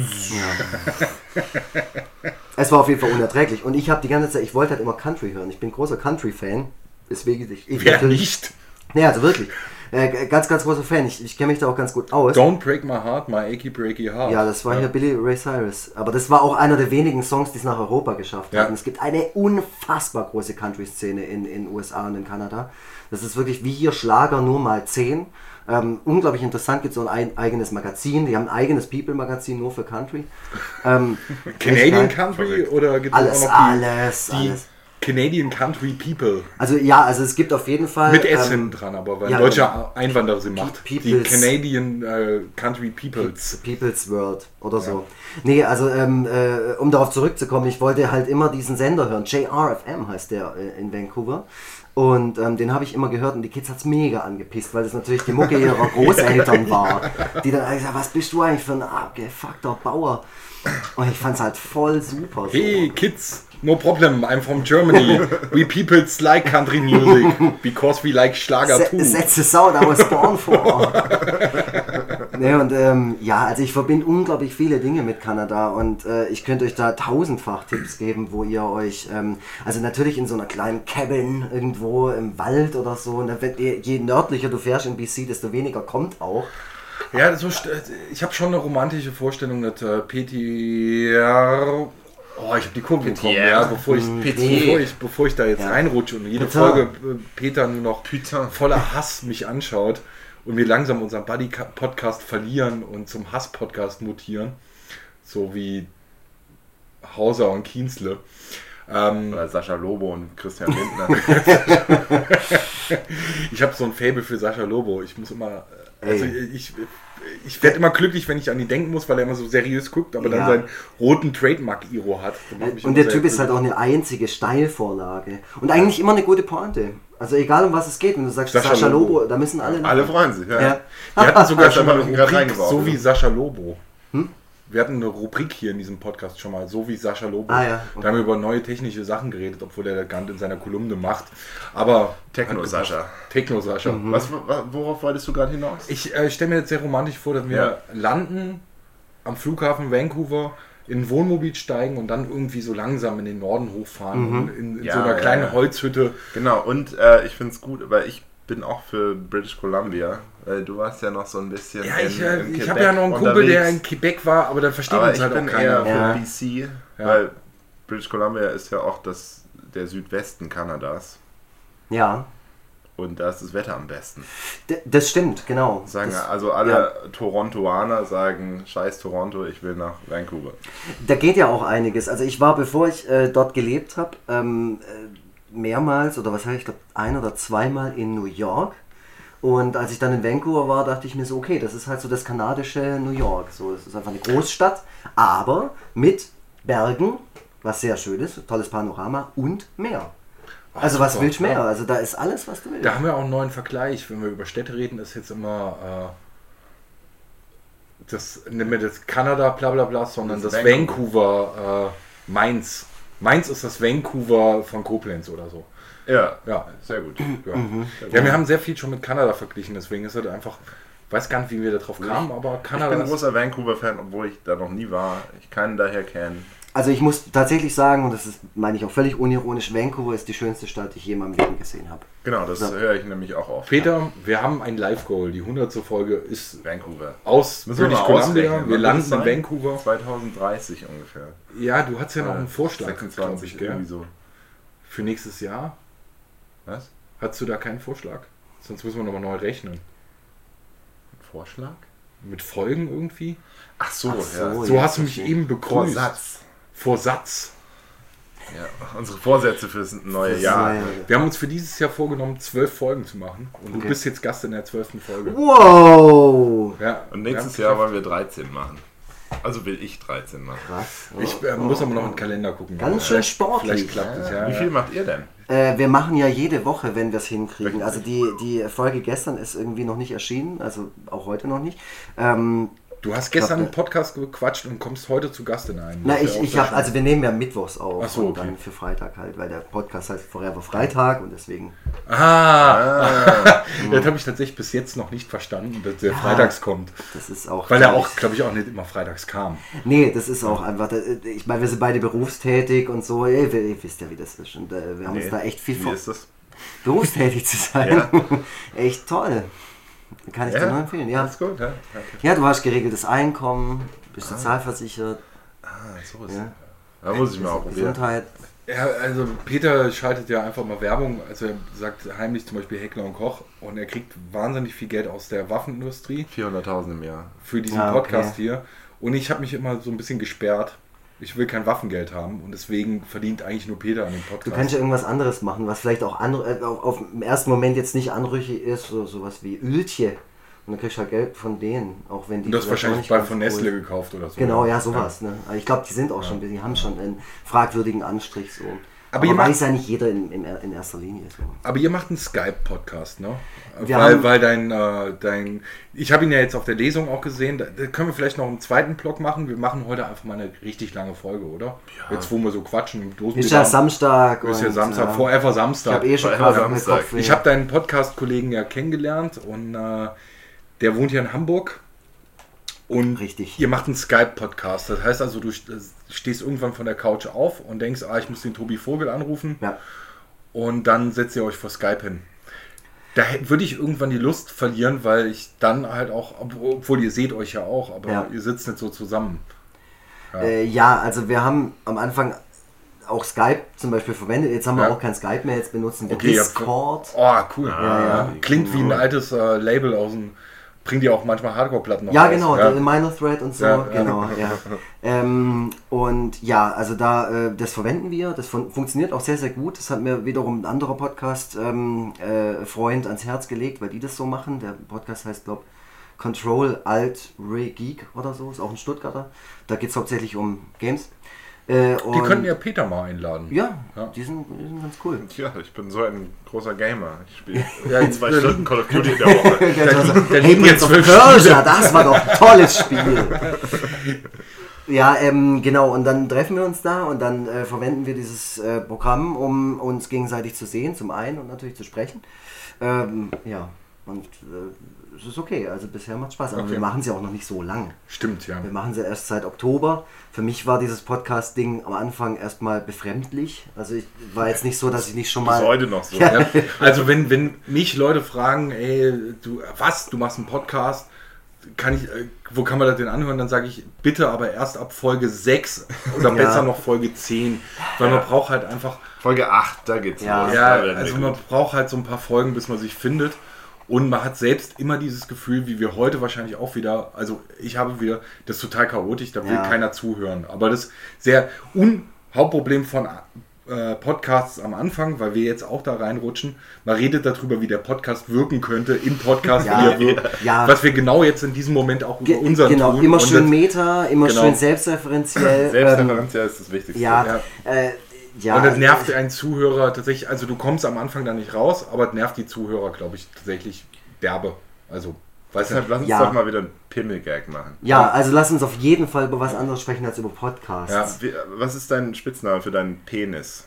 D: Es war auf jeden Fall unerträglich. Und ich habe die ganze Zeit, ich wollte halt immer Country hören. Ich bin großer Country-Fan. Deswegen ich
A: Wer nicht?
D: Nee, also wirklich. Ganz, ganz großer Fan. Ich kenne mich da auch ganz gut aus.
A: Don't break my heart, my achy breaky heart.
D: Ja, das war hier Billy Ray Cyrus. Aber das war auch einer der wenigen Songs, die es nach Europa geschafft
A: Ja.
D: haben. Es gibt eine unfassbar große Country-Szene in USA und in Kanada. Das ist wirklich wie hier Schlager nur mal 10. Unglaublich interessant, gibt es so ein eigenes Magazin. Die haben ein eigenes People-Magazin nur für Country.
A: Canadian
D: echt geil.
A: Country oder gibt es
D: Alles,
A: auch noch die
D: alles.
A: Canadian Country People?
D: Also ja, also es gibt auf jeden Fall...
A: Mit S hinten dran, aber weil
D: ja,
A: ein deutscher Einwanderer sie macht. Die
D: Peoples.
A: Canadian Country Peoples.
D: People's World oder so. Nee, also um darauf zurückzukommen, ich wollte halt immer diesen Sender hören. JRFM heißt der in Vancouver. Und den habe ich immer gehört und die Kids hat es mega angepisst, weil das natürlich die Mucke ihrer Großeltern war. Die dann gesagt, was bist du eigentlich für ein abgefuckter Bauer? Und ich fand es halt voll super. So.
A: Hey Kids, no problem, I'm from Germany. We peoples like country music because we like Schlager too.
D: That's the sound I was born for. Ne, und ja, also ich verbinde unglaublich viele Dinge mit Kanada und ich könnte euch da 1000-fach Tipps geben, wo ihr euch, also natürlich in so einer kleinen Cabin irgendwo im Wald oder so, und je nördlicher du fährst in BC, desto weniger kommt auch.
A: Ja, so, ich habe schon eine romantische Vorstellung mit Peter. Oh, ich habe die Kurve bekommen, ja, bevor ich da jetzt reinrutsche und jede Folge Peter nur noch voller Hass mich anschaut und wir langsam unseren Buddy-Podcast verlieren und zum Hass-Podcast mutieren. So wie Hauser und Kienzle.
B: Oder Sascha Lobo und Christian Lindner.
A: Ich habe so ein Faible für Sascha Lobo. Ich muss immer... Also ich werde immer glücklich, wenn ich an ihn denken muss, weil er immer so seriös guckt, aber dann seinen roten Trademark-Iro hat.
D: Und der Typ ist halt auch eine einzige Steilvorlage. Und eigentlich immer eine gute Pointe. Also egal, um was es geht. Wenn du sagst Sascha Lobo, da müssen alle...
B: Alle freuen sich, ja.
A: Wir hatten sogar schon mal eine
B: gerade
A: Rubrik,
B: reingeworfen.
A: so wie Sascha Lobo. Wir hatten eine Rubrik hier in diesem Podcast schon mal, so wie Sascha Lobo.
D: Ah, ja.
A: Da haben wir über neue technische Sachen geredet, obwohl er das gar nicht in seiner Kolumne macht. Aber
B: Techno-Sascha.
A: Techno-Sascha.
B: Worauf wolltest du gerade hinaus?
A: Ich stelle mir jetzt sehr romantisch vor, dass wir landen am Flughafen Vancouver, in ein Wohnmobil steigen und dann irgendwie so langsam in den Norden hochfahren und in so einer kleinen Holzhütte.
B: Genau, und ich finde es gut, weil ich bin auch für British Columbia, weil du warst ja noch so ein bisschen
A: Ja,
B: in
A: ich habe ja noch einen Kumpel, der in Quebec war, aber da versteht uns halt auch keiner.
B: Eher für BC, weil British Columbia ist ja auch der Südwesten Kanadas.
D: Ja.
B: Und da ist das Wetter am besten.
D: Das stimmt, genau.
B: Also alle Torontoaner sagen, scheiß Toronto, ich will nach Vancouver.
D: Da geht ja auch einiges. Also ich war, bevor ich dort gelebt habe, mehrmals, oder was habe ich glaube, 1 oder 2 Mal in New York. Und als ich dann in Vancouver war, dachte ich mir so, okay, das ist halt so das kanadische New York. So, es ist einfach eine Großstadt, aber mit Bergen, was sehr schön ist, tolles Panorama und Meer. Also was willst du mehr? Also da ist alles, was du willst.
A: Da haben wir auch einen neuen Vergleich. Wenn wir über Städte reden, ist jetzt immer nicht mehr das Kanada bla bla bla, sondern das Vancouver Mainz. Mainz ist das Vancouver von Koblenz oder so.
B: Ja,
A: sehr gut. Wir haben sehr viel schon mit Kanada verglichen, deswegen ist es einfach, ich weiß gar nicht, wie wir darauf kamen, aber Kanada.
B: Ich bin ein großer Vancouver-Fan, obwohl ich da noch nie war. Ich kann ihn daher kennen.
D: Also ich muss tatsächlich sagen, und das meine ich auch völlig unironisch, Vancouver ist die schönste Stadt, die ich je in meinem Leben gesehen habe.
B: Genau, das höre ich nämlich auch oft.
A: Peter, wir haben ein Live-Goal. Die 100. Folge ist
B: Vancouver.
A: Aus British Columbia. Wir landen in
B: sein?
A: Vancouver.
B: 2030 ungefähr.
A: Ja, du hast ja noch einen Vorschlag.
B: 26,
A: gell?
B: irgendwie so.
A: Für nächstes Jahr.
B: Was?
A: Hast du da keinen Vorschlag? Sonst müssen wir nochmal neu rechnen.
B: Vorschlag?
A: Mit Folgen irgendwie?
B: Ach so,
D: ja.
A: So hast du mich eben begrüßt. Vorsatz.
B: Ja, unsere Vorsätze fürs neue Jahr.
A: Wir haben uns für dieses Jahr vorgenommen, 12 Folgen zu machen. Und du bist jetzt Gast in der 12. Folge.
D: Wow!
B: Ja, und nächstes Jahr wollen wir 13 machen. Also will ich 13 machen.
D: Krass.
A: Ich muss aber noch in den Kalender gucken.
D: Ganz schön sportlich.
A: Vielleicht klappt es, ja.
B: Wie viel macht ihr denn?
D: Wir machen ja jede Woche, wenn wir es hinkriegen. Also die Folge gestern ist irgendwie noch nicht erschienen, also auch heute noch nicht.
A: Du hast gestern einen Podcast gequatscht und kommst heute zu Gast in einen.
D: Na, also wir nehmen ja mittwochs auf.
A: Ach so,
D: und dann für Freitag halt, weil der Podcast heißt Forever Freitag und deswegen.
A: Das habe ich tatsächlich bis jetzt noch nicht verstanden, dass der freitags kommt.
D: Das ist auch.
A: Weil er auch, glaube ich, auch nicht immer freitags kam.
D: Nee, das ist auch einfach. Ich meine, wir sind beide berufstätig und so. Ihr wisst ja, wie das ist. Und wir haben uns da echt viel
B: Wie ist das?
D: berufstätig zu sein. Ja. Echt toll. Kann ich dir nur empfehlen, ja.
B: Alles gut, ja. Okay.
D: Ja, du hast geregeltes Einkommen, bist sozialversichert.
B: So ist es. Da muss ich mal auch probieren.
D: Gesundheit.
A: Ja, also Peter schaltet ja einfach mal Werbung, also er sagt heimlich zum Beispiel Heckler und Koch und er kriegt wahnsinnig viel Geld aus der Waffenindustrie.
B: 400.000 im Jahr.
A: Für diesen Podcast hier. Und ich habe mich immer so ein bisschen gesperrt. Ich will kein Waffengeld haben und deswegen verdient eigentlich nur Peter an dem Podcast.
D: Du kannst ja irgendwas anderes machen, was vielleicht auch auf im ersten Moment jetzt nicht anrüchig ist, sowas wie Öltje. Und dann kriegst du halt Geld von denen, auch wenn die...
A: Und das wahrscheinlich bei von Nestle gekauft oder so.
D: Genau, ja, sowas. Ja. Ne? Aber ich glaube, die sind auch schon, die haben schon einen fragwürdigen Anstrich so.
A: Aber
D: weiß ja nicht jeder in erster Linie. So.
A: Aber ihr macht einen Skype-Podcast, ne? Weil dein... Ich habe ihn ja jetzt auf der Lesung auch gesehen. Da können wir vielleicht noch einen zweiten Blog machen. Wir machen heute einfach mal eine richtig lange Folge, oder? Ja. Jetzt, wo wir so quatschen.
D: Ist ja Samstag.
A: Ist ja Samstag, Forever Samstag.
D: Ich habe
B: Samstag.
A: Ich habe deinen Podcast-Kollegen ja kennengelernt und der wohnt hier in Hamburg. Und
D: richtig.
A: Ihr macht einen Skype-Podcast. Das heißt also, du stehst irgendwann von der Couch auf und denkst, ich muss den Tobi Vogel anrufen.
D: Ja.
A: Und dann setzt ihr euch vor Skype hin. Da würde ich irgendwann die Lust verlieren, weil ich dann halt auch, obwohl ihr seht euch ja auch, aber ihr sitzt nicht so zusammen.
D: Ja, also wir haben am Anfang auch Skype zum Beispiel verwendet. Jetzt haben wir auch kein Skype mehr, jetzt benutzen wir Discord.
A: Cool. Ja. Klingt wie ein altes Label aus den bringen die auch manchmal Hardcore-Platten noch
D: Ja,
A: raus.
D: genau, der Minor Threat und so,
A: Ja,
D: genau, ja. Und ja, also das verwenden wir, das funktioniert auch sehr, sehr gut. Das hat mir wiederum ein anderer Podcast-Freund ans Herz gelegt, weil die das so machen. Der Podcast heißt, glaube ich, Control Alt Ray Geek oder so, ist auch ein Stuttgarter. Da geht es hauptsächlich um Games.
A: Die könnten ja Peter mal einladen.
D: Ja,
A: Ja.
D: die sind ganz cool.
B: Ja, ich bin so ein großer Gamer. Ich spiele
A: Ja,
B: 2 Stunden Call of Duty in der Woche.
A: Da liegen jetzt 12
D: Persia, das war doch ein tolles Spiel. Ja, genau, und dann treffen wir uns da und dann verwenden wir dieses Programm, um uns gegenseitig zu sehen, zum einen und natürlich zu sprechen. Ja, und es ist okay, also bisher macht Spaß, aber
A: Okay.
D: wir machen sie auch noch nicht so lang.
A: Stimmt, ja.
D: Wir machen sie erst seit Oktober. Für mich war dieses Podcast-Ding am Anfang erstmal befremdlich. Also ich war jetzt nicht so, dass ich nicht schon
B: Bis
D: mal...
B: heute noch so.
A: Ja, also wenn mich Leute fragen, ey, du machst einen Podcast, wo kann man das denn anhören? Dann sage ich, bitte aber erst ab Folge 6 oder
D: Ja.
A: besser noch Folge 10, weil man braucht halt einfach,
B: Folge 8, da geht's
D: Ja.
B: los.
A: ja,
B: Da werden wir
A: also
B: gut.
A: man braucht halt so ein paar Folgen, bis man sich findet. Und man hat selbst immer dieses Gefühl, wie wir heute wahrscheinlich auch wieder, also ich habe wieder, das ist total chaotisch, da will
D: Ja.
A: keiner zuhören. Aber das sehr Hauptproblem von Podcasts am Anfang, weil wir jetzt auch da reinrutschen, man redet darüber, wie der Podcast wirken könnte, im Podcast,
D: Ja.
A: wie er wirkt.
D: Ja.
A: Was wir genau jetzt in diesem Moment auch über unseren
D: Genau,
A: tun.
D: immer
A: Und
D: schön
A: das-
D: Meta, immer
A: Genau.
D: schön selbstreferenziell.
B: Selbstreferenz ja, ist das Wichtigste.
D: Ja, ja.
A: Und das nervt einen Zuhörer tatsächlich, also du kommst am Anfang da nicht raus, aber es nervt die Zuhörer, glaube ich, tatsächlich derbe. Also, weißt
B: Deshalb
A: du,
B: lass uns
D: Ja.
B: doch mal wieder einen Pimmel-Gag machen.
D: Ja, also lass uns auf jeden Fall über was anderes sprechen als über Podcasts.
A: Ja.
B: Was ist dein Spitzname für deinen Penis?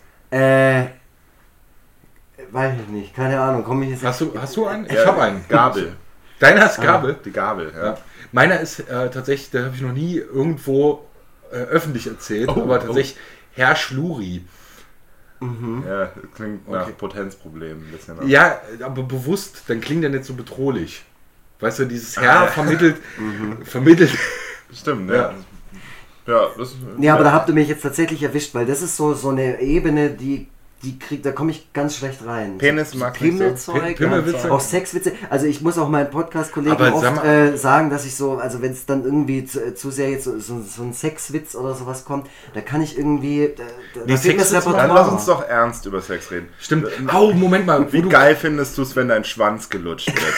D: Weiß ich nicht, keine Ahnung, komme ich jetzt
A: hast du einen? Ich
B: Ja,
A: habe einen.
B: Gabel.
A: Deiner ist Gabel?
B: Die Gabel, ja.
A: Ja. Meiner ist tatsächlich, da habe ich noch nie irgendwo öffentlich erzählt, aber tatsächlich Herr Schluri.
B: Ja, das klingt nach
A: Okay.
B: Potenzproblem ein bisschen. auch.
A: Ja, aber bewusst, dann klingt er nicht so bedrohlich. Weißt du, dieses Herr vermittelt.
B: Stimmt,
A: Ja.
B: ja. Ja, das,
D: Ja, aber da habt ihr mich jetzt tatsächlich erwischt, weil das ist so eine Ebene, da komme ich ganz schlecht rein.
B: Penis
D: So
B: mag nicht so.
D: Pimmelzeug,
A: Pimmelwitze.
D: auch Sexwitze. Also ich muss auch meinen Podcast-Kollegen
A: Aber
D: oft
A: sag mal-
D: sagen, dass ich so, also wenn es dann irgendwie zu sehr jetzt so ein Sexwitz oder sowas kommt, da kann ich irgendwie, da
A: Nee,
D: fehlt mir das
A: Sexwitze-
B: Dann
D: Repertoire.
B: lass uns doch ernst über Sex reden.
A: Stimmt. Au, Moment mal.
B: Wie geil findest du es, wenn dein Schwanz gelutscht wird?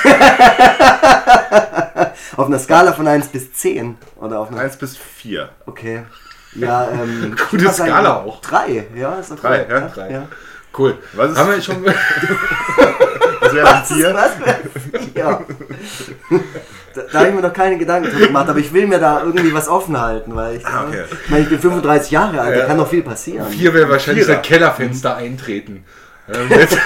D: Auf einer Skala von 1 bis 10 oder auf einer
B: 1 bis 4.
D: Okay. Ja,
A: Gute
D: ich würd sagen,
A: Skala auch.
D: 3, ja, ist okay.
B: 3, ja?
A: 3.
D: Ja.
A: Cool.
B: Was ist-
A: Haben wir schon.
B: Das wäre ein 4.
D: Ja. Da habe ich mir noch keine Gedanken drüber gemacht, aber ich will mir da irgendwie was offen halten, weil ich,
B: okay.
D: ich meine, ich bin 35 Jahre alt, da
A: Ja.
D: kann noch viel passieren.
A: 4 wäre wahrscheinlich
B: Vierer.
A: das Kellerfenster eintreten. Jetzt,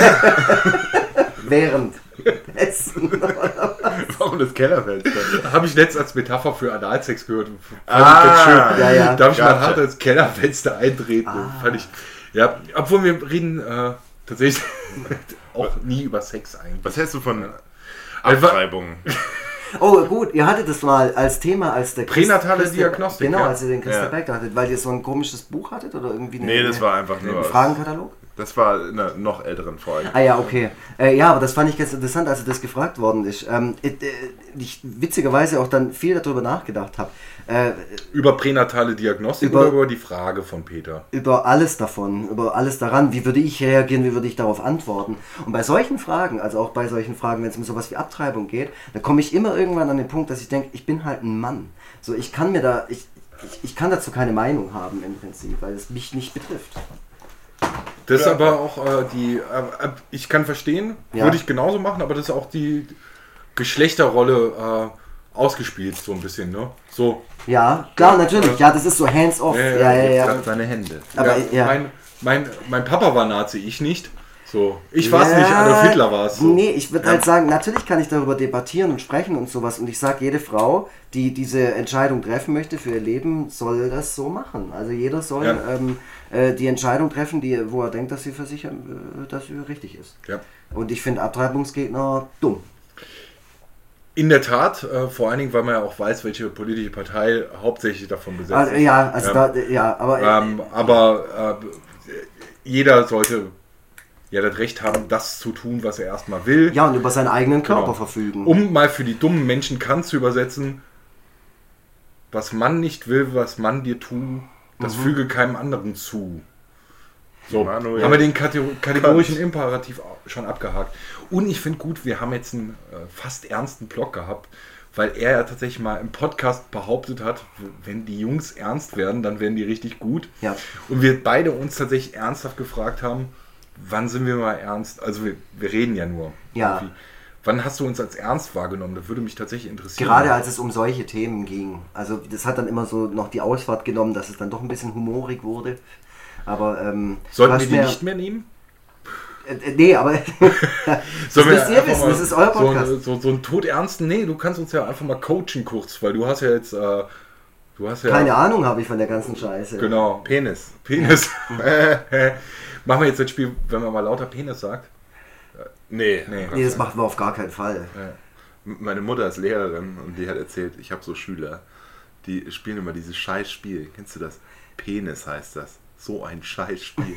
D: Während Essen.
B: Warum das Kellerfenster?
A: habe ich letztens als Metapher für Analsex gehört. Fand ich
B: Ah,
A: ganz schön.
D: ja, ja.
A: Darf ich mal
B: Gotcha.
A: hart als Kellerfenster eintreten? Fand ich. Ja, obwohl wir reden tatsächlich auch nie über Sex eigentlich.
B: Was hältst du von Abtreibungen?
D: Oh gut, ihr hattet das mal als Thema, als der
A: Pränatale
D: Christa-
A: Diagnostik,
D: Genau,
A: ja.
D: als ihr den Christa
B: Ja.
D: Berg da hattet, weil ihr so ein komisches Buch hattet oder irgendwie
B: Nee, das war einfach nur.
D: einen Fragenkatalog?
B: Das war in einer noch älteren Folge.
D: Ah ja, okay. Ja, aber das fand ich ganz interessant, als das gefragt worden ist. Ich witzigerweise auch dann viel darüber nachgedacht habe.
A: Über pränatale Diagnostik
D: Über-
A: oder über die Frage von Peter?
D: Über alles davon, über alles daran, wie würde ich reagieren, wie würde ich darauf antworten. Und bei solchen Fragen, also auch bei solchen Fragen, wenn es um sowas wie Abtreibung geht, da komme ich immer irgendwann an den Punkt, dass ich denke, ich bin halt ein Mann. So, ich kann mir da, ich kann dazu keine Meinung haben im Prinzip, weil es mich nicht betrifft.
A: Das ist
B: Ja.
A: aber auch ich kann verstehen,
D: Ja.
A: würde ich genauso machen, aber das ist auch die Geschlechterrolle ausgespielt, so ein bisschen, ne? So.
D: Ja, klar, natürlich, ja, das ist so hands-off. Ja.
B: Seine Hände.
D: Aber
A: ja,
D: ja.
A: Mein Papa war Nazi, ich nicht. So. Ich war es nicht, Adolf Hitler war es. So.
D: Nee, ich würde halt sagen, natürlich kann ich darüber debattieren und sprechen und sowas. Und ich sage, jede Frau, die diese Entscheidung treffen möchte für ihr Leben, soll das so machen. Also jeder soll die Entscheidung treffen, wo er denkt, dass sie für sich dass sie richtig ist.
A: Ja.
D: Und ich finde Abtreibungsgegner dumm.
A: In der Tat, vor allen Dingen, weil man ja auch weiß, welche politische Partei hauptsächlich davon besetzt ist.
D: Aber
A: Aber jeder sollte ja das Recht haben, das zu tun, was er erstmal will.
D: Ja, und über seinen eigenen Körper
A: Genau.
D: verfügen.
A: Um mal für die dummen Menschen Kant zu übersetzen, was man nicht will, was man dir tut, das füge keinem anderen zu. So,
B: Manuel
A: haben wir den kategorischen Imperativ schon abgehakt. Und ich finde gut, wir haben jetzt einen fast ernsten Block gehabt, weil er ja tatsächlich mal im Podcast behauptet hat, wenn die Jungs ernst werden, dann werden die richtig gut.
D: Ja.
A: Und wir beide uns tatsächlich ernsthaft gefragt haben, wann sind wir mal ernst? Also wir reden ja nur.
D: Ja.
A: Irgendwie. Wann hast du uns als ernst wahrgenommen? Das würde mich tatsächlich interessieren.
D: Gerade als es um solche Themen ging. Also das hat dann immer so noch die Ausfahrt genommen, dass es dann doch ein bisschen humorig wurde. Aber
A: Sollten wir die nicht mehr nehmen?
D: Nee, aber das
A: Sollen wir
D: müsst ihr
A: einfach
D: wissen,
A: mal
D: das ist euer Podcast.
A: So einen todernsten, nee, du kannst uns ja einfach mal coachen kurz, weil du hast ja jetzt,
D: Keine Ahnung habe ich von der ganzen Scheiße.
A: Genau,
B: Penis.
A: Machen wir jetzt das Spiel, wenn man mal lauter Penis sagt.
B: Nee.
D: Nee, das machen wir auf gar keinen Fall.
B: Meine Mutter ist Lehrerin und die hat erzählt, ich habe so Schüler, die spielen immer dieses Scheißspiel. Kennst du das? Penis heißt das. So ein Scheißspiel.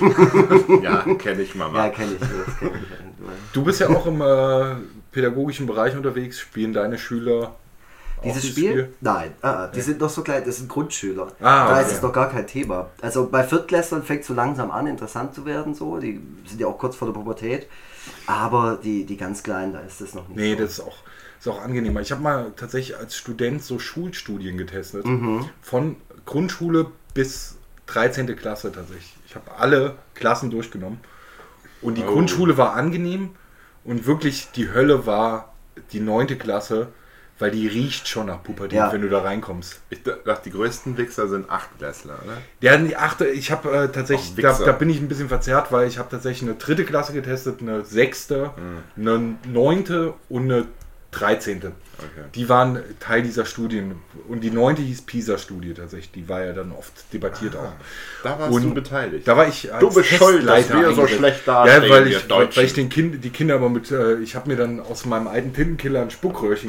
B: Ja, kenne ich, Mama.
D: Ja, kenne ich. Das kenn ich.
A: Du bist ja auch im pädagogischen Bereich unterwegs, spielen deine Schüler auch
D: Dieses Spiel? Nein, die sind noch so klein, das sind Grundschüler.
A: Ah,
D: Da
A: okay.
D: ist es noch gar kein Thema. Also bei Viertklässlern fängt es so langsam an, interessant zu werden. So. Die sind ja auch kurz vor der Pubertät. Aber die ganz Kleinen, da ist das noch nicht
A: Nee,
D: so.
A: das ist auch angenehmer. Ich habe mal tatsächlich als Student so Schulstudien getestet. Von Grundschule bis 13. Klasse tatsächlich. Ich habe alle Klassen durchgenommen. Und die Grundschule war angenehm. Und wirklich die Hölle war die 9. Klasse, weil die riecht schon nach Pubertät,
D: Ja.
A: wenn du da reinkommst.
B: Ich dachte, die größten Wichser sind Achtklässler, oder?
A: Ja, die 8. Ich habe tatsächlich,
B: Auch Wichser.
A: da bin ich ein bisschen verzerrt, weil ich habe tatsächlich eine 3. Klasse getestet, eine 6., eine 9. und eine 13.
B: Okay.
A: Die waren Teil dieser Studien. Und die 9. hieß PISA-Studie tatsächlich. Die war ja dann oft debattiert auch.
B: Da warst
A: Und
B: du beteiligt.
A: Da war ich als
B: Du bist schuld, dass
A: Testleiter
B: wir so
A: eingesetzt.
B: schlecht dastehen,
A: Ja, weil
B: wir
A: ich
B: Deutschen.
A: die Kinder aber mit, ich habe mir dann aus meinem alten Tintenkiller ein Spuckröhrchen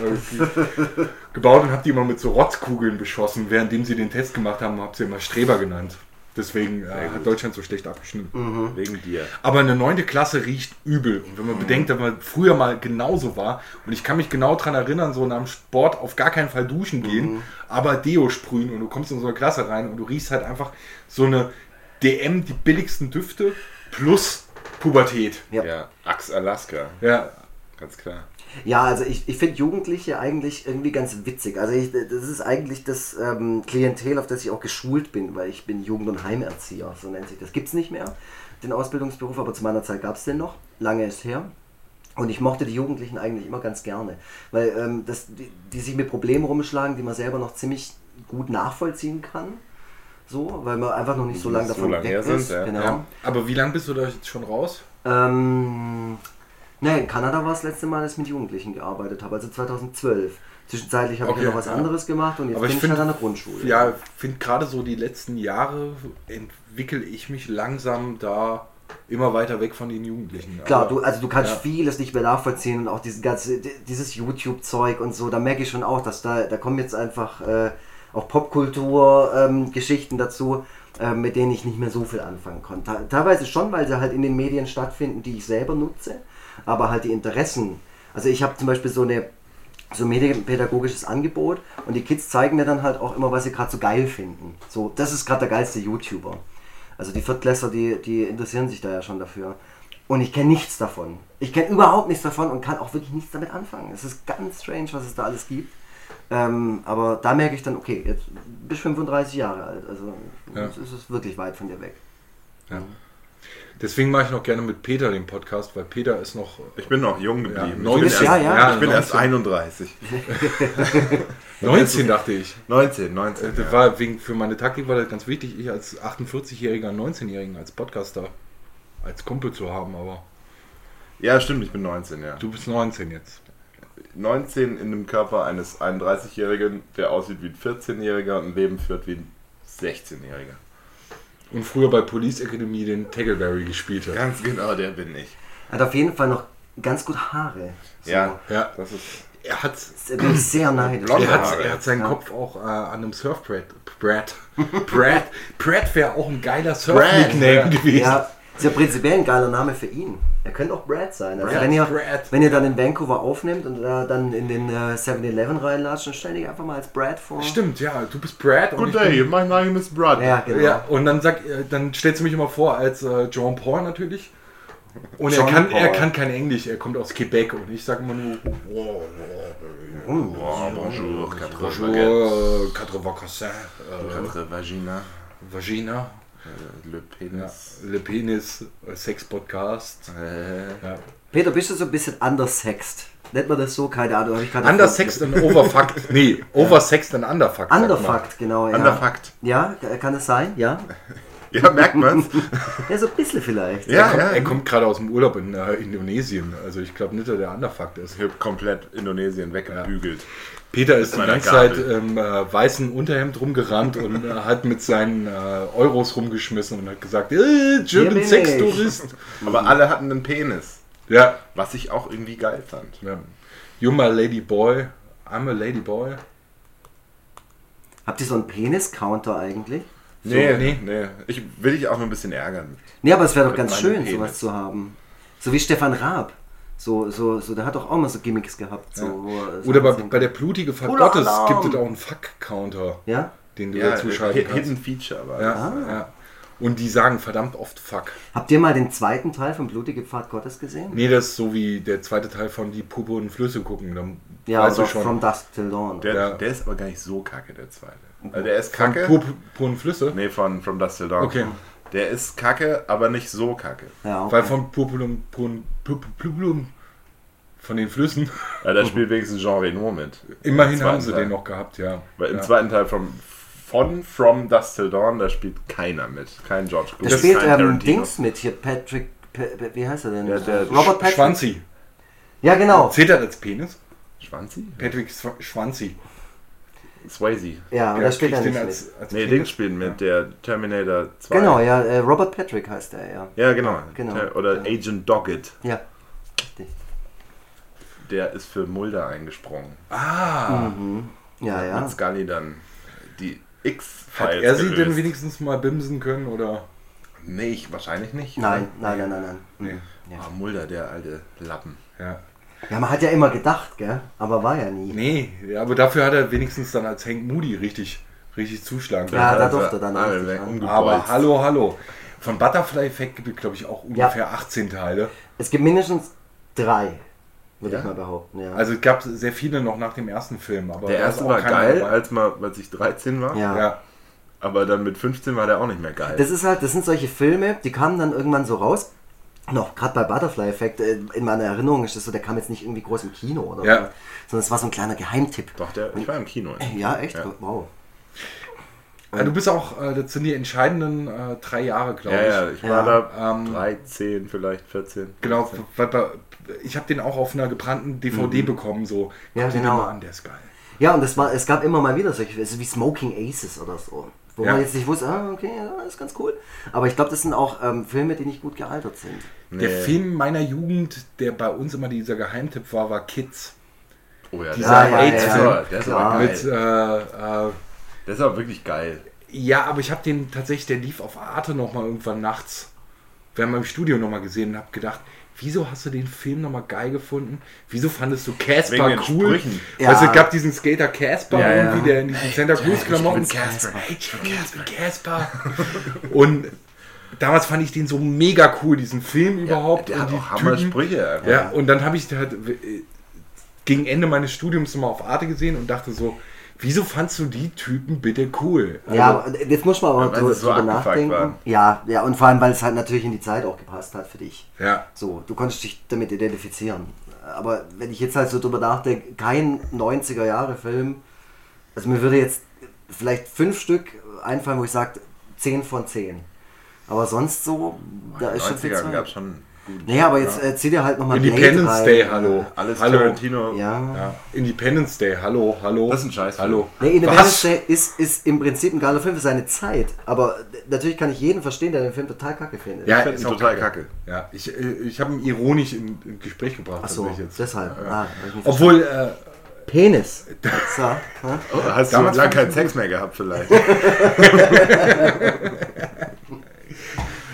A: gebaut und habe die immer mit so Rotzkugeln beschossen. Währenddem sie den Test gemacht haben, habe sie immer Streber genannt. Deswegen hat Deutschland so schlecht abgeschnitten.
B: Wegen dir.
A: Aber eine 9. Klasse riecht übel. Und wenn man bedenkt, dass man früher mal genauso war, und ich kann mich genau daran erinnern, so nach dem Sport auf gar keinen Fall duschen gehen, aber Deo sprühen und du kommst in so eine Klasse rein und du riechst halt einfach so eine DM, die billigsten Düfte plus Pubertät.
B: Ja, Axe Alaska,
A: Ja,
B: ganz klar.
D: Ja, also ich finde Jugendliche eigentlich irgendwie ganz witzig. Also das ist eigentlich das Klientel, auf das ich auch geschult bin, weil ich bin Jugend- und Heimerzieher, so nennt sich das. Gibt es nicht mehr, den Ausbildungsberuf, aber zu meiner Zeit gab es den noch, lange ist her. Und ich mochte die Jugendlichen eigentlich immer ganz gerne, weil die sich mit Problemen rumschlagen, die man selber noch ziemlich gut nachvollziehen kann. So, weil man einfach noch nicht so lange
B: So
D: davon
B: lange
D: weg
B: her sind,
D: ist.
B: ja.
D: Genau.
A: ja. Aber wie lange bist du da jetzt schon raus?
D: Ne, in Kanada war das letzte Mal, dass ich mit Jugendlichen gearbeitet habe, also 2012. Zwischenzeitlich habe ich
A: Okay,
D: ja noch was anderes gemacht und jetzt
A: Aber
D: bin
A: ich
D: ich halt
A: finde,
D: an der Grundschule.
A: ja, finde gerade so die letzten Jahre entwickle ich mich langsam da immer weiter weg von den Jugendlichen.
D: Klar,
A: Aber-
D: du kannst
A: ja.
D: vieles nicht mehr nachvollziehen und auch dieses YouTube-Zeug und so, da merke ich schon auch, dass da kommen jetzt einfach auch Popkultur-Geschichten dazu, mit denen ich nicht mehr so viel anfangen konnte. Teilweise schon, weil sie halt in den Medien stattfinden, die ich selber nutze, aber halt die Interessen. Also ich habe zum Beispiel so ein medienpädagogisches Angebot und die Kids zeigen mir dann halt auch immer, was sie gerade so geil finden. So, das ist gerade der geilste YouTuber. Also die Viertklässler, die interessieren sich da ja schon dafür. Und ich kenne nichts davon. Ich kenne überhaupt nichts davon und kann auch wirklich nichts damit anfangen. Es ist ganz strange, was es da alles gibt. Aber da merke ich dann, okay, jetzt bist du 35 Jahre alt. Also jetzt ist es wirklich weit von dir weg.
A: Ja. Deswegen mache ich noch gerne mit Peter den Podcast, weil Peter ist noch
B: Ich bin noch jung geblieben.
A: Ja,
B: ich bin,
D: ja,
B: erst,
D: ja.
B: ich bin erst
A: 19.
B: 31.
A: 19, dachte ich.
B: 19.
A: Das
B: Ja.
A: war für meine Taktik war das ganz wichtig, ich als 48-Jähriger, 19-Jährigen als Podcaster, als Kumpel zu haben, aber
B: Ja, stimmt, ich bin 19, ja.
A: du bist 19 jetzt.
B: 19 in dem Körper eines 31-Jährigen, der aussieht wie ein 14-Jähriger und ein Leben führt wie ein 16-Jähriger.
A: Und früher bei Police Academy den Tackleberry gespielt hat.
B: Ganz genau, der bin ich.
D: Er hat auf jeden Fall noch ganz gut Haare. So.
B: Ja,
A: Ja.
B: das ist...
A: Er hat,
D: Da bin ich sehr neidisch.
B: Blonde Haare.
A: er hat seinen
D: Ja.
A: Kopf auch an einem Surfbrett. Brad wäre auch ein geiler Surf-Nickname
B: Ja.
A: gewesen.
D: Ja, Ist ja prinzipiell ein geiler Name für ihn. Er könnte auch Brad sein. Also
A: Brad.
D: wenn ihr dann in Vancouver aufnimmt und dann in den 7-Eleven reinlatscht, dann stell dich einfach mal als Brad vor.
A: Stimmt, ja, du bist Brad. Und
B: Good day, my name is Brad.
D: Ja, genau.
A: Ja, und dann stellst du mich immer vor als Jean Paul natürlich. Und
D: Jean Paul.
A: er kann kein Englisch, er kommt aus Quebec und ich sage immer nur
B: Bonjour,
A: Bonjour, quatre vacassins,
B: Quatre Vagina,
A: Vagina,
B: Le Penis.
A: Le Penis, Sex-Podcast. Ja.
D: Peter, bist du so ein bisschen undersexed? Nennt man das so? Keine Ahnung. Hab ich gerade
A: Undersexed und overfucked. Nee, oversexed und underfucked. sagt man.
D: Underfucked, genau. Ja.
B: Underfucked.
D: Ja, kann es sein? Ja.
B: Ja, merkt man's?
D: Ja, so ein bisschen vielleicht.
B: Ja,
A: Er kommt gerade aus dem Urlaub in Indonesien. Also ich glaube nicht, dass der underfucked ist.
B: Ich habe komplett Indonesien weggebügelt.
A: Peter ist die
B: meiner
A: ganze
B: Gabel.
A: Zeit im weißen Unterhemd rumgerannt und hat mit seinen Euros rumgeschmissen und hat gesagt,
D: Hier
A: German
D: bin
A: Sex
D: ich.
A: Tourist.
B: Aber alle hatten einen Penis.
A: Ja.
B: Was ich auch irgendwie geil fand.
A: ja. You're my lady boy. I'm a lady boy.
D: Habt ihr so einen Penis-Counter eigentlich?
A: nee.
B: Ich will dich auch nur ein bisschen ärgern.
D: Nee, aber es wäre doch
B: Mit
D: ganz
B: meinem
D: schön,
B: Penis.
D: sowas zu haben. So wie Stefan Raab. So, der hat doch auch mal so Gimmicks gehabt. So, wo er so
A: Oder
D: ansehen
A: bei der blutige Fahrt
D: Cooler
A: Gottes
D: Alarm.
A: gibt es auch einen Fuck-Counter,
D: Ja?
A: den du
B: Ja,
A: dazu schalten kannst.
B: Hidden Feature aber.
A: Ja. Und die sagen verdammt oft Fuck.
D: Habt ihr mal den zweiten Teil von Blutige Pfad Gottes gesehen?
A: Nee, das ist so wie der zweite Teil von Die Puppe und Flüsse gucken. Dann
D: Ja,
A: weißt du
D: also
A: schon.
D: From Dusk Till Dawn.
B: Der ist aber gar nicht so kacke, der zweite. Also der ist
A: Von
B: kacke.
A: Puppe und Flüsse?
B: Nee, von From Dusk Till Dawn.
A: Okay.
B: Der ist kacke, aber nicht so kacke.
D: Ja, okay.
A: Weil von Purpurlum von den Flüssen.
B: Ja, da spielt wenigstens Jean Reno mit.
A: Immerhin
B: Im
A: haben sie
B: zweiten
A: den
B: Teil.
A: noch gehabt, ja.
B: Weil im
A: ja.
B: zweiten Teil von From Dusk Till Dawn, da spielt keiner mit. Kein George
D: Da
B: Clooney,
D: spielt
B: kein Tarantino.
D: Dings mit hier, Patrick, wie heißt er denn?
B: Ja, der
D: Robert Patrick.
A: Schwanzi.
D: Ja, genau.
A: Zählt er als Penis?
B: Schwanzi?
A: Patrick Schwanzi.
B: Swayze.
D: Ja, und da spielt er
A: kriegt
D: nicht
A: den
D: mit.
A: als
B: Nee,
A: Penis?
B: Dings spielt mit, der Terminator 2.
D: Genau, ja, Robert Patrick heißt er, ja.
B: Ja, genau.
D: Genau.
B: Oder
D: Ja.
B: Agent Doggett.
D: Ja, richtig.
B: Der ist für Mulder eingesprungen.
A: Ah.
D: Ja, ja.
B: Mit Scully dann die
A: Hat
B: X-Files
A: er sie
B: gelöst.
A: denn wenigstens mal bimsen können, oder?
B: Nee, wahrscheinlich nicht.
D: Nein.
A: Nee.
B: Ah, Mulder, der alte Lappen.
A: Ja.
D: Ja, man hat ja immer gedacht, gell? Aber war ja nie.
A: Nee, ja, aber dafür hat er wenigstens dann als Hank Moody richtig zuschlagen können.
D: Ja, da
B: Also,
D: durfte er dann richtig ran.
B: umgebolzt.
A: Aber hallo. Von Butterfly Effect gibt es, glaube ich, auch ungefähr 18 Teile.
D: Es gibt mindestens 3, würde
B: Ja?
D: ich mal behaupten, ja.
A: Also es gab sehr viele noch nach dem ersten Film. Aber
B: Der
A: da ist
B: erste
A: auch
B: war
A: keiner
B: geil,
A: dabei.
B: als ich 13 war.
D: ja.
A: Ja.
B: Aber dann mit 15 war der auch nicht mehr geil.
D: Das sind solche Filme, die kamen dann irgendwann so raus. Noch, gerade bei Butterfly Effect, in meiner Erinnerung ist das so, der kam jetzt nicht irgendwie groß im Kino oder
A: Ja.
D: so, sondern es war so ein kleiner Geheimtipp.
B: Doch, ich war im Kino.
D: Ja, echt?
B: Ja.
D: Wow.
A: Du bist auch, das sind die entscheidenden 3 Jahre, glaube ich.
B: Ja, ich war da
A: Ähm,
B: 13, vielleicht 14.
A: Genau, weil ich habe den auch auf einer gebrannten DVD bekommen, so.
D: Ja,
A: Guck dir den
D: genau.
A: mal an, der ist geil.
D: Ja, und es gab immer mal wieder solche, also wie Smoking Aces oder so. Wo
A: Ja.
D: man jetzt nicht wusste, okay, ja, das ist ganz cool. Aber ich glaube, das sind auch Filme, die nicht gut gealtert sind.
A: Der Film meiner Jugend, der bei uns immer dieser Geheimtipp war Kids.
B: Oh ja,
A: Dieser
B: der,
A: AIDS-Film
B: der ist
D: klar.
B: aber geil.
A: mit,
B: Der ist aber wirklich geil.
A: ja, aber ich habe den tatsächlich, der lief auf Arte nochmal irgendwann nachts. Wir haben im Studio nochmal gesehen und habe gedacht, wieso hast du den Film nochmal geil gefunden? Wieso fandest du Casper
B: Wegen den
A: cool?
B: Sprüchen.
D: Ja.
A: Weißt du, es gab diesen Skater Casper
B: Ja, ja.
A: irgendwie, der in diesen Santa Cruz Klamotten.
B: Casper.
A: Ich bin Casper. Und damals fand ich den so mega cool, diesen Film überhaupt.
B: Der
A: und
B: hat
A: die
B: auch Hammer-Sprüche.
A: Typen.
B: einfach.
A: Ja, und dann habe ich halt gegen Ende meines Studiums nochmal auf Arte gesehen und dachte so, wieso fandst du die Typen bitte cool?
D: Ja, aber jetzt muss man aber
B: weil sie so
D: drüber
B: abgefuckt
D: nachdenken.
B: waren.
D: Ja, und vor allem, weil es halt natürlich in die Zeit auch gepasst hat für dich.
A: Ja.
D: So, du konntest dich damit identifizieren. Aber wenn ich jetzt halt so drüber nachdenke, kein 90er-Jahre-Film, also mir würde jetzt vielleicht 5 Stück einfallen, wo ich sage 10 von 10. Aber sonst so, da ist schon viel
B: 90er
D: Zeit.
B: gab es schon gut.
D: Naja, aber jetzt zieh dir halt nochmal
A: Independence Day, hallo.
B: Alles
A: hallo.
B: Tarantino.
D: Ja.
A: Ja. Independence Day, hallo.
B: Das ist ein Scheißfilm.
A: Hallo.
D: Nee, Independence
A: Was?
D: Day ist im Prinzip ein geiler Film für seine Zeit. Aber natürlich kann ich jeden verstehen, der den Film total kacke findet.
A: Ja,
B: Ich find
A: ist
B: ihn
A: auch
B: total kacke.
A: Ja, ich habe ihn ironisch in Gespräch gebracht.
D: Achso,
A: tatsächlich jetzt.
D: deshalb.
A: Ja.
D: Hab ich nicht
A: Obwohl,
D: Penis. So, ja.
B: Oh, hast du
A: Damals
B: lange
A: fand
B: keinen
A: ich-
B: Sex mehr gehabt vielleicht?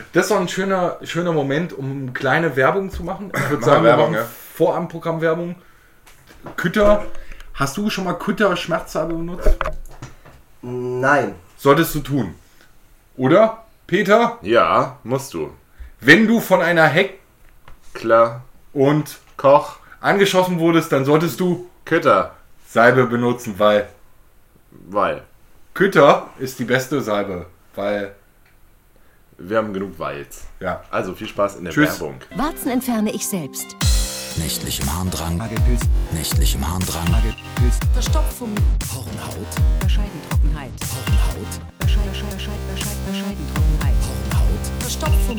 A: Das ist doch ein schöner Moment, um kleine Werbung zu machen. Ich würde sagen,
B: Werbung,
A: wir machen vor am Programm Werbung. Kütter. Hast du schon mal Kütter Schmerzsalbe benutzt?
D: Nein.
A: Solltest du tun. Oder, Peter?
B: Ja, musst du.
A: Wenn du von einer Heck
B: Klar.
A: und
B: Koch.
A: angeschossen wurdest, dann solltest du
B: Kütter.
A: Salbe benutzen, weil
B: Weil.
A: Kütter ist die beste Salbe. Weil,
B: Wir haben genug Weils.
A: ja.
B: Also viel Spaß in der
A: Tschüss.
B: Werbung.
E: Warzen entferne ich selbst.
F: Nächtlichem Harndrang. Nächtlichem Harndrang.
E: Verstopfung.
F: Hornhaut.
E: Scheidentrockenheit.
F: Hornhaut.
E: Scheidentrockenheit.
F: Hornhaut.
E: Verstopfung.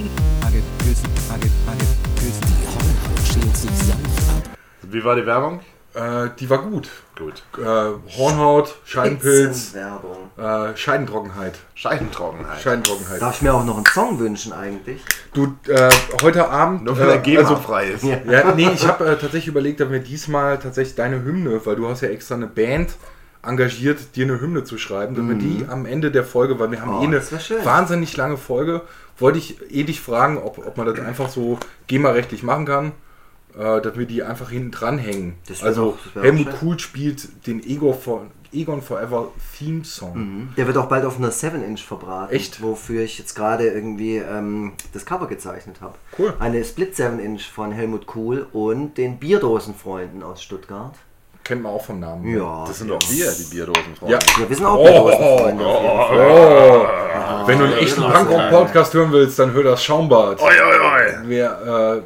F: Die Hornhaut schält sich sanft ab.
B: Wie war die Werbung?
A: Die war gut.
B: Gut.
A: Hornhaut, Scheidenpilz,
D: Werbung.
A: Scheidentrockenheit.
B: Scheidentrockenheit.
D: Darf ich mir auch noch einen Song wünschen eigentlich?
A: Du, heute Abend...
B: Nur wenn er GEMA-frei ist.
D: Ja.
A: Ja, nee, ich habe tatsächlich überlegt, dass wir diesmal tatsächlich deine Hymne, weil du hast ja extra eine Band engagiert, dir eine Hymne zu schreiben, dass wir die am Ende der Folge, weil wir haben eine
D: das wär schön.
A: wahnsinnig lange Folge, wollte ich dich fragen, ob man das einfach so GEMA-rechtlich machen kann, dass wir die einfach hinten dranhängen.
D: Das wär
A: Also
D: doch- das wär
A: Helmut
D: auch schön.
A: Kuhl spielt den Egon Forever Theme Song.
D: Der wird auch bald auf einer 7-Inch verbraten.
A: Echt?
D: Wofür ich jetzt gerade irgendwie das Cover gezeichnet habe.
A: Cool.
D: Eine Split 7-Inch von Helmut Kuhl und den Bierdosenfreunden aus Stuttgart.
A: Kennt man auch vom Namen.
D: Ja.
B: Das sind doch wir, die Bierdosen.
A: Ja.
D: Ja, wir sind auch Bierdosenfreunde auf jeden Fall.
A: Wenn du einen echten Punkrock-Podcast hören willst, dann hör das Schaumbad. Wir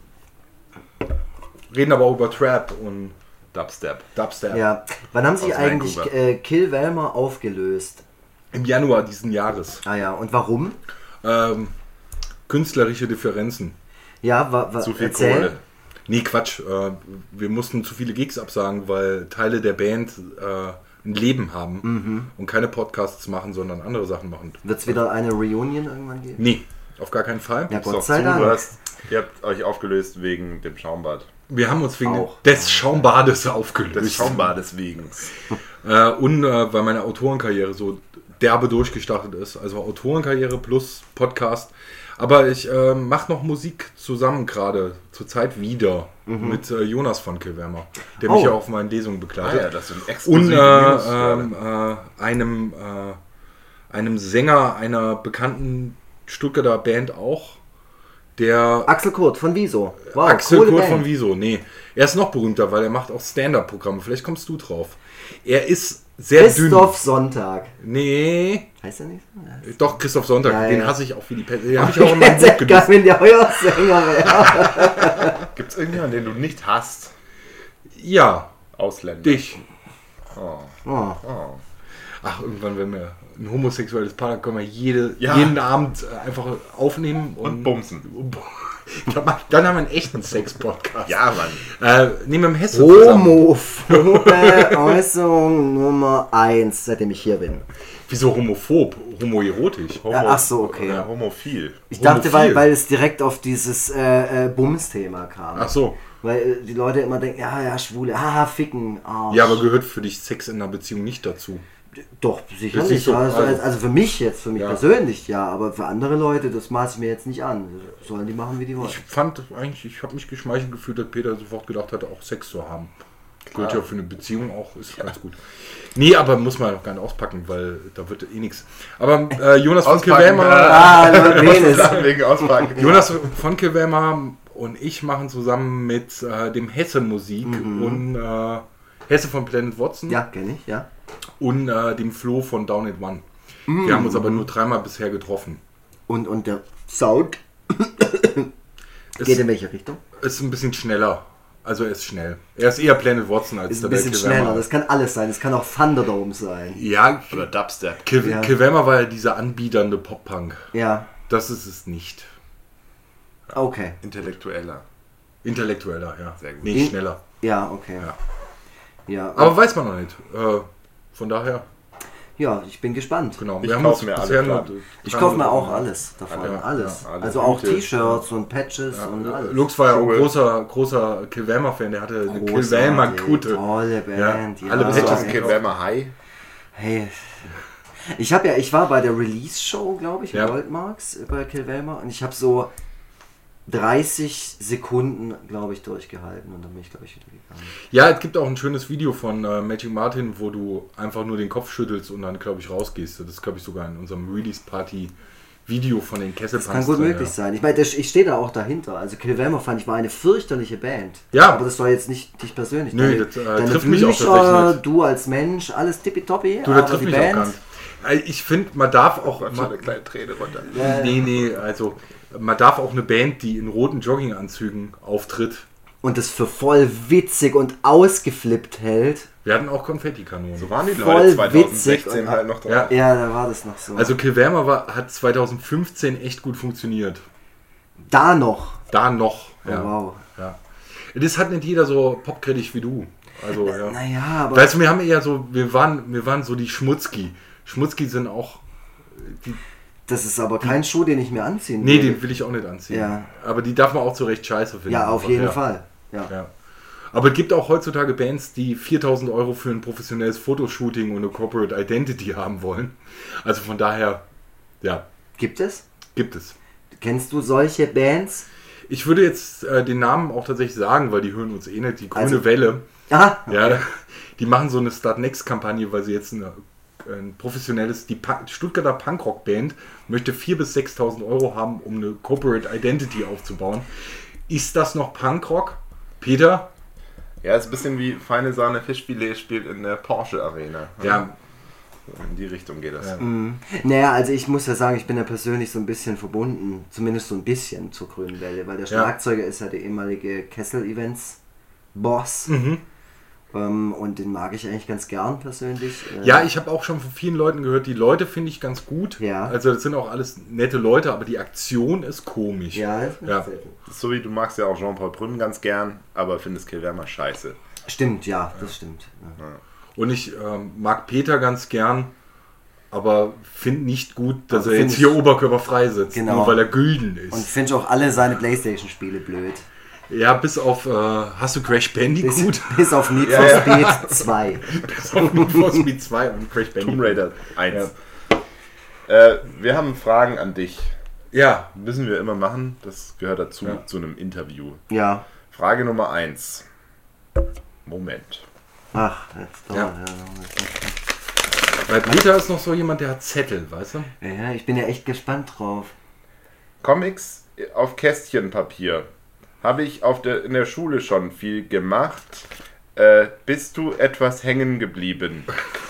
A: reden aber auch über Trap und
B: Dubstep.
A: Dubstep.
D: Ja. Wann haben sie
B: Aus
D: eigentlich
B: Vancouver.
D: Kill Velmer aufgelöst?
A: Im Januar diesen Jahres.
D: Ah ja, und warum?
A: Künstlerische Differenzen.
D: Ja,
B: Zu viel
D: erzähl.
B: Kohle.
A: Nee, Quatsch. Wir mussten zu viele Gigs absagen, weil Teile der Band ein Leben haben und keine Podcasts machen, sondern andere Sachen machen.
D: Wird es wieder eine Reunion irgendwann geben?
A: Nee, auf gar keinen Fall.
D: Ja,
B: Doch
D: Gott sei
B: zu,
D: Dank.
B: du hast, ihr habt euch aufgelöst wegen dem Schaumbad.
A: Wir haben uns wegen
D: Auch.
A: des Schaumbades aufgelöst.
B: Des Schaumbades wegen.
A: Und weil meine Autorenkarriere so derbe durchgestartet ist. Also Autorenkarriere plus Podcast. Aber ich mache noch Musik zusammen gerade zurzeit wieder mit Jonas von Killwärmer, der mich
D: Oh.
A: ja auf meinen Lesungen begleitet.
B: das sind
A: Und
B: exklusive News.
A: einem Sänger einer bekannten Stuttgarter Band auch, der
D: Axel Kurt von Wieso. Wow,
A: Axel
D: coole
A: Kurt
D: Band.
A: von Wieso. Nee, er ist noch berühmter, weil er macht auch Stand-Up-Programme. Vielleicht kommst du drauf. Er ist sehr
D: Christoph Sonntag.
A: dünn. Nee,
D: Heißt er nicht so? Ja.
A: doch, Christoph Sonntag.
D: Ja,
A: Den
D: ja.
A: hasse ich auch wie die Pest. Den habe ich auch in meinem
D: Jetzt
A: Buch
D: geil,
A: gelesen.
D: wenn der euer Sänger wäre.
B: Gibt es irgendjemanden, den du nicht hast?
A: Ja,
B: Ausländer.
A: dich.
D: Oh.
A: Ach, irgendwann, wenn wir ein homosexuelles Paar, dann können wir
B: Ja.
A: jeden Abend einfach aufnehmen
B: Und bumsen.
A: Dann haben wir einen echten Sex-Podcast.
B: Ja, Mann.
A: Nehmen wir im Hesse zusammen.
D: Homophobe Äußerung Nummer 1, seitdem ich hier bin.
A: Wieso homophob? Homoerotisch?
D: Ach so, okay.
B: Ja, homophil.
D: Ich dachte,
A: Homophil.
D: weil es direkt auf dieses Bums-Thema kam.
A: Ach so.
D: Weil die Leute immer denken, ja, Schwule, haha, ficken, Arsch.
A: Ja, aber gehört für dich Sex in einer Beziehung nicht dazu?
D: Doch,
A: Das ist
D: sicherlich.
A: nicht so,
D: Also für mich jetzt, für mich
A: Ja.
D: persönlich, ja, aber für andere Leute, das maße ich mir jetzt nicht an. Sollen die machen, wie die wollen.
A: Ich fand eigentlich, ich habe mich geschmeichelt gefühlt, dass Peter sofort gedacht hatte, auch Sex zu haben. Gehört ja für eine Beziehung auch, ist ganz gut. Nee, aber muss man auch gar nicht auspacken, weil da wird eh nichts. Aber Jonas von
B: Auspacken,
A: Killwärmer,
D: Penis.
B: Wegen Auspacken.
A: Jonas von Killwärmer und ich machen zusammen mit dem Hesse Musik und Hesse von Planet Watson
D: Ja, kenne ich, ja.
A: und dem Flo von Down at One. Wir haben uns aber nur 3-mal bisher getroffen.
D: Und der Sound
A: Es
D: geht in welche Richtung?
A: ist ein bisschen schneller. Also er ist schnell. Er ist eher Planet Watson als
D: Ist
A: der
D: ein bisschen
A: Killwärmer.
D: schneller. Das kann alles sein. Das kann auch Thunderdome sein.
A: Ja,
B: Oder Dubstep.
D: Ja.
A: Killwärmer war ja dieser anbiedernde Pop-Punk.
D: Ja,
A: Das ist es nicht.
D: okay.
B: Intellektueller.
A: Intellektueller, ja.
B: Sehr gut.
A: Nicht schneller.
D: Ja, okay.
A: Ja.
D: Ja,
A: Aber weiß man noch nicht. Von daher,
D: ja, ich bin gespannt.
A: genau.
B: Ich
A: Wir haben
B: kauf
A: uns
B: mir alle
A: bisher nur
B: Platten.
D: Ich kaufe mir auch alles davon.
A: Ja,
D: alles.
B: ja, alles.
D: Also auch
B: Gute.
D: T-Shirts und Patches und alles.
A: Lux war ja auch
B: Schuhe.
A: großer Killwärmer-Fan. Der hatte eine
D: Großartig,
A: Killwärmer-Kute.
D: Tolle Band.
A: Ja, alle
B: Patches
A: Patches
B: Killwärmer High.
D: Hey, Ich war bei der Release-Show, glaube ich, in
A: Ja.
D: Goldmarks bei Kilwelmer und ich habe so 30 Sekunden, glaube ich, durchgehalten und dann bin ich, glaube ich, wieder gegangen.
A: Ja, es gibt auch ein schönes Video von Magic Martin, wo du einfach nur den Kopf schüttelst und dann, glaube ich, rausgehst. Das ist, glaube ich, sogar in unserem Release-Party-Video von den Kesselpunks.
D: Das kann gut möglich sein. Ich meine, ich stehe da auch dahinter. Also Kilwelmer fand ich war eine fürchterliche Band.
A: Ja.
D: Aber das war jetzt nicht dich persönlich.
A: Nö, das trifft mich auch
D: Bücher,
A: tatsächlich nicht.
D: du als Mensch, alles tippitoppi.
A: Du, das trifft mich auch gar nicht. Ich finde, man darf auch...
B: eine kleine Träne runter.
A: Nee, also man darf auch eine Band, die in roten Jogginganzügen auftritt.
D: Und das für voll witzig und ausgeflippt hält.
A: Wir hatten auch Konfettikanonen.
B: So waren die
D: Voll
B: Leute 2016
D: witzig.
B: halt noch dran.
A: Ja.
D: Ja, da war das noch so.
A: Also Kilwelmer hat 2015 echt gut funktioniert.
D: da noch.
A: Da noch.
D: Oh, wow.
A: Ja. Das hat nicht jeder so popkritisch wie du. Also, ja.
D: Naja, aber...
A: Weißt du, wir haben eher so, wir waren so die Schmutzki. Schmutzki sind auch...
D: Das ist aber kein Schuh, den ich mir anziehen
A: Nee,
D: würde.
A: den will ich auch nicht anziehen.
D: Ja.
A: Aber die darf man auch zu Recht scheiße finden.
D: Ja, auf jeden
A: ja.
D: Fall. Ja.
A: Ja. Aber es gibt auch heutzutage Bands, die 4.000 € für ein professionelles Fotoshooting und eine Corporate Identity haben wollen. Also von daher, ja,
D: Gibt es?
A: gibt es.
D: Kennst du solche Bands?
A: Ich würde jetzt den Namen auch tatsächlich sagen, weil die hören uns eh nicht. Die Grüne
D: Also-
A: Welle.
D: Aha.
A: Ja, die machen so eine Start-Next-Kampagne, weil sie jetzt ein professionelles, die Stuttgarter Punkrock-Band möchte 4.000 bis 6.000 € haben, um eine Corporate Identity aufzubauen. Ist das noch Punkrock? Peter?
B: Ja, ist ein bisschen wie Feine Sahne Fischfilet spielt in der Porsche Arena.
A: Ja.
B: In die Richtung geht das.
A: Ja.
D: Naja, also ich muss ja sagen, ich bin ja persönlich so ein bisschen verbunden, zumindest so ein bisschen zur Grünen Welle, weil der
A: Ja.
D: Schlagzeuger ist ja der ehemalige Kessel-Events-Boss. Und den mag ich eigentlich ganz gern persönlich.
A: Ja, ich habe auch schon von vielen Leuten gehört, die Leute finde ich ganz gut.
D: Ja.
A: Also das sind auch alles nette Leute, aber die Aktion ist komisch.
D: Ja, das
A: Ja.
D: selten.
B: Das ist so wie du magst ja auch Jean-Paul Brünn ganz gern, aber findest Kilwelmer scheiße.
D: Stimmt, ja, das stimmt. Ja.
A: Und ich mag Peter ganz gern, aber finde nicht gut, dass
D: Also
A: er
D: find
A: jetzt
D: ich-
A: hier oberkörperfrei sitzt,
D: Genau.
A: nur weil er Gülden
D: Und ich
A: ist.
D: finde auch alle seine Playstation-Spiele blöd.
A: Ja, bis auf, hast du Crash Bandicoot?
D: Bis auf Need for Speed 2.
A: Bis auf Need for Speed 2 und Crash
B: Tomb
A: Bandicoot.
B: Raider 1. Wir haben Fragen an dich.
A: Ja,
B: Müssen wir immer machen. Das gehört dazu,
A: Ja.
B: zu einem Interview.
D: Ja.
B: Frage Nummer 1. Moment.
D: Ach, jetzt dauert
A: Ja.
D: ja.
A: weil Peter ist noch so jemand, der hat Zettel, weißt du?
D: Ja, ich bin ja echt gespannt drauf.
B: Comics auf Kästchenpapier. Habe ich in der Schule schon viel gemacht. Bist du etwas hängen geblieben?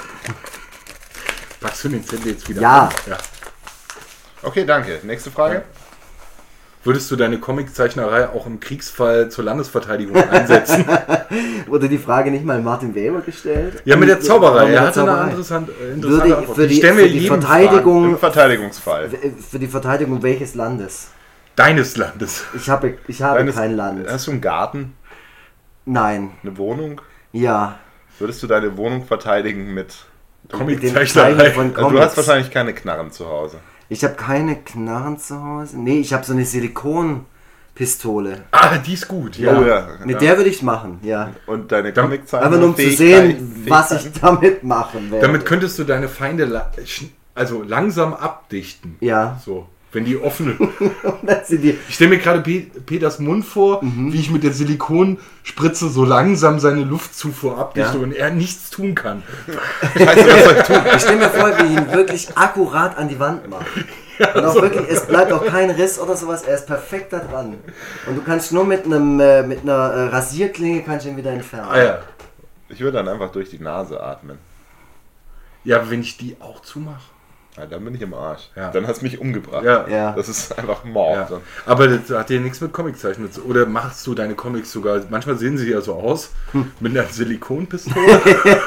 A: Packst du den Zettel jetzt wieder
D: Ja.
A: an? Ja.
B: Okay, danke. Nächste Frage.
A: Würdest du deine Comiczeichnerei auch im Kriegsfall zur Landesverteidigung einsetzen?
D: Wurde die Frage nicht mal Martin Weber gestellt?
A: Ja, mit der Zauberei.
D: Mit
A: Er
D: der
A: hatte eine
D: Zauberei.
A: interessante
D: Würde ich
A: Antwort.
D: für die,
A: stellen wir
D: für die
A: jedem
D: Verteidigung
B: Im Verteidigungsfall.
D: für die Verteidigung welches Landes?
A: Fragen. Deines Landes.
D: Ich habe kein Land.
B: Hast du einen Garten?
D: Nein.
B: Eine Wohnung?
D: Ja.
B: Würdest du deine Wohnung verteidigen mit...
D: Mit dem
A: Comiczeichnerei.
D: Zeichen von
B: Also
D: Comics.
B: du hast wahrscheinlich keine Knarren zu Hause.
D: Ich habe keine Knarren zu Hause. Nee, ich habe so eine Silikonpistole.
A: Ah, die ist gut. Ja.
B: Oh ja.
D: Mit der würde ich machen, ja.
B: Und deine Comiczeichner...
D: Aber nur um zu sehen, was ich damit machen werde.
A: Damit könntest du deine Feinde also langsam abdichten.
D: Ja.
A: So, wenn die offene.
D: Das sind die,
A: Ich stelle mir gerade Peters Mund vor, wie ich mit der Silikonspritze so langsam seine Luftzufuhr abdichte
D: Ja.
A: und er nichts tun kann.
D: ich stelle mir vor, wie ich ihn wirklich akkurat an die Wand mache. Und auch wirklich, es bleibt auch kein Riss oder sowas, er ist perfekt da dran. Und du kannst nur mit einer Rasierklinge kannst du ihn wieder entfernen.
A: Ah ja.
B: Ich würde dann einfach durch die Nase atmen.
A: Ja, wenn ich die auch zumache.
B: Ja, dann bin ich im Arsch.
A: Ja.
B: Dann hast du mich umgebracht.
A: Ja.
D: Ja.
B: Das ist einfach Mord.
A: Ja. Aber das hat ja nichts mit Comiczeichnen zu tun. Oder machst du deine Comics sogar, manchmal sehen sie ja so aus, mit einer Silikonpistole.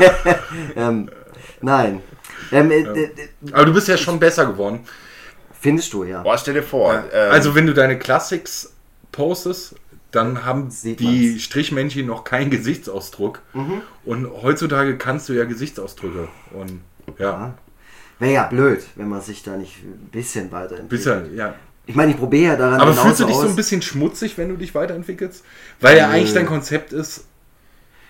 D: Nein.
A: Aber du bist ja schon besser geworden.
D: Findest du, ja.
B: Boah, stell dir vor.
A: Also wenn du deine Classics postest, dann haben
D: Sieht
A: die
D: man's.
A: Strichmännchen noch keinen Gesichtsausdruck. Und heutzutage kannst du ja Gesichtsausdrücke. Und ja,
D: Wäre ja blöd, wenn man sich da nicht ein bisschen weiterentwickelt.
A: bisher, ja.
D: Ich meine, ich probiere ja daran
A: Aber
D: genauso
A: fühlst du dich so
D: aus.
A: ein bisschen schmutzig, wenn du dich weiterentwickelst? Weil ja eigentlich dein Konzept ist,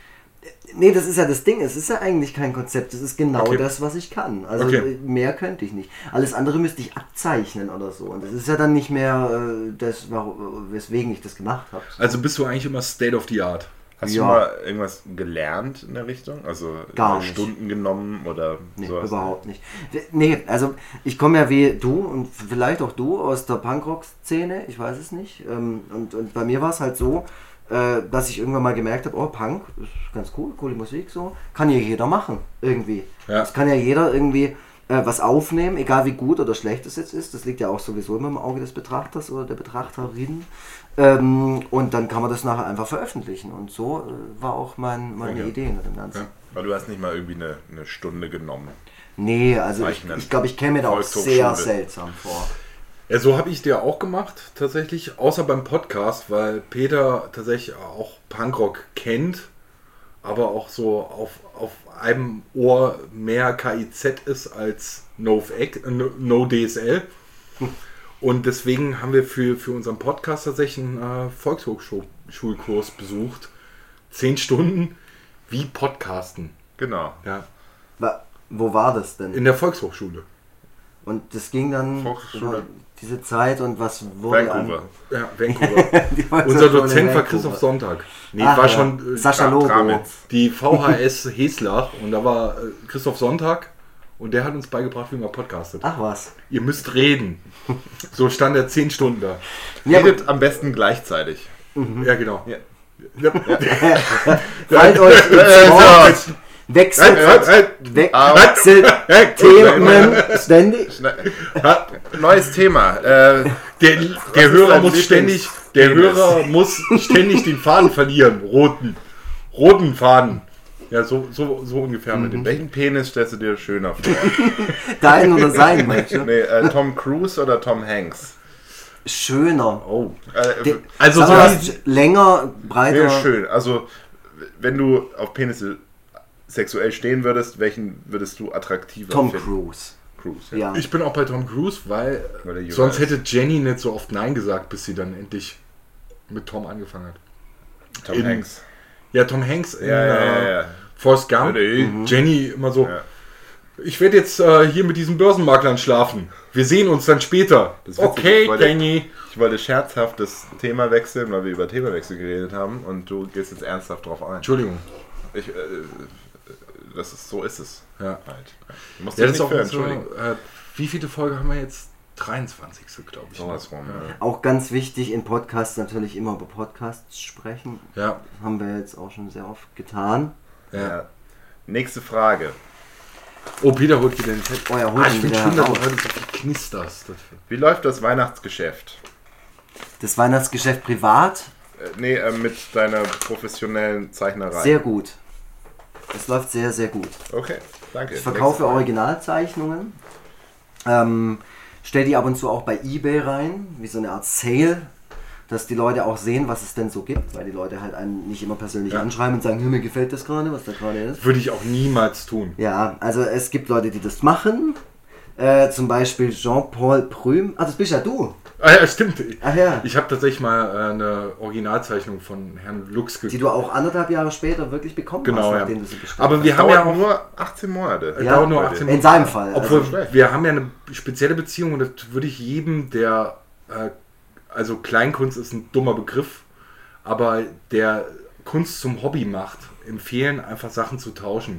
D: Nee, das ist ja das Ding. Es ist ja eigentlich kein Konzept. Das ist genau
A: Okay.
D: das, was ich kann. Also
A: Okay.
D: mehr könnte ich nicht. Alles andere müsste ich abzeichnen oder so. Und das ist ja dann nicht mehr das, weswegen ich das gemacht habe.
A: Also bist du eigentlich immer State of the Art.
B: Hast
D: Ja.
B: du mal irgendwas gelernt in der Richtung? Also
D: Gar nicht.
B: Stunden genommen oder
D: Nee,
B: sowas?
D: überhaupt nicht. Nee, also ich komme ja wie du und vielleicht auch du aus der Punkrock-Szene, ich weiß es nicht. Und bei mir war es halt so, dass ich irgendwann mal gemerkt habe, oh, Punk ist ganz cool, coole Musik, so. Kann ja jeder machen, irgendwie.
A: Ja.
D: Es kann ja jeder irgendwie was aufnehmen, egal wie gut oder schlecht es jetzt ist. Das liegt ja auch sowieso immer im Auge des Betrachters oder der Betrachterin. Und dann kann man das nachher einfach veröffentlichen. Und so war auch meine Idee in dem Ganzen.
A: Ja.
B: Weil du hast nicht mal irgendwie eine Stunde genommen.
D: Nee, also
B: Zeichnen.
D: ich glaube, ich käme mir da auch
B: Volkshochschule.
D: sehr seltsam vor.
A: Ja, so habe ich dir auch gemacht, tatsächlich, außer beim Podcast, weil Peter tatsächlich auch Punkrock kennt, aber auch so auf einem Ohr mehr KIZ ist als No DSL. Und deswegen haben wir für unseren Podcast tatsächlich einen Volkshochschulkurs besucht. 10 Stunden wie Podcasten.
B: Genau.
A: Ja,
D: Wo war das denn?
A: in der Volkshochschule.
D: Und das ging dann
B: Volksschule.
D: über diese Zeit und was wurde
B: Vancouver.
A: Ja, Vancouver.
D: Die Volkshochschule
A: Unser
D: in
A: Dozent war
D: Vancouver.
A: Christoph Sonntag. Nee,
D: Ach,
A: war
D: ja.
A: schon
D: Sascha Lobo.
B: Dramitz.
A: die VHS Heslach und da war Christoph Sonntag und der hat uns beigebracht, wie man podcastet.
D: Ach was.
A: Ihr müsst reden. So stand er 10 Stunden da.
D: Ja, aber
B: Redet am besten gleichzeitig.
A: Ja, genau.
B: Ja.
A: Ja.
D: fallt euch ins Wort. Wechselt Themen ständig.
B: Neues Thema.
A: Der
B: ist
A: Hörer
B: dein
A: muss ständig, den Faden verlieren. Roten Faden. Ja, so ungefähr mit dem.
B: Welchen Penis stellst du dir schöner vor?
D: Dein oder sein, meinst du?
B: Nee, Tom Cruise oder Tom Hanks?
D: Schöner.
A: Oh.
B: Äh,
A: Also
D: Sag
A: so
D: mal,
A: wie,
D: länger, breiter.
B: nee, schön. Also, wenn du auf Penisse sexuell stehen würdest, welchen würdest du attraktiver
D: Tom
B: finden?
D: Cruise.
B: Cruise,
D: Ja.
A: ich bin auch bei Tom Cruise, weil
B: Weil der jünger
A: sonst
B: ist.
A: hätte Jenny nicht so oft Nein gesagt, bis sie dann endlich mit Tom angefangen hat.
B: Tom Hanks.
A: Ja, Tom Hanks in
B: Ja.
A: Forrest Gump. Jenny immer so,
B: Ja.
A: ich werde jetzt hier mit diesen Börsenmaklern schlafen. Wir sehen uns dann später.
B: Das ist witzig,
A: Okay,
B: ich wollte-
A: Jenny.
B: Ich wollte scherzhaft das Thema wechseln, weil wir über Themawechsel geredet haben und du gehst jetzt ernsthaft drauf ein.
A: Entschuldigung.
B: So ist es.
A: Ja.
B: Halt. Du musst
A: Ja,
B: dich
A: das ist
B: nicht
A: auch
B: für
A: so,
B: entschuldigen.
A: wie viele Folge haben wir jetzt? 23. glaube ich.
B: Sowas rum, ja.
D: Auch ganz wichtig in Podcasts natürlich immer über Podcasts sprechen.
A: Ja.
D: Haben wir jetzt auch schon sehr oft getan.
A: Ja.
B: Ja. Nächste Frage.
A: Oh, Peter holt wieder den Zettel.
D: Oh ja, holt
A: Ich
D: ihn
A: finde
D: wieder
A: schon, dass
D: raus.
A: du heute so viel knisterst.
B: Wie läuft das Weihnachtsgeschäft?
D: Das Weihnachtsgeschäft privat,
B: Mit deiner professionellen Zeichnerei.
D: sehr gut. Es läuft sehr, sehr gut.
B: Okay, danke.
D: Ich verkaufe
B: Nächste Frage.
D: Originalzeichnungen. Stell die ab und zu auch bei eBay rein, wie so eine Art Sale, dass die Leute auch sehen, was es denn so gibt, weil die Leute halt einen nicht immer persönlich anschreiben und sagen, mir gefällt das gerade, was da gerade ist.
A: Würde ich auch niemals tun.
D: Ja, also es gibt Leute, die das machen. Zum Beispiel Jean-Paul Prüm. Ah, das bist ja du.
A: Ah ja, stimmt.
D: Ach ja.
A: Ich habe tatsächlich mal eine Originalzeichnung von Herrn Lux
D: Die du auch 1,5 Jahre später wirklich bekommen
A: Genau,
D: hast,
A: ja.
D: nachdem du sie bestellt
A: Aber
D: hast.
A: wir haben ja
B: Dauert
A: auch...
B: nur 18 Monate.
D: Ja,
A: dauert nur 18
D: in seinem Fall.
A: Obwohl,
D: also,
A: wir haben ja eine spezielle Beziehung und das würde ich jedem, der, also Kleinkunst ist ein dummer Begriff, aber der Kunst zum Hobby macht, empfehlen, einfach Sachen zu tauschen.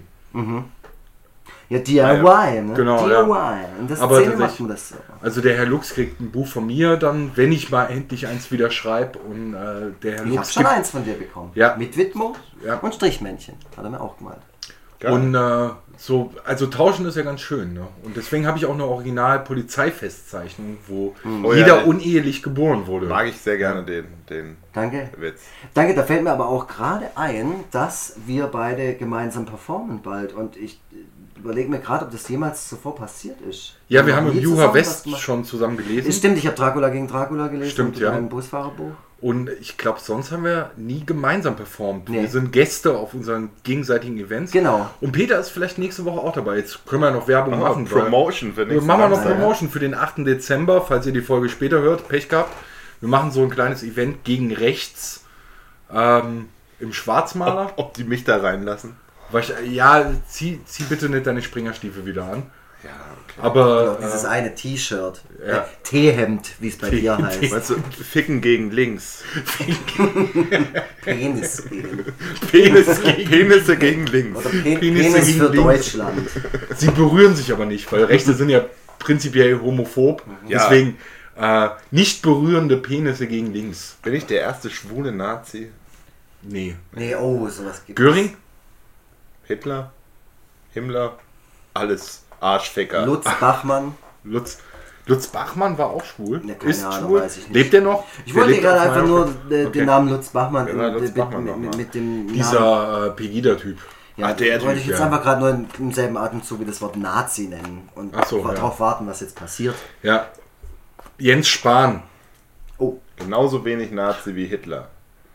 D: ja, DIY, ne?
A: Genau,
D: DIY.
A: ja.
D: In der
A: Aber
D: Szene
A: tatsächlich-
D: macht man das so.
A: Also der Herr Lux kriegt ein Buch von mir dann, wenn ich mal endlich eins wieder schreibe und der Herr
D: Ich habe
A: Lux
D: schon
A: gibt...
D: eins von dir bekommen.
A: Ja.
D: Mit Widmung
A: Ja.
D: und Strichmännchen. Hat er mir auch gemalt.
B: Geil.
A: Und so, also tauschen ist ja ganz schön, ne? Und deswegen habe ich auch eine Original-Polizeifestzeichnung, wo
B: Oh ja,
A: jeder
B: den-
A: unehelich geboren wurde.
B: Mag ich sehr gerne den
D: Danke.
B: Witz.
D: Danke, da fällt mir aber auch gerade ein, dass wir beide gemeinsam performen bald. Und ich überlege mir gerade, ob das jemals zuvor passiert ist.
A: Ja, wir haben
D: noch
A: im
D: nie
A: Juha
D: zusammen was
A: West
D: gemacht.
A: schon zusammen gelesen.
D: Stimmt, ich habe Dracula gegen Dracula gelesen.
A: Stimmt,
D: und
A: ja.
D: ein Busfahrerbuch.
A: Und ich glaube, sonst haben wir nie gemeinsam performt.
D: Nee.
A: Wir sind Gäste auf unseren gegenseitigen Events.
D: Genau.
A: Und Peter ist vielleicht nächste Woche auch dabei. Jetzt können wir noch Werbung machen. weil-
B: Promotion für
A: Wir
B: nächsten
A: machen wir noch
B: Samstag.
A: Promotion für den 8. Dezember, falls ihr die Folge später hört. Pech gehabt. Wir machen so ein kleines Event gegen rechts. Im Schwarzmaler.
B: Ob die mich da reinlassen?
A: Ja, zieh bitte nicht deine Springerstiefel wieder an.
B: Ja, okay.
A: Aber
D: Dieses eine T-Shirt.
A: ja.
D: T-Hemd, wie es bei dir heißt.
B: Weißt du, Ficken gegen links.
D: Penis.
B: Penisse gegen links.
D: Oder
A: Penisse
D: Penis
A: gegen
D: für
A: links.
D: Deutschland.
A: sie berühren sich aber nicht, weil Rechte sind ja prinzipiell homophob.
B: Ja.
A: Deswegen nicht berührende Penisse gegen links.
B: Bin ich der erste schwule Nazi?
A: Nee.
D: Nee, oh, sowas gibt
A: Göring?
B: Hitler? Himmler? Alles. Arschficker.
D: Lutz Bachmann.
A: Lutz Bachmann war auch schwul.
D: Ne, keine
A: ist
D: Ahnung,
A: schwul.
D: weiß ich nicht.
A: Lebt er noch?
D: Ich
A: Der
D: wollte
A: lebt
D: gerade
A: auf
D: einfach
A: Mallorca.
D: nur den Namen Lutz Bachmann
B: Ja, Lutz Bachmann
D: mit
B: nochmal.
D: dem Namen.
A: Dieser Pegida-Typ.
D: Ja,
B: der
D: wollte ich
B: Typ,
D: jetzt
B: ja.
D: einfach gerade nur im selben Atemzug wie das Wort Nazi nennen und
A: Ach so, ja.
D: darauf warten, was jetzt passiert.
A: Ja. Jens Spahn.
D: Oh,
B: Genauso wenig Nazi wie Hitler.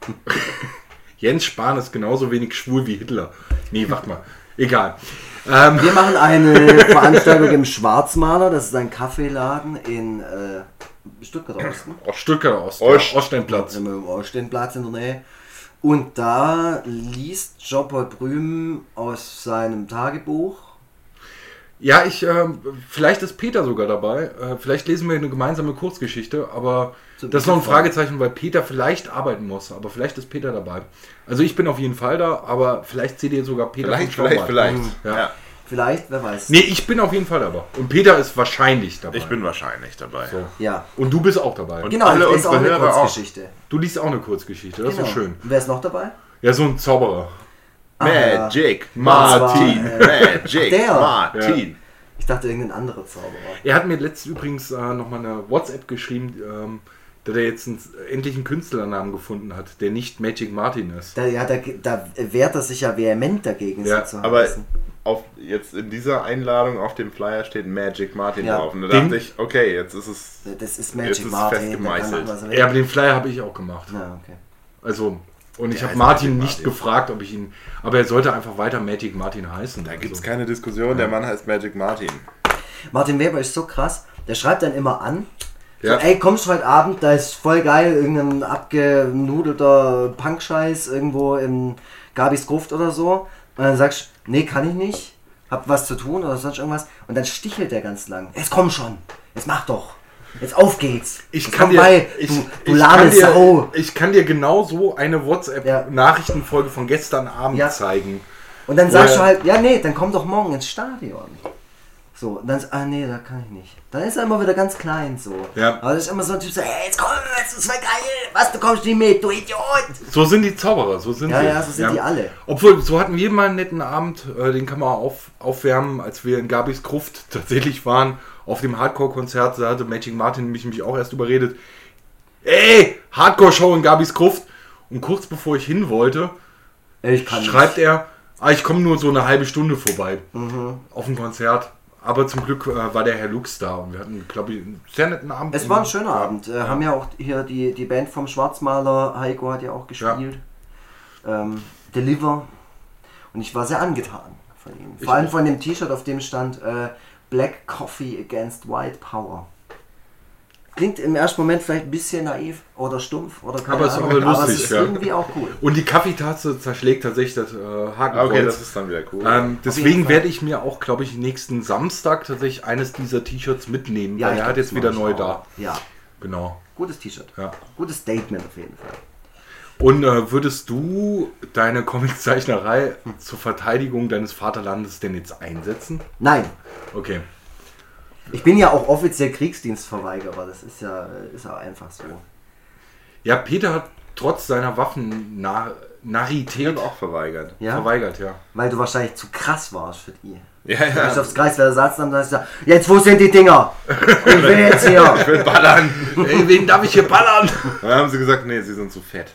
A: Jens Spahn ist genauso wenig schwul wie Hitler. Nee, warte mal. Egal.
D: wir machen eine Veranstaltung im Schwarzmaler, das ist ein Kaffeeladen in Stuttgart Osten.
A: Stuttgart Ost.
B: Ost.
A: Oststeinplatz.
D: Sind wir im Oststeinplatz in der Nähe. Und da liest Jean-Paul Brüm aus seinem Tagebuch.
A: Ja, vielleicht ist Peter sogar dabei. Vielleicht lesen wir eine gemeinsame Kurzgeschichte, aber das ist noch ein Fragezeichen, weil Peter vielleicht arbeiten muss. Aber vielleicht ist Peter dabei. Also ich bin auf jeden Fall da, aber vielleicht seht ihr sogar Peter vom Schaumbad.
B: Vielleicht.
A: Ja.
B: Ja.
D: Vielleicht, wer weiß.
A: Nee, ich bin auf jeden Fall dabei. Und Peter ist wahrscheinlich dabei.
B: Ich bin wahrscheinlich dabei.
A: So.
D: Ja.
A: Und du bist auch dabei.
B: Und
D: Genau,
B: alle
D: ich lese auch
B: unsere
D: eine
B: Hörer auch.
D: Kurzgeschichte.
A: Du liest auch eine Kurzgeschichte. Das
D: Genau.
A: ist schön.
D: Und wer ist noch dabei?
A: Ja, so ein Zauberer.
B: Magic
A: Martin.
B: Magic
D: Der.
B: Martin.
D: Ich dachte irgendein anderer Zauberer.
A: Er hat mir letztens übrigens nochmal eine WhatsApp geschrieben, dass er jetzt endlich einen Künstlernamen gefunden hat, der nicht Magic Martin ist.
D: Da wehrt er sich ja vehement dagegen,
A: Ja,
D: so zu
B: Aber
D: heißen.
B: jetzt in dieser Einladung auf dem Flyer steht Magic Martin
D: Ja.
B: drauf. Und da
A: Den-
B: dachte ich, okay, jetzt ist es.
D: Das ist
B: jetzt
D: Magic
B: ist es
D: Martin.
B: fest
D: der kann
B: gemeißelt.
D: machen, was er will.
A: Ja, aber den Flyer habe ich auch gemacht.
D: Ja, okay.
A: Also, und ich
B: Der
A: habe
B: heißt
A: Martin
B: Magic
A: nicht
B: Martin.
A: gefragt, ob ich ihn. Aber er sollte einfach weiter Magic Martin heißen.
B: Da gibt es
A: also.
B: keine Diskussion, der Mann heißt Magic Martin.
D: Martin Weber ist so krass, der schreibt dann immer an,
A: Ja.
D: so, ey, kommst du heute Abend, da ist voll geil, irgendein abgenudelter Punkscheiß irgendwo in Gabis Gruft oder so. Und dann sagst du, nee, kann ich nicht, hab was zu tun oder sonst irgendwas. Und dann stichelt der ganz lang. Jetzt komm schon, jetzt mach doch, jetzt auf geht's.
A: Ich
D: Jetzt
A: kann
D: komm
A: dir,
D: bei,
A: ich,
D: du
A: ich,
D: lahme
A: kann dir,
D: Sau.
A: ich kann dir genau so eine
D: Ja.
A: WhatsApp-Nachrichtenfolge von gestern Abend
D: Ja.
A: zeigen.
D: Und dann sagst du
A: Oder-
D: halt, ja nee, dann komm doch morgen ins Stadion. So, und dann nee, da kann ich nicht. Dann ist er immer wieder ganz klein so.
A: Ja.
D: Aber das ist immer so ein Typ so, hey, jetzt komm, das ist voll geil. Was, du kommst nicht mit, du Idiot.
A: So sind die Zauberer, so sind
D: Ja,
A: sie.
D: ja, so sind die alle.
A: Obwohl, so hatten wir mal einen netten Abend, den kann man aufwärmen, als wir in Gabis Gruft tatsächlich waren, auf dem Hardcore-Konzert, da hatte Magic Martin mich auch erst überredet, ey, Hardcore-Show in Gabis Gruft. Und kurz bevor ich hin wollte,
D: Ich kann
A: schreibt er, ich komme nur so eine halbe Stunde vorbei auf dem Konzert. Aber zum Glück war der Herr Lux da und wir hatten, glaube ich, einen sehr netten Abend.
D: Es war ein schöner Abend. Haben ja auch hier die Band vom Schwarzmaler, Heiko hat ja auch gespielt. Deliver. Und ich war sehr angetan von ihm. Vor allem von dem T-Shirt, auf dem stand Black Coffee Against White Power. Klingt im ersten Moment vielleicht ein bisschen naiv oder stumpf oder keine
A: Aber es ist
D: Ahnung,
A: aber lustig,
D: es ist
A: ja.
D: irgendwie auch cool.
A: Und die Kaffeetasse zerschlägt tatsächlich das Hakenkreuz.
B: Okay, das ist dann wieder cool.
D: jeden
A: Deswegen
D: Fall.
A: werde ich mir auch, glaube ich, nächsten Samstag tatsächlich eines dieser T-Shirts mitnehmen,
D: Ja,
A: weil
D: ich
A: er
D: glaub,
A: hat jetzt
D: das
A: wieder
D: mach ich
A: neu
D: auch.
A: da.
D: Ja,
A: Genau.
D: gutes T-Shirt.
A: Ja.
D: Gutes Statement auf jeden Fall.
A: Und würdest du deine Comiczeichnerei zur Verteidigung deines Vaterlandes denn jetzt einsetzen?
D: Nein,
A: Okay.
D: ich bin ja auch offiziell Kriegsdienstverweigerer, das ist ja einfach so.
A: Ja, Peter hat trotz seiner
B: Ich
A: Waffen-Narität
B: habe auch verweigert.
D: Ja?
A: verweigert, ja.
D: Weil du wahrscheinlich zu krass warst für die.
B: Ja,
D: Wenn ich
B: ja.
D: aufs Kreiswerder Satz dann hast du gesagt, jetzt wo sind die Dinger? Ich will jetzt hier.
B: Ich will ballern.
A: Ey, wen darf ich hier ballern?
B: Dann haben sie gesagt, nee, sie sind zu fett.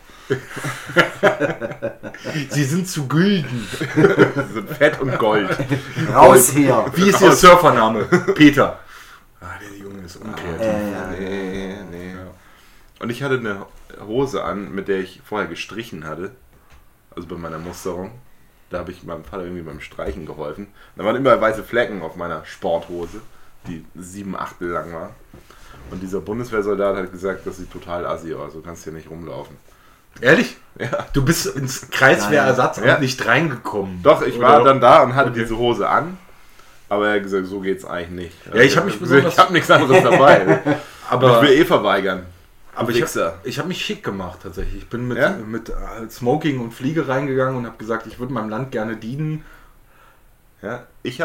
A: Sie sind zu gülden.
B: Sie sind fett und Gold.
D: Raus hier.
A: Wie ist Ihr Surfername? Peter. Der Junge ist unkreativ.
B: Nee. Und ich hatte eine Hose an, mit der ich vorher gestrichen hatte. Also bei meiner Musterung. Da habe ich meinem Vater irgendwie beim Streichen geholfen. Da waren immer weiße Flecken auf meiner Sporthose, die 7 Achtel lang war. Und dieser Bundeswehrsoldat hat gesagt, das sieht total assi aus, du kannst hier nicht rumlaufen.
A: Ehrlich?
B: Ja.
A: Du bist ins Kreiswehrersatzamt
B: Ja.
A: nicht reingekommen.
B: Doch, ich
A: Oder
B: war
A: doch?
B: dann da und hatte
A: Okay.
B: diese Hose an. Aber er hat gesagt, so geht's eigentlich nicht.
A: Ja, ich hab mich besonders-
B: Ich habe nichts anderes dabei.
A: Aber
B: ich will verweigern.
A: Aber
B: Fixer.
A: ich habe mich schick gemacht tatsächlich. Ich bin mit,
B: Ja?
A: mit Smoking und Fliege reingegangen und habe gesagt, ich würde meinem Land gerne dienen.
B: Ja,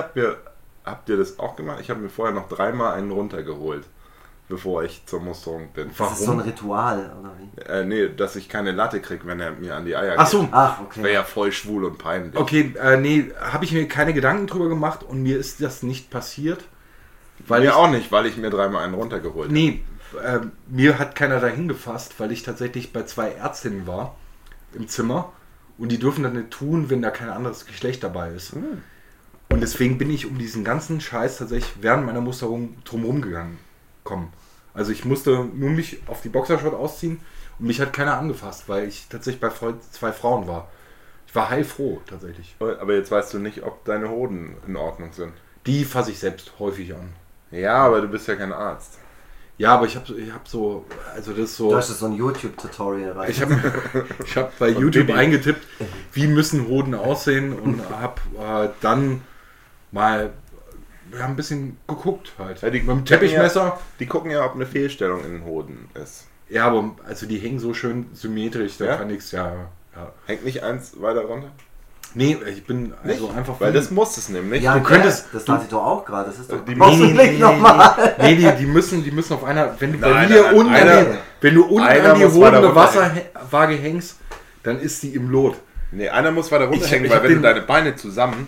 B: habt ihr das auch gemacht? Ich habe mir vorher noch 3-mal einen runtergeholt, bevor ich zur Musterung bin.
D: Das ist so ein Ritual, oder wie?
B: Nee, dass ich keine Latte kriege, wenn er mir an die Eier
A: Ach so,
D: Ach, okay.
B: Wäre ja voll schwul und peinlich.
A: okay, nee, habe ich mir keine Gedanken drüber gemacht und mir ist das nicht passiert. Weil
B: Mir
A: ich
B: auch nicht, weil ich mir 3-mal einen runtergeholt habe.
A: Nee, mir hat keiner dahin gefasst, weil ich tatsächlich bei 2 Ärztinnen war im Zimmer und die dürfen das nicht tun, wenn da kein anderes Geschlecht dabei ist. Und deswegen bin ich um diesen ganzen Scheiß tatsächlich während meiner Musterung drumherum kommen. Also ich musste nur mich auf die Boxershort ausziehen und mich hat keiner angefasst, weil ich tatsächlich bei 2 Frauen war. Ich war heilfroh tatsächlich.
B: Aber jetzt weißt du nicht, ob deine Hoden in Ordnung sind.
A: Die fasse ich selbst häufig an.
B: Ja, aber du bist ja kein Arzt.
A: Ja, aber ich hab so, also das ist so...
D: Du hast so ein YouTube-Tutorial rein.
A: Ich hab bei YouTube
B: Bibi.
A: eingetippt, wie müssen Hoden aussehen und habe dann mal ein bisschen geguckt halt.
B: Ja, die
A: Mit dem
B: gucken
A: Teppichmesser.
B: Die gucken ja, ob eine Fehlstellung in den Hoden ist.
A: Ja, aber also die hängen so schön symmetrisch, da
B: Ja?
A: kann ich's ja.
B: Hängt nicht eins weiter runter?
A: Nee, ich bin also einfach...
B: Weil das muss es nämlich.
D: ja,
A: du könntest-
D: das tat ich doch auch gerade. Das ist doch
B: Die-
D: hoffentlich nochmal.
A: Nee, die müssen auf einer... Wenn du bei
B: Nein,
A: mir
B: nein,
A: unten,
B: einer-
A: wenn du unten
B: einer
A: an die
B: muss weiter
A: hodende
B: runter
A: Wasserwaage hängst, dann ist die im Lot.
B: Nee, einer muss weiter runterhängen,
A: Ich
B: weil
A: hab
B: wenn du
A: den-
B: deine Beine zusammen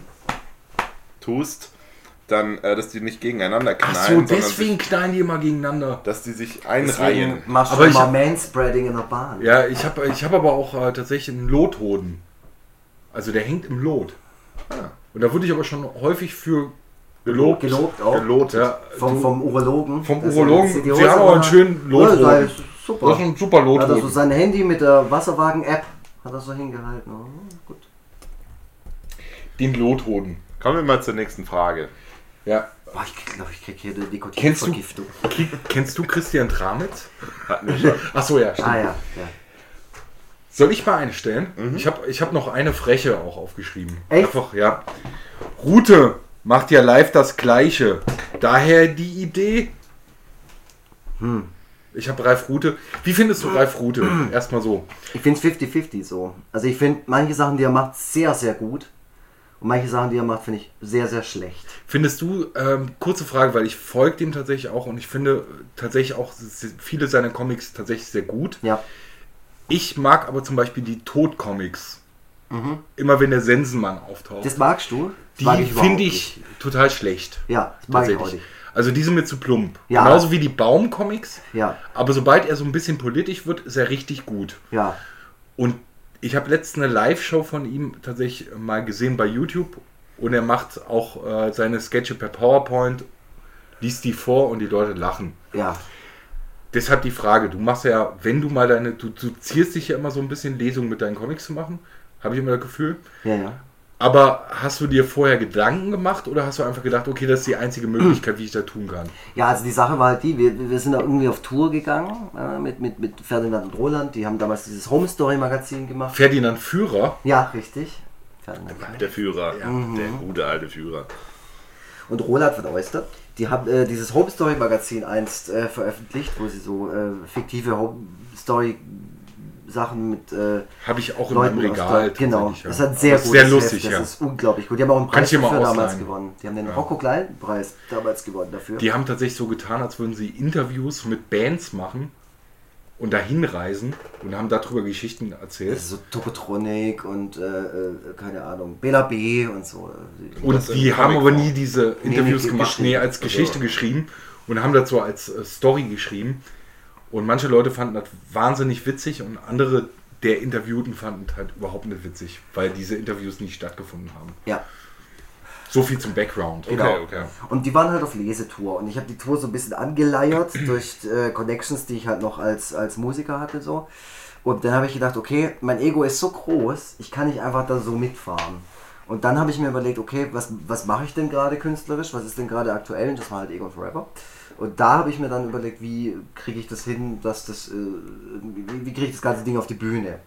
B: tust, dann, dass die nicht gegeneinander knallen,
A: Ach so,
B: sondern
A: deswegen knallen die immer gegeneinander.
B: dass die sich einreihen.
D: Deswegen machst du
A: Aber ich
D: immer
A: hab-
D: Manspreading in der Bahn.
A: Ja, ich hab aber auch tatsächlich einen Lothoden. Also der hängt im Lot. Und da wurde ich aber schon häufig für gelobt.
D: Gelobt auch.
B: Gelotet.
A: Ja,
D: Vom Urologen.
A: vom
D: Das
A: Urologen.
D: ist die
A: Sie
D: Hose
A: haben aber einen
D: mal-
A: schönen
D: Ja, das
A: Lothoden.
D: ist super.
A: Das ist ein super
D: Hat er so
A: Lothoden.
D: sein Handy mit der Wasserwagen-App hat er so hingehalten. Oh, gut.
A: Den Lothoden.
B: Kommen wir mal zur nächsten Frage.
A: Ja.
D: Boah, ich glaube, ich krieg hier eine
A: Kennst du-
D: Nikotinvergiftung.
A: Kennst du Christian Tramitz?
B: Hatten wir schon.
A: Ach so, ja, stimmt.
D: Ah ja.
A: Soll ich mal eine stellen? Ich hab noch eine freche auch aufgeschrieben.
D: Echt?
A: Einfach, ja. Rute macht ja live das Gleiche. Daher die Idee. Ich habe Ralf Rute. Wie findest du Ralf Rute? Erstmal so.
D: Ich finde es 50-50 so. Also ich finde manche Sachen, die er macht, sehr, sehr gut. Und manche Sachen, die er macht, finde ich sehr, sehr schlecht.
A: Findest du, kurze Frage, weil ich folge dem tatsächlich auch und ich finde tatsächlich auch viele seiner Comics tatsächlich sehr gut.
D: Ja.
A: Ich mag aber zum Beispiel die Tod-Comics. Immer wenn der Sensenmann auftaucht.
D: Das magst du? Das mag
A: Die
D: ich überhaupt
A: finde ich total schlecht.
D: nicht. Ja, das mag ich auch
A: Tatsächlich.
D: nicht.
A: Also die sind mir zu plump.
D: Ja.
A: Genauso wie die Baum-Comics.
D: Ja,
A: Aber sobald er so ein bisschen politisch wird, ist er richtig gut.
D: ja.
A: Und ich habe letztens eine Live-Show von ihm tatsächlich mal gesehen bei YouTube. Und er macht auch seine Sketche per PowerPoint, liest die vor und die Leute lachen.
D: Ja.
A: Deshalb die Frage, du machst ja, wenn du mal du zierst dich ja immer so ein bisschen Lesungen mit deinen Comics zu machen, habe ich immer das Gefühl.
D: Ja, ja.
A: Aber hast du dir vorher Gedanken gemacht oder hast du einfach gedacht, okay, das ist die einzige Möglichkeit, wie ich da tun kann?
D: Ja, also die Sache war halt die, wir sind da irgendwie auf Tour gegangen mit Ferdinand und Roland. Die haben damals dieses Home Story Magazin gemacht.
A: Ferdinand Führer,
D: Ja, richtig. Ferdinand.
B: Der Führer. Der gute alte Führer.
D: Und Roland von Oyster. Die haben dieses Home Story Magazin einst veröffentlicht, wo sie so fiktive Home Story Sachen mit
A: habe ich auch in
D: Leuten
A: meinem
D: aus
A: Regal.
D: der, genau,
A: tatsächlich, ja.
D: das hat sehr
A: Aber
D: gut.
A: sehr lustig,
D: Das
A: ja.
D: ist unglaublich gut. Die haben auch einen
A: Kannst
D: Preis
A: du dir mal
D: dafür damals
A: ausleihen.
D: gewonnen. Die haben den
A: Ja.
D: Rocco Klein-Preis damals gewonnen dafür.
A: Die haben tatsächlich so getan, als würden sie Interviews mit Bands machen und dahin reisen und haben darüber Geschichten erzählt.
D: Das ist so Tokotronic und keine Ahnung, Bela B. und so.
A: Und
B: das
A: die
B: in
A: haben aber
B: Comicform?
A: nie diese Interviews
D: nee,
A: gemacht,
D: geschrieben.
A: nee, als Geschichte geschrieben und haben das so als Story geschrieben. Und manche Leute fanden das wahnsinnig witzig und andere der Interviewten fanden das halt überhaupt nicht witzig, weil diese Interviews nie stattgefunden haben.
D: Ja,
A: So viel zum Background.
D: genau.
B: okay.
D: Und die waren halt auf Lesetour und ich habe die Tour so ein bisschen angeleiert durch Connections, die ich halt noch als Musiker hatte. So. Und dann habe ich gedacht, okay, mein Ego ist so groß, ich kann nicht einfach da so mitfahren. Und dann habe ich mir überlegt, okay, was mache ich denn gerade künstlerisch, was ist denn gerade aktuell? Und das war halt Egon Forever. Und da habe ich mir dann überlegt, wie kriege ich das hin, dass das, wie kriege ich das ganze Ding auf die Bühne?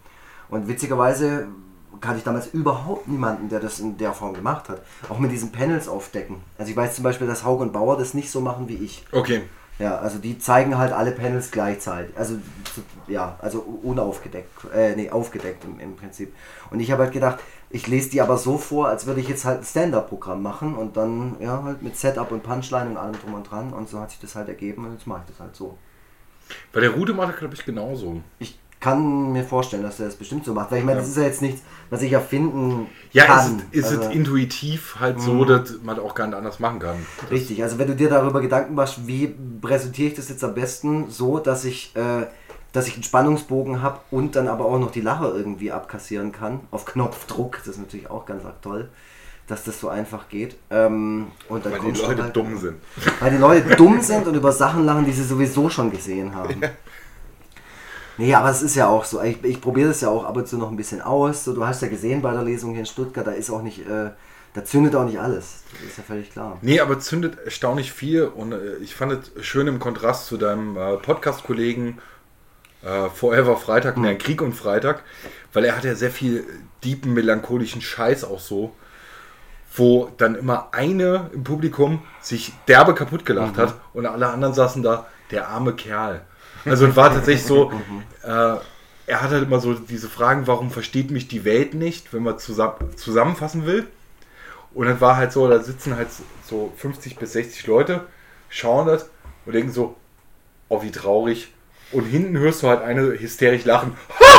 D: Und witzigerweise kannte ich damals überhaupt niemanden, der das in der Form gemacht hat. Auch mit diesen Panels aufdecken. Also ich weiß zum Beispiel, dass Haug und Bauer das nicht so machen wie ich.
A: Okay.
D: Ja, also die zeigen halt alle Panels gleichzeitig. Also ja, also unaufgedeckt, aufgedeckt im Prinzip. Und ich habe halt gedacht, ich lese die aber so vor, als würde ich jetzt halt ein Stand-Up-Programm machen und dann ja halt mit Setup und Punchline und allem drum und dran. Und so hat sich das halt ergeben und jetzt mache ich das halt so.
A: Bei der Rute macht er, glaube ich, genauso.
D: Ich kann mir vorstellen, dass er das bestimmt so macht, weil ich meine, das ist ja jetzt nichts, was ich erfinden
A: Ja,
D: kann.
A: ist es intuitiv halt so, dass man auch gar nicht anders machen kann.
D: Richtig, also wenn du dir darüber Gedanken machst, wie präsentiere ich das jetzt am besten so, dass ich einen Spannungsbogen habe und dann aber auch noch die Lacher irgendwie abkassieren kann, auf Knopfdruck, das ist natürlich auch ganz toll, dass das so einfach geht. Und dann
B: Weil die Leute dumm sind.
D: Weil die Leute dumm sind und über Sachen lachen, die sie sowieso schon gesehen haben. Ja. Nee, aber es ist ja auch so, ich probiere das ja auch ab und zu noch ein bisschen aus. So, du hast ja gesehen bei der Lesung hier in Stuttgart, da ist auch nicht, da zündet auch nicht alles. Das ist ja völlig klar.
A: Nee, aber zündet erstaunlich viel und ich fand es schön im Kontrast zu deinem Podcast-Kollegen Forever Freitag, Krieg und Freitag, weil er hat ja sehr viel deepen, melancholischen Scheiß auch so, wo dann immer eine im Publikum sich derbe kaputt gelacht hat und alle anderen saßen da, der arme Kerl. Also es war tatsächlich so, er hat halt immer so diese Fragen, warum versteht mich die Welt nicht, wenn man zusammenfassen will. Und dann war halt so, da sitzen halt so 50 bis 60 Leute, schauen das und denken so, oh wie traurig. Und hinten hörst du halt eine hysterisch lachen.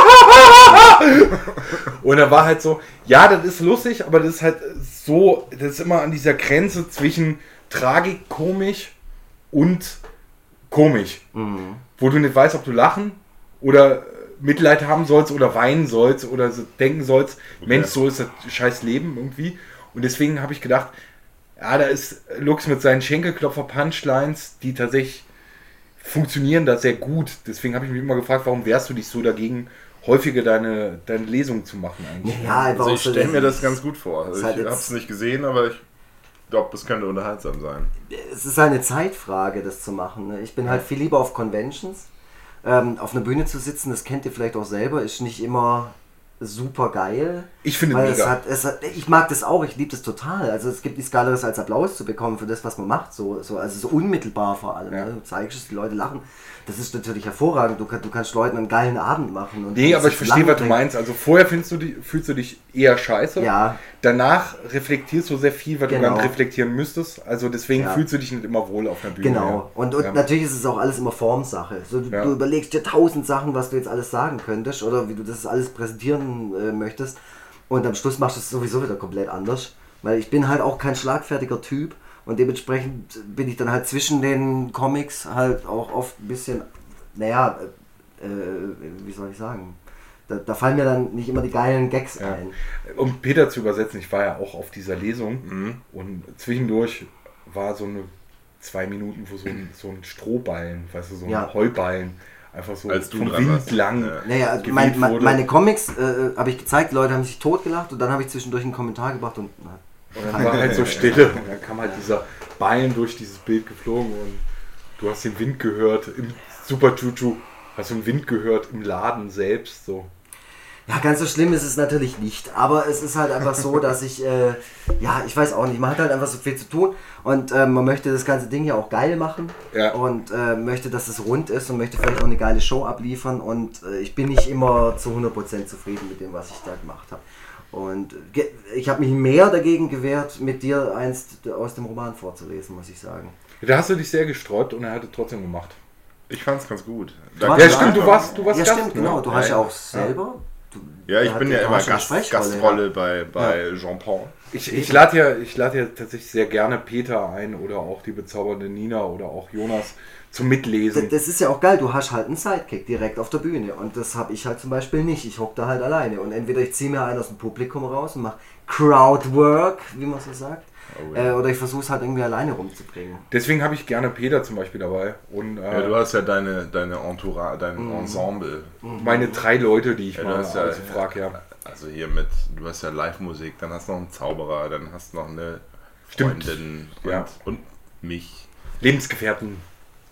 A: Und da war halt so, ja, das ist lustig, aber das ist halt so, das ist immer an dieser Grenze zwischen Tragik, komisch und komisch. Wo du nicht weißt, ob du lachen oder Mitleid haben sollst oder weinen sollst oder so denken sollst, Mensch, so ist das scheiß Leben irgendwie. Und deswegen habe ich gedacht, ja, da ist Lux mit seinen Schenkelklopfer-Punchlines, die tatsächlich funktionieren da sehr gut. Deswegen habe ich mich immer gefragt, warum wehrst du dich so dagegen, häufiger deine Lesung zu machen eigentlich?
D: Ja,
B: also ich stelle mir das ganz gut vor. Also
D: halt
B: ich habe es nicht gesehen, aber ich glaube, es könnte unterhaltsam sein.
D: Es ist eine Zeitfrage, das zu machen. Ne? Ich bin halt viel lieber auf Conventions. Auf einer Bühne zu sitzen, das kennt ihr vielleicht auch selber, ist nicht immer super geil.
A: Ich finde es mega.
D: Ich mag das auch, ich liebe das total. Also es gibt nichts Geileres als Applaus zu bekommen für das, was man macht. Also so unmittelbar vor allem. Ja. Ne? Du zeigst es, die Leute lachen. Das ist natürlich hervorragend. Du kannst Leuten einen geilen Abend machen. Und
A: nee, aber ich verstehe, was du meinst. Also vorher fühlst du dich eher scheiße.
D: Ja.
A: Danach reflektierst du sehr viel, was du gar nicht reflektieren müsstest. Also deswegen fühlst du dich nicht immer wohl auf der Bühne.
D: Genau. Und natürlich ist es auch alles immer Formsache. So, du überlegst dir 1000 Sachen, was du jetzt alles sagen könntest oder wie du das alles präsentieren möchtest. Und am Schluss machst du es sowieso wieder komplett anders. Weil ich bin halt auch kein schlagfertiger Typ. Und dementsprechend bin ich dann halt zwischen den Comics halt auch oft ein bisschen, wie soll ich sagen, da fallen mir dann nicht immer die geilen Gags ein.
A: Um Peter zu übersetzen, ich war ja auch auf dieser Lesung und zwischendurch war so eine 2 Minuten, wo so ein Strohballen, weißt du, so ein Heuballen, einfach so
B: als du
A: vom Wind lang.
D: Naja, meine Comics habe ich gezeigt, die Leute haben sich totgelacht und dann habe ich zwischendurch einen Kommentar gebracht und
A: dann war halt so Stille und dann kam halt dieser Ballen durch dieses Bild geflogen und du hast den Wind gehört, im Super Chuchu hast du den Wind gehört im Laden selbst so.
D: Ja, ganz so schlimm ist es natürlich nicht, aber es ist halt einfach so, dass ich ich weiß auch nicht, man hat halt einfach so viel zu tun und man möchte das ganze Ding ja auch geil machen und möchte, dass es rund ist und möchte vielleicht auch eine geile Show abliefern und ich bin nicht immer zu 100% zufrieden mit dem, was ich da gemacht habe. Und ich habe mich mehr dagegen gewehrt, mit dir einst aus dem Roman vorzulesen, muss ich sagen.
A: Da hast du dich sehr gesträubt und er hat es trotzdem gemacht.
B: Ich fand es ganz gut.
A: Ja, stimmt, du warst
D: ja,
A: Gast,
D: stimmt, genau. Du hast ja auch selber...
B: Ich bin ja immer Gastrolle bei Jean-Paul.
A: Ich lade ja tatsächlich sehr gerne Peter ein oder auch die bezaubernde Nina oder auch Jonas zum Mitlesen.
D: Das ist ja auch geil, du hast halt einen Sidekick direkt auf der Bühne und das habe ich halt zum Beispiel nicht. Ich hocke da halt alleine und entweder ich ziehe mir einen aus dem Publikum raus und mache Crowdwork, wie man so sagt, oder ich versuche es halt irgendwie alleine rumzubringen.
A: Deswegen habe ich gerne Peter zum Beispiel dabei. Und,
B: du hast ja deine Entourage, dein Ensemble.
A: Meine 3 Leute, die ich mal frage,
B: Also hier du hast ja Live-Musik, dann hast du noch einen Zauberer, dann hast du noch eine Freundin und mich.
A: Lebensgefährten.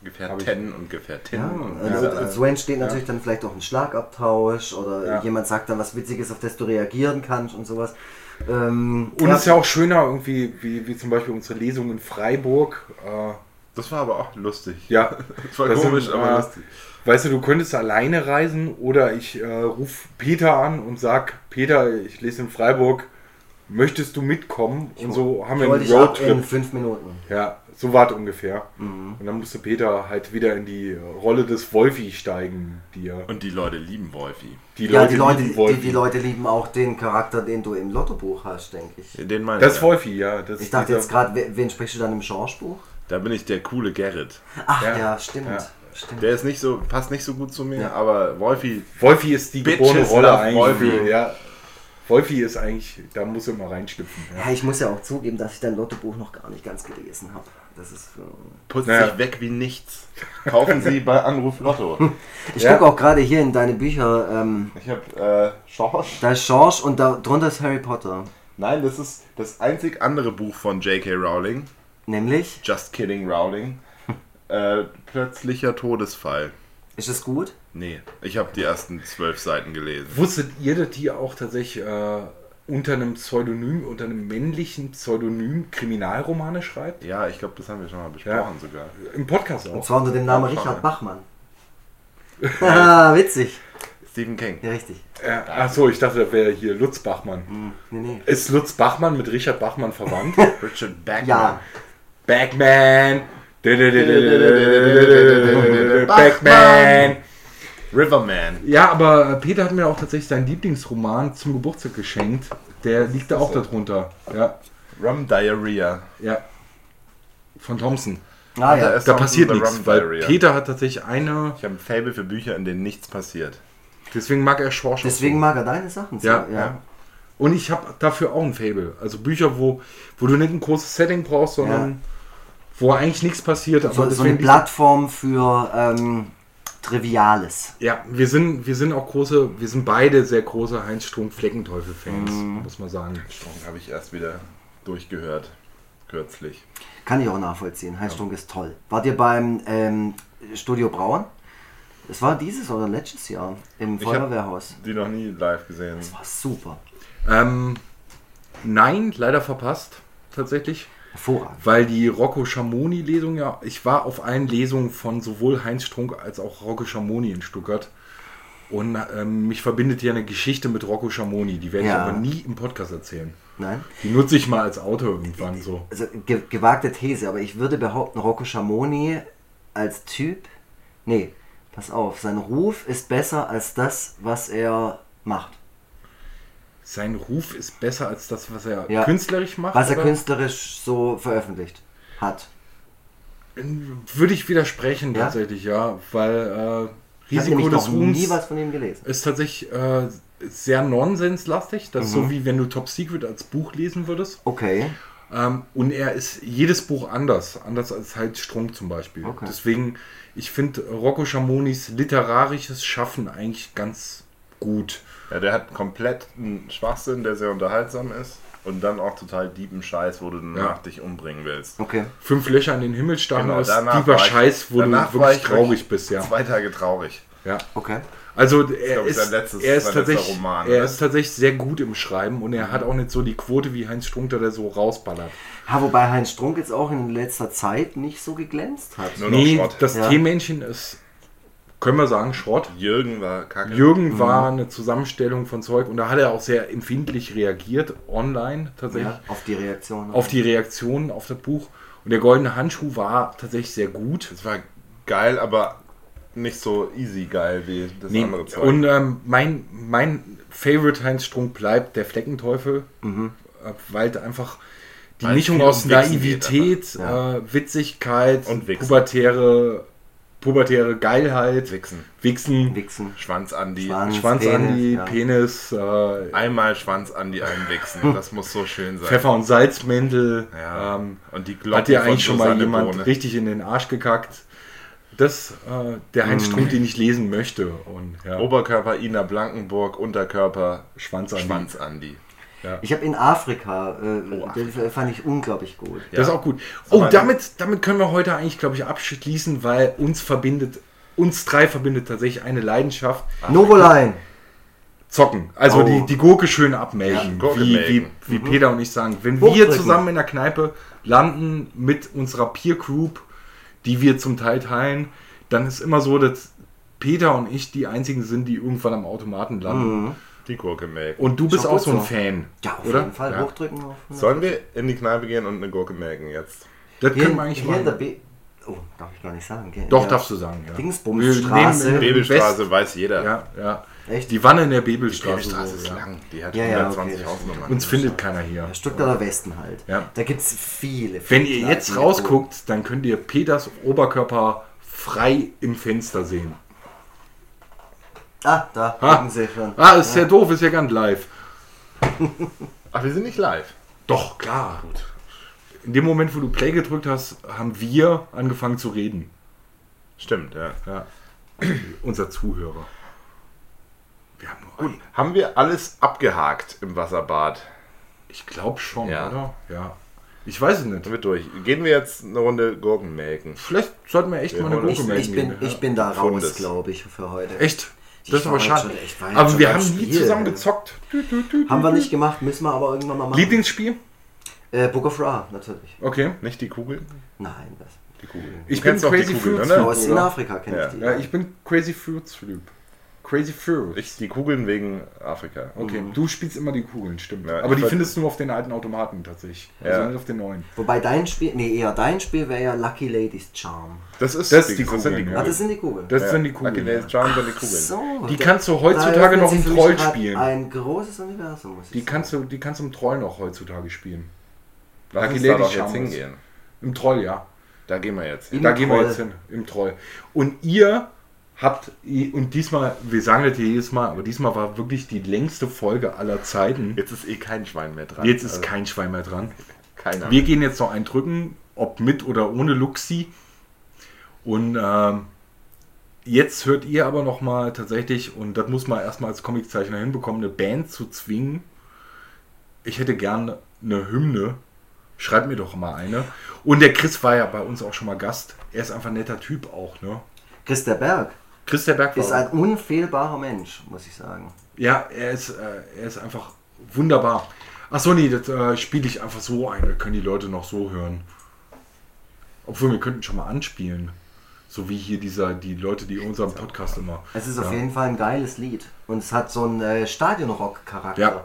B: Gefährten und Gefährtinnen.
D: Ja, und so entsteht natürlich dann vielleicht auch ein Schlagabtausch oder jemand sagt dann was Witziges, auf das du reagieren kannst und sowas.
A: Und es ist ja auch schöner irgendwie, wie zum Beispiel unsere Lesung in Freiburg.
B: Das war aber auch lustig.
A: Ja,
B: das war komisch, aber lustig.
A: Weißt du kannst alleine reisen oder ich rufe Peter an und sag, Peter, ich lese in Freiburg, möchtest du mitkommen? Und so haben wir einen Roadtrip.
D: In 5 Minuten.
A: Ja, so war es ungefähr. Und dann musste Peter halt wieder in die Rolle des Wolfi steigen.
B: Und die Leute lieben Wolfi.
D: Die Leute lieben auch den Charakter, den du im Lottobuch hast, denke ich.
B: Den meine
A: das ist Wolfi, ja.
D: Ich dachte jetzt gerade, wen sprichst du dann im George-Buch?
B: Da bin ich der coole Gerrit.
D: Ach ja, stimmt.
B: Ja. Der ist passt nicht so gut zu mir, aber Wolfi
A: ist die geborene Rolle eigentlich. Wolfi ist eigentlich, da muss er mal reinschlüpfen.
D: Ja, ich muss ja auch zugeben, dass ich dein Lottobuch noch gar nicht ganz gelesen habe. Das ist
B: putzt sich weg wie nichts. Kaufen Sie bei Anruf Lotto.
D: Ich gucke auch gerade hier in deine Bücher.
B: Ich habe Schorsch.
D: Da ist Schorsch und drunter ist Harry Potter.
B: Nein, das ist das einzig andere Buch von J.K. Rowling.
D: Nämlich?
B: Just Kidding Rowling. Plötzlicher Todesfall.
D: Ist es gut?
B: Nee, ich habe die ersten 12 Seiten gelesen.
A: Wusstet ihr, dass die auch tatsächlich unter einem männlichen Pseudonym Kriminalromane schreibt?
B: Ja, ich glaube, das haben wir schon mal besprochen sogar.
A: Im Podcast auch.
D: Und zwar unter dem Namen Richard Bachmann. Witzig.
B: Stephen King.
D: Ja, richtig.
A: Achso, ich dachte, das wäre hier Lutz Bachmann.
D: Nee.
A: Ist Lutz Bachmann mit Richard Bachmann verwandt?
B: Richard Bachmann.
D: Ja.
A: Bachmann. Bachmann.
B: Riverman.
A: Ja, aber Peter hat mir auch tatsächlich seinen Lieblingsroman zum Geburtstag geschenkt. Der liegt da auch darunter. Ja.
B: Rum Diarrhea.
A: Ja. Von Thompson.
D: Ja.
A: Da passiert nichts, weil Peter hat tatsächlich
B: Ich habe ein Faible für Bücher, in denen nichts passiert.
A: Deswegen mag er Schorsch.
D: Deswegen mag er deine Sachen.
A: Ja. Und ich habe dafür auch ein Faible. Also Bücher, wo du nicht ein großes Setting brauchst, sondern wo eigentlich nichts passiert. Aber
D: so eine Plattform für Triviales.
A: Ja, wir sind beide sehr große Heinz Strunk-Fleckenteufel-Fans, muss man sagen.
B: Strunk habe ich erst wieder durchgehört, kürzlich.
D: Kann ich auch nachvollziehen. Heinz Strunk ist toll. Wart ihr beim Studio Braun? Das war dieses oder letztes Jahr im Feuerwehrhaus.
B: Ich habe die noch nie live gesehen.
D: Das war super.
A: Nein, leider verpasst, tatsächlich.
D: Hervorragend.
A: Weil die Rocco Schamoni-Lesung ich war auf allen Lesungen von sowohl Heinz Strunk als auch Rocco Schamoni in Stuttgart. Und mich verbindet ja eine Geschichte mit Rocco Schamoni. Die werde ich aber nie im Podcast erzählen.
D: Nein?
A: Die nutze ich mal als Autor irgendwann so.
D: Also gewagte These, aber ich würde behaupten, Rocco Schamoni als Typ, nee, pass auf, sein Ruf ist besser als das, was er macht.
A: Sein Ruf ist besser als das, was er künstlerisch macht?
D: Was er künstlerisch so veröffentlicht hat.
A: Würde ich widersprechen tatsächlich, ja. Weil Risiko des Ruhms
D: nie was von ihm gelesen.
A: Ist tatsächlich sehr nonsenslastig. Das ist so, wie wenn du Top Secret als Buch lesen würdest.
D: Okay.
A: Und er ist jedes Buch anders als halt Strunk zum Beispiel.
D: Okay.
A: Deswegen, ich finde Rocco Schamonis literarisches Schaffen eigentlich ganz gut.
B: Ja, der hat komplett einen Schwachsinn, der sehr unterhaltsam ist. Und dann auch total deepen Scheiß, wo du danach dich umbringen willst.
D: Okay.
A: 5 Löcher in den Himmel starren ist
B: danach
A: lieber Scheiß, wo du wirklich traurig bist.
B: 2 Tage traurig.
A: Ja.
D: Okay.
A: Also er ist
B: Roman,
A: er ist tatsächlich sehr gut im Schreiben und er hat auch nicht so die Quote wie Heinz Strunk, der so rausballert.
D: Ja, wobei Heinz Strunk jetzt auch in letzter Zeit nicht so geglänzt hat.
B: Nur noch Schrott.
A: Das T-Männchen ist, können wir sagen, Schrott.
B: Jürgen war kacke.
A: Jürgen war eine Zusammenstellung von Zeug und da hat er auch sehr empfindlich reagiert, online tatsächlich. Ja,
D: auf die Reaktionen.
A: Auf die Reaktionen auf das Buch. Und der goldene Handschuh war tatsächlich sehr gut.
B: Es war geil, aber nicht so easy geil wie das andere Zeug.
A: Und mein Favorite Heinz Strunk bleibt der Fleckenteufel, weil einfach die Mischung aus Naivität, Witzigkeit und pubertäre Geilheit,
B: Wichsen. Schwanz-Andi,
A: Penis.
B: Einmal Schwanz-Andi einwichsen, das muss so schön sein.
A: Pfeffer- und Salzmäntel.
B: Ja. Und die Glocke
A: hat dir eigentlich schon mal
B: Susanne
A: jemand
B: Bohne
A: richtig in den Arsch gekackt? Das der Heinz Strunk, den ich lesen möchte. Und,
B: Oberkörper Ina Blankenburg, Unterkörper
A: Schwanz-Andi.
B: Ja.
D: Ich habe in Afrika, den fand ich unglaublich gut.
A: Das ist auch gut. Oh, damit können wir heute eigentlich, glaube ich, abschließen, weil uns drei verbindet tatsächlich eine Leidenschaft.
D: Novoline.
A: Zocken. Also
D: Oh.
A: die Gurke schön abmelken.
B: Ja, Gurke
A: wie
B: melken.
A: wie Peter und ich sagen. Wenn
D: Hochdrücken.
A: wir zusammen in der Kneipe landen mit unserer Peer Group, die wir zum Teil teilen, dann ist immer so, dass Peter und ich die einzigen sind, die irgendwann am Automaten landen.
B: Die Gurke melken.
A: Und du bist
D: Schon
A: auch
D: gut
A: so ein
D: so.
A: Fan.
D: Ja, auf
A: oder?
D: jeden Fall.
A: Ja.
D: Hochdrücken auf 100.
B: Sollen wir in die Kneipe gehen und eine Gurke melken jetzt?
A: Das
D: Hier,
A: können wir eigentlich
D: hier in der
A: machen.
D: Oh, darf ich gar nicht sagen. Gell?
A: Doch,
D: Ja.
A: darfst du sagen, ja.
D: Dingsbumsstraße.
A: Wir nehmen
B: Bebelstraße weiß jeder.
A: Ja.
D: Echt?
A: Die Wanne in der Bebelstraße.
B: Bebelstraße
A: so,
B: ist
A: ja.
B: lang. Die hat
D: Ja, ja,
B: 120
D: okay.
B: Hausnummern.
A: Uns findet keiner hier.
D: Stuttgarter Westen halt.
A: Ja.
D: Da gibt es viele.
A: Wenn ihr
D: Kneipen
A: jetzt
D: mit
A: rausguckt, dann könnt ihr Peters Oberkörper frei im Fenster sehen.
D: Ah, da
A: Ha.
D: gucken sie schon.
A: Ah, ist ja doof, ist ja ganz live.
B: Ach, wir sind nicht live.
A: Doch, klar. In dem Moment, wo du Play gedrückt hast, haben wir angefangen zu reden.
B: Stimmt, ja.
A: Ja. Unser Zuhörer. Wir haben nur einen.
B: Haben wir alles abgehakt im Wasserbad?
A: Ich glaube schon,
B: Ja.
A: oder? Ja. Ich weiß es nicht.
B: Sind wir durch. Gehen wir jetzt eine Runde Gurken melken?
A: Vielleicht sollten wir echt
B: Wir
A: mal eine
B: holen
A: Gurke
B: uns-
A: melken.
D: Ich bin da raus,
B: Fundes.
D: glaube ich, für heute.
A: Echt?
D: Ich
A: Das ist
D: war
A: aber
D: jetzt
A: schade.
D: schon- ich war jetzt
A: Aber
D: schon
A: wir
D: beim
A: haben nie
D: Spiel.
A: zusammen gezockt.
D: Haben wir nicht gemacht, müssen wir aber irgendwann mal machen.
A: Lieblingsspiel?
D: Book of Ra, natürlich.
A: Okay.
B: Nicht die Kugeln?
D: Nein, das.
B: Die Kugeln.
A: Ich
B: Du
A: bin
B: kennst doch die
A: Crazy
B: Kugeln,
A: Fruits.
B: oder?
D: Aus in
A: oder?
D: Afrika kenne
B: Ja.
D: ich die.
A: Ja, ich bin Crazy Fruits Typ. Crazy Fruits.
B: Die Kugeln wegen Afrika.
A: Okay, du spielst immer die Kugeln, stimmt.
B: Ja,
A: aber
B: ich
A: die
B: wollt-
A: findest du nur auf den alten Automaten tatsächlich.
B: Ja.
A: Also nicht auf den neuen.
D: Wobei dein Spiel, eher dein Spiel wäre ja Lucky Ladies Charm.
B: Das ist
A: Das ist die
B: sind
A: Kugeln, ja.
D: Ah, das sind die Kugeln.
A: Das
B: Ja.
A: sind die
B: Lucky
A: Kugeln.
B: Days Charm sind die Kugeln.
D: So,
A: Die
D: da-
A: kannst du
D: da
A: heutzutage
D: öffnet
A: noch
D: sich
A: im
D: für mich
A: Troll
D: grad
A: spielen.
D: Ein großes Universum, muss ich
A: Die
D: sagen.
A: kannst du im Troll noch heutzutage spielen.
B: Lass
A: Lucky
B: uns da
A: Lady
B: doch jetzt
A: Charm
B: hingehen.
A: Im Troll, ja.
B: Da gehen wir jetzt hin.
D: Im
A: Da gehen wir
D: Troll.
A: jetzt hin, im Troll. Und ihr habt, und diesmal, wir sagen das hier jedes Mal, aber diesmal war wirklich die längste Folge aller Zeiten.
B: Jetzt ist eh kein Schwein mehr dran.
A: Jetzt ist
B: Also
A: kein Schwein mehr dran.
B: keiner.
A: Wir gehen jetzt noch einen drücken, ob mit oder ohne Luxi. Und jetzt hört ihr aber noch mal tatsächlich, und das muss man erstmal als Comiczeichner hinbekommen, eine Band zu zwingen. Ich hätte gerne eine Hymne. Schreibt mir doch mal eine. Und der Chris war ja bei uns auch schon mal Gast. Er ist einfach ein netter Typ auch, ne?
D: Chris der Berg
A: Chris der Berg
D: ist
A: war
D: ein unfehlbarer Mensch, muss ich sagen.
A: ja, er ist einfach wunderbar. Achso, nee, das spiele ich einfach so ein. Das können die Leute noch so hören. Obwohl, wir könnten schon mal anspielen. So wie hier die Leute, die unseren Podcast immer...
D: Es ist auf jeden Fall ein geiles Lied. Und es hat so einen Stadionrock-Charakter.
A: Ja.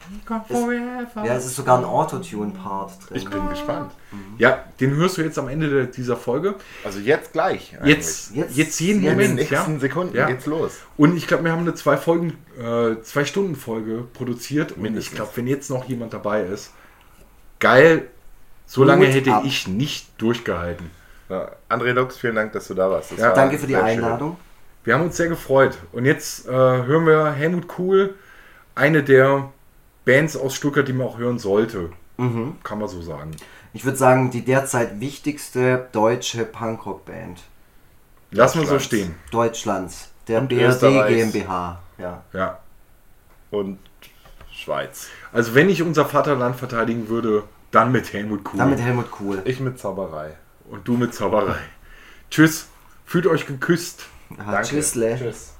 D: Ja, es ist sogar ein Autotune-Part drin.
B: Ich bin gespannt.
A: Ja, den hörst du jetzt am Ende dieser Folge.
B: Also jetzt gleich. eigentlich.
A: Jetzt jeden
D: Jetzt.
B: In den
A: Moment.
B: nächsten
A: Ja.
B: Sekunden
A: Ja.
B: geht's los.
A: Und ich glaube, wir haben eine 2-Stunden-Folge produziert. Und
B: Mindestens.
A: ich glaube, wenn jetzt noch jemand dabei ist, geil, so lange
D: Hut
A: hätte
D: ab.
A: ich nicht durchgehalten.
B: Ja, André Lux, vielen Dank, dass du da warst. Das
A: Ja.
B: war
D: Danke für die
B: sehr schön.
D: Einladung.
A: Wir haben uns sehr gefreut. Und jetzt hören wir Helmut Kuhl, eine der Bands aus Stuttgart, die man auch hören sollte. Kann man so sagen.
D: Ich würde sagen, die derzeit wichtigste deutsche Punkrock-Band
A: Lassen wir so
B: Deutschlands.
A: stehen.
D: Deutschlands. Der
B: Und
D: BRD
B: Österreichs.
D: GmbH. Ja.
A: Ja.
B: Und Schweiz.
A: Also wenn ich unser Vaterland verteidigen würde, dann mit Helmut Kuhl.
D: Damit Helmut Kuhl.
B: Ich mit Zauberei.
A: Und du mit Zauberei. Tschüss. Fühlt euch geküsst.
D: Aha,
B: Danke.
D: Tschüssle.
B: Tschüss.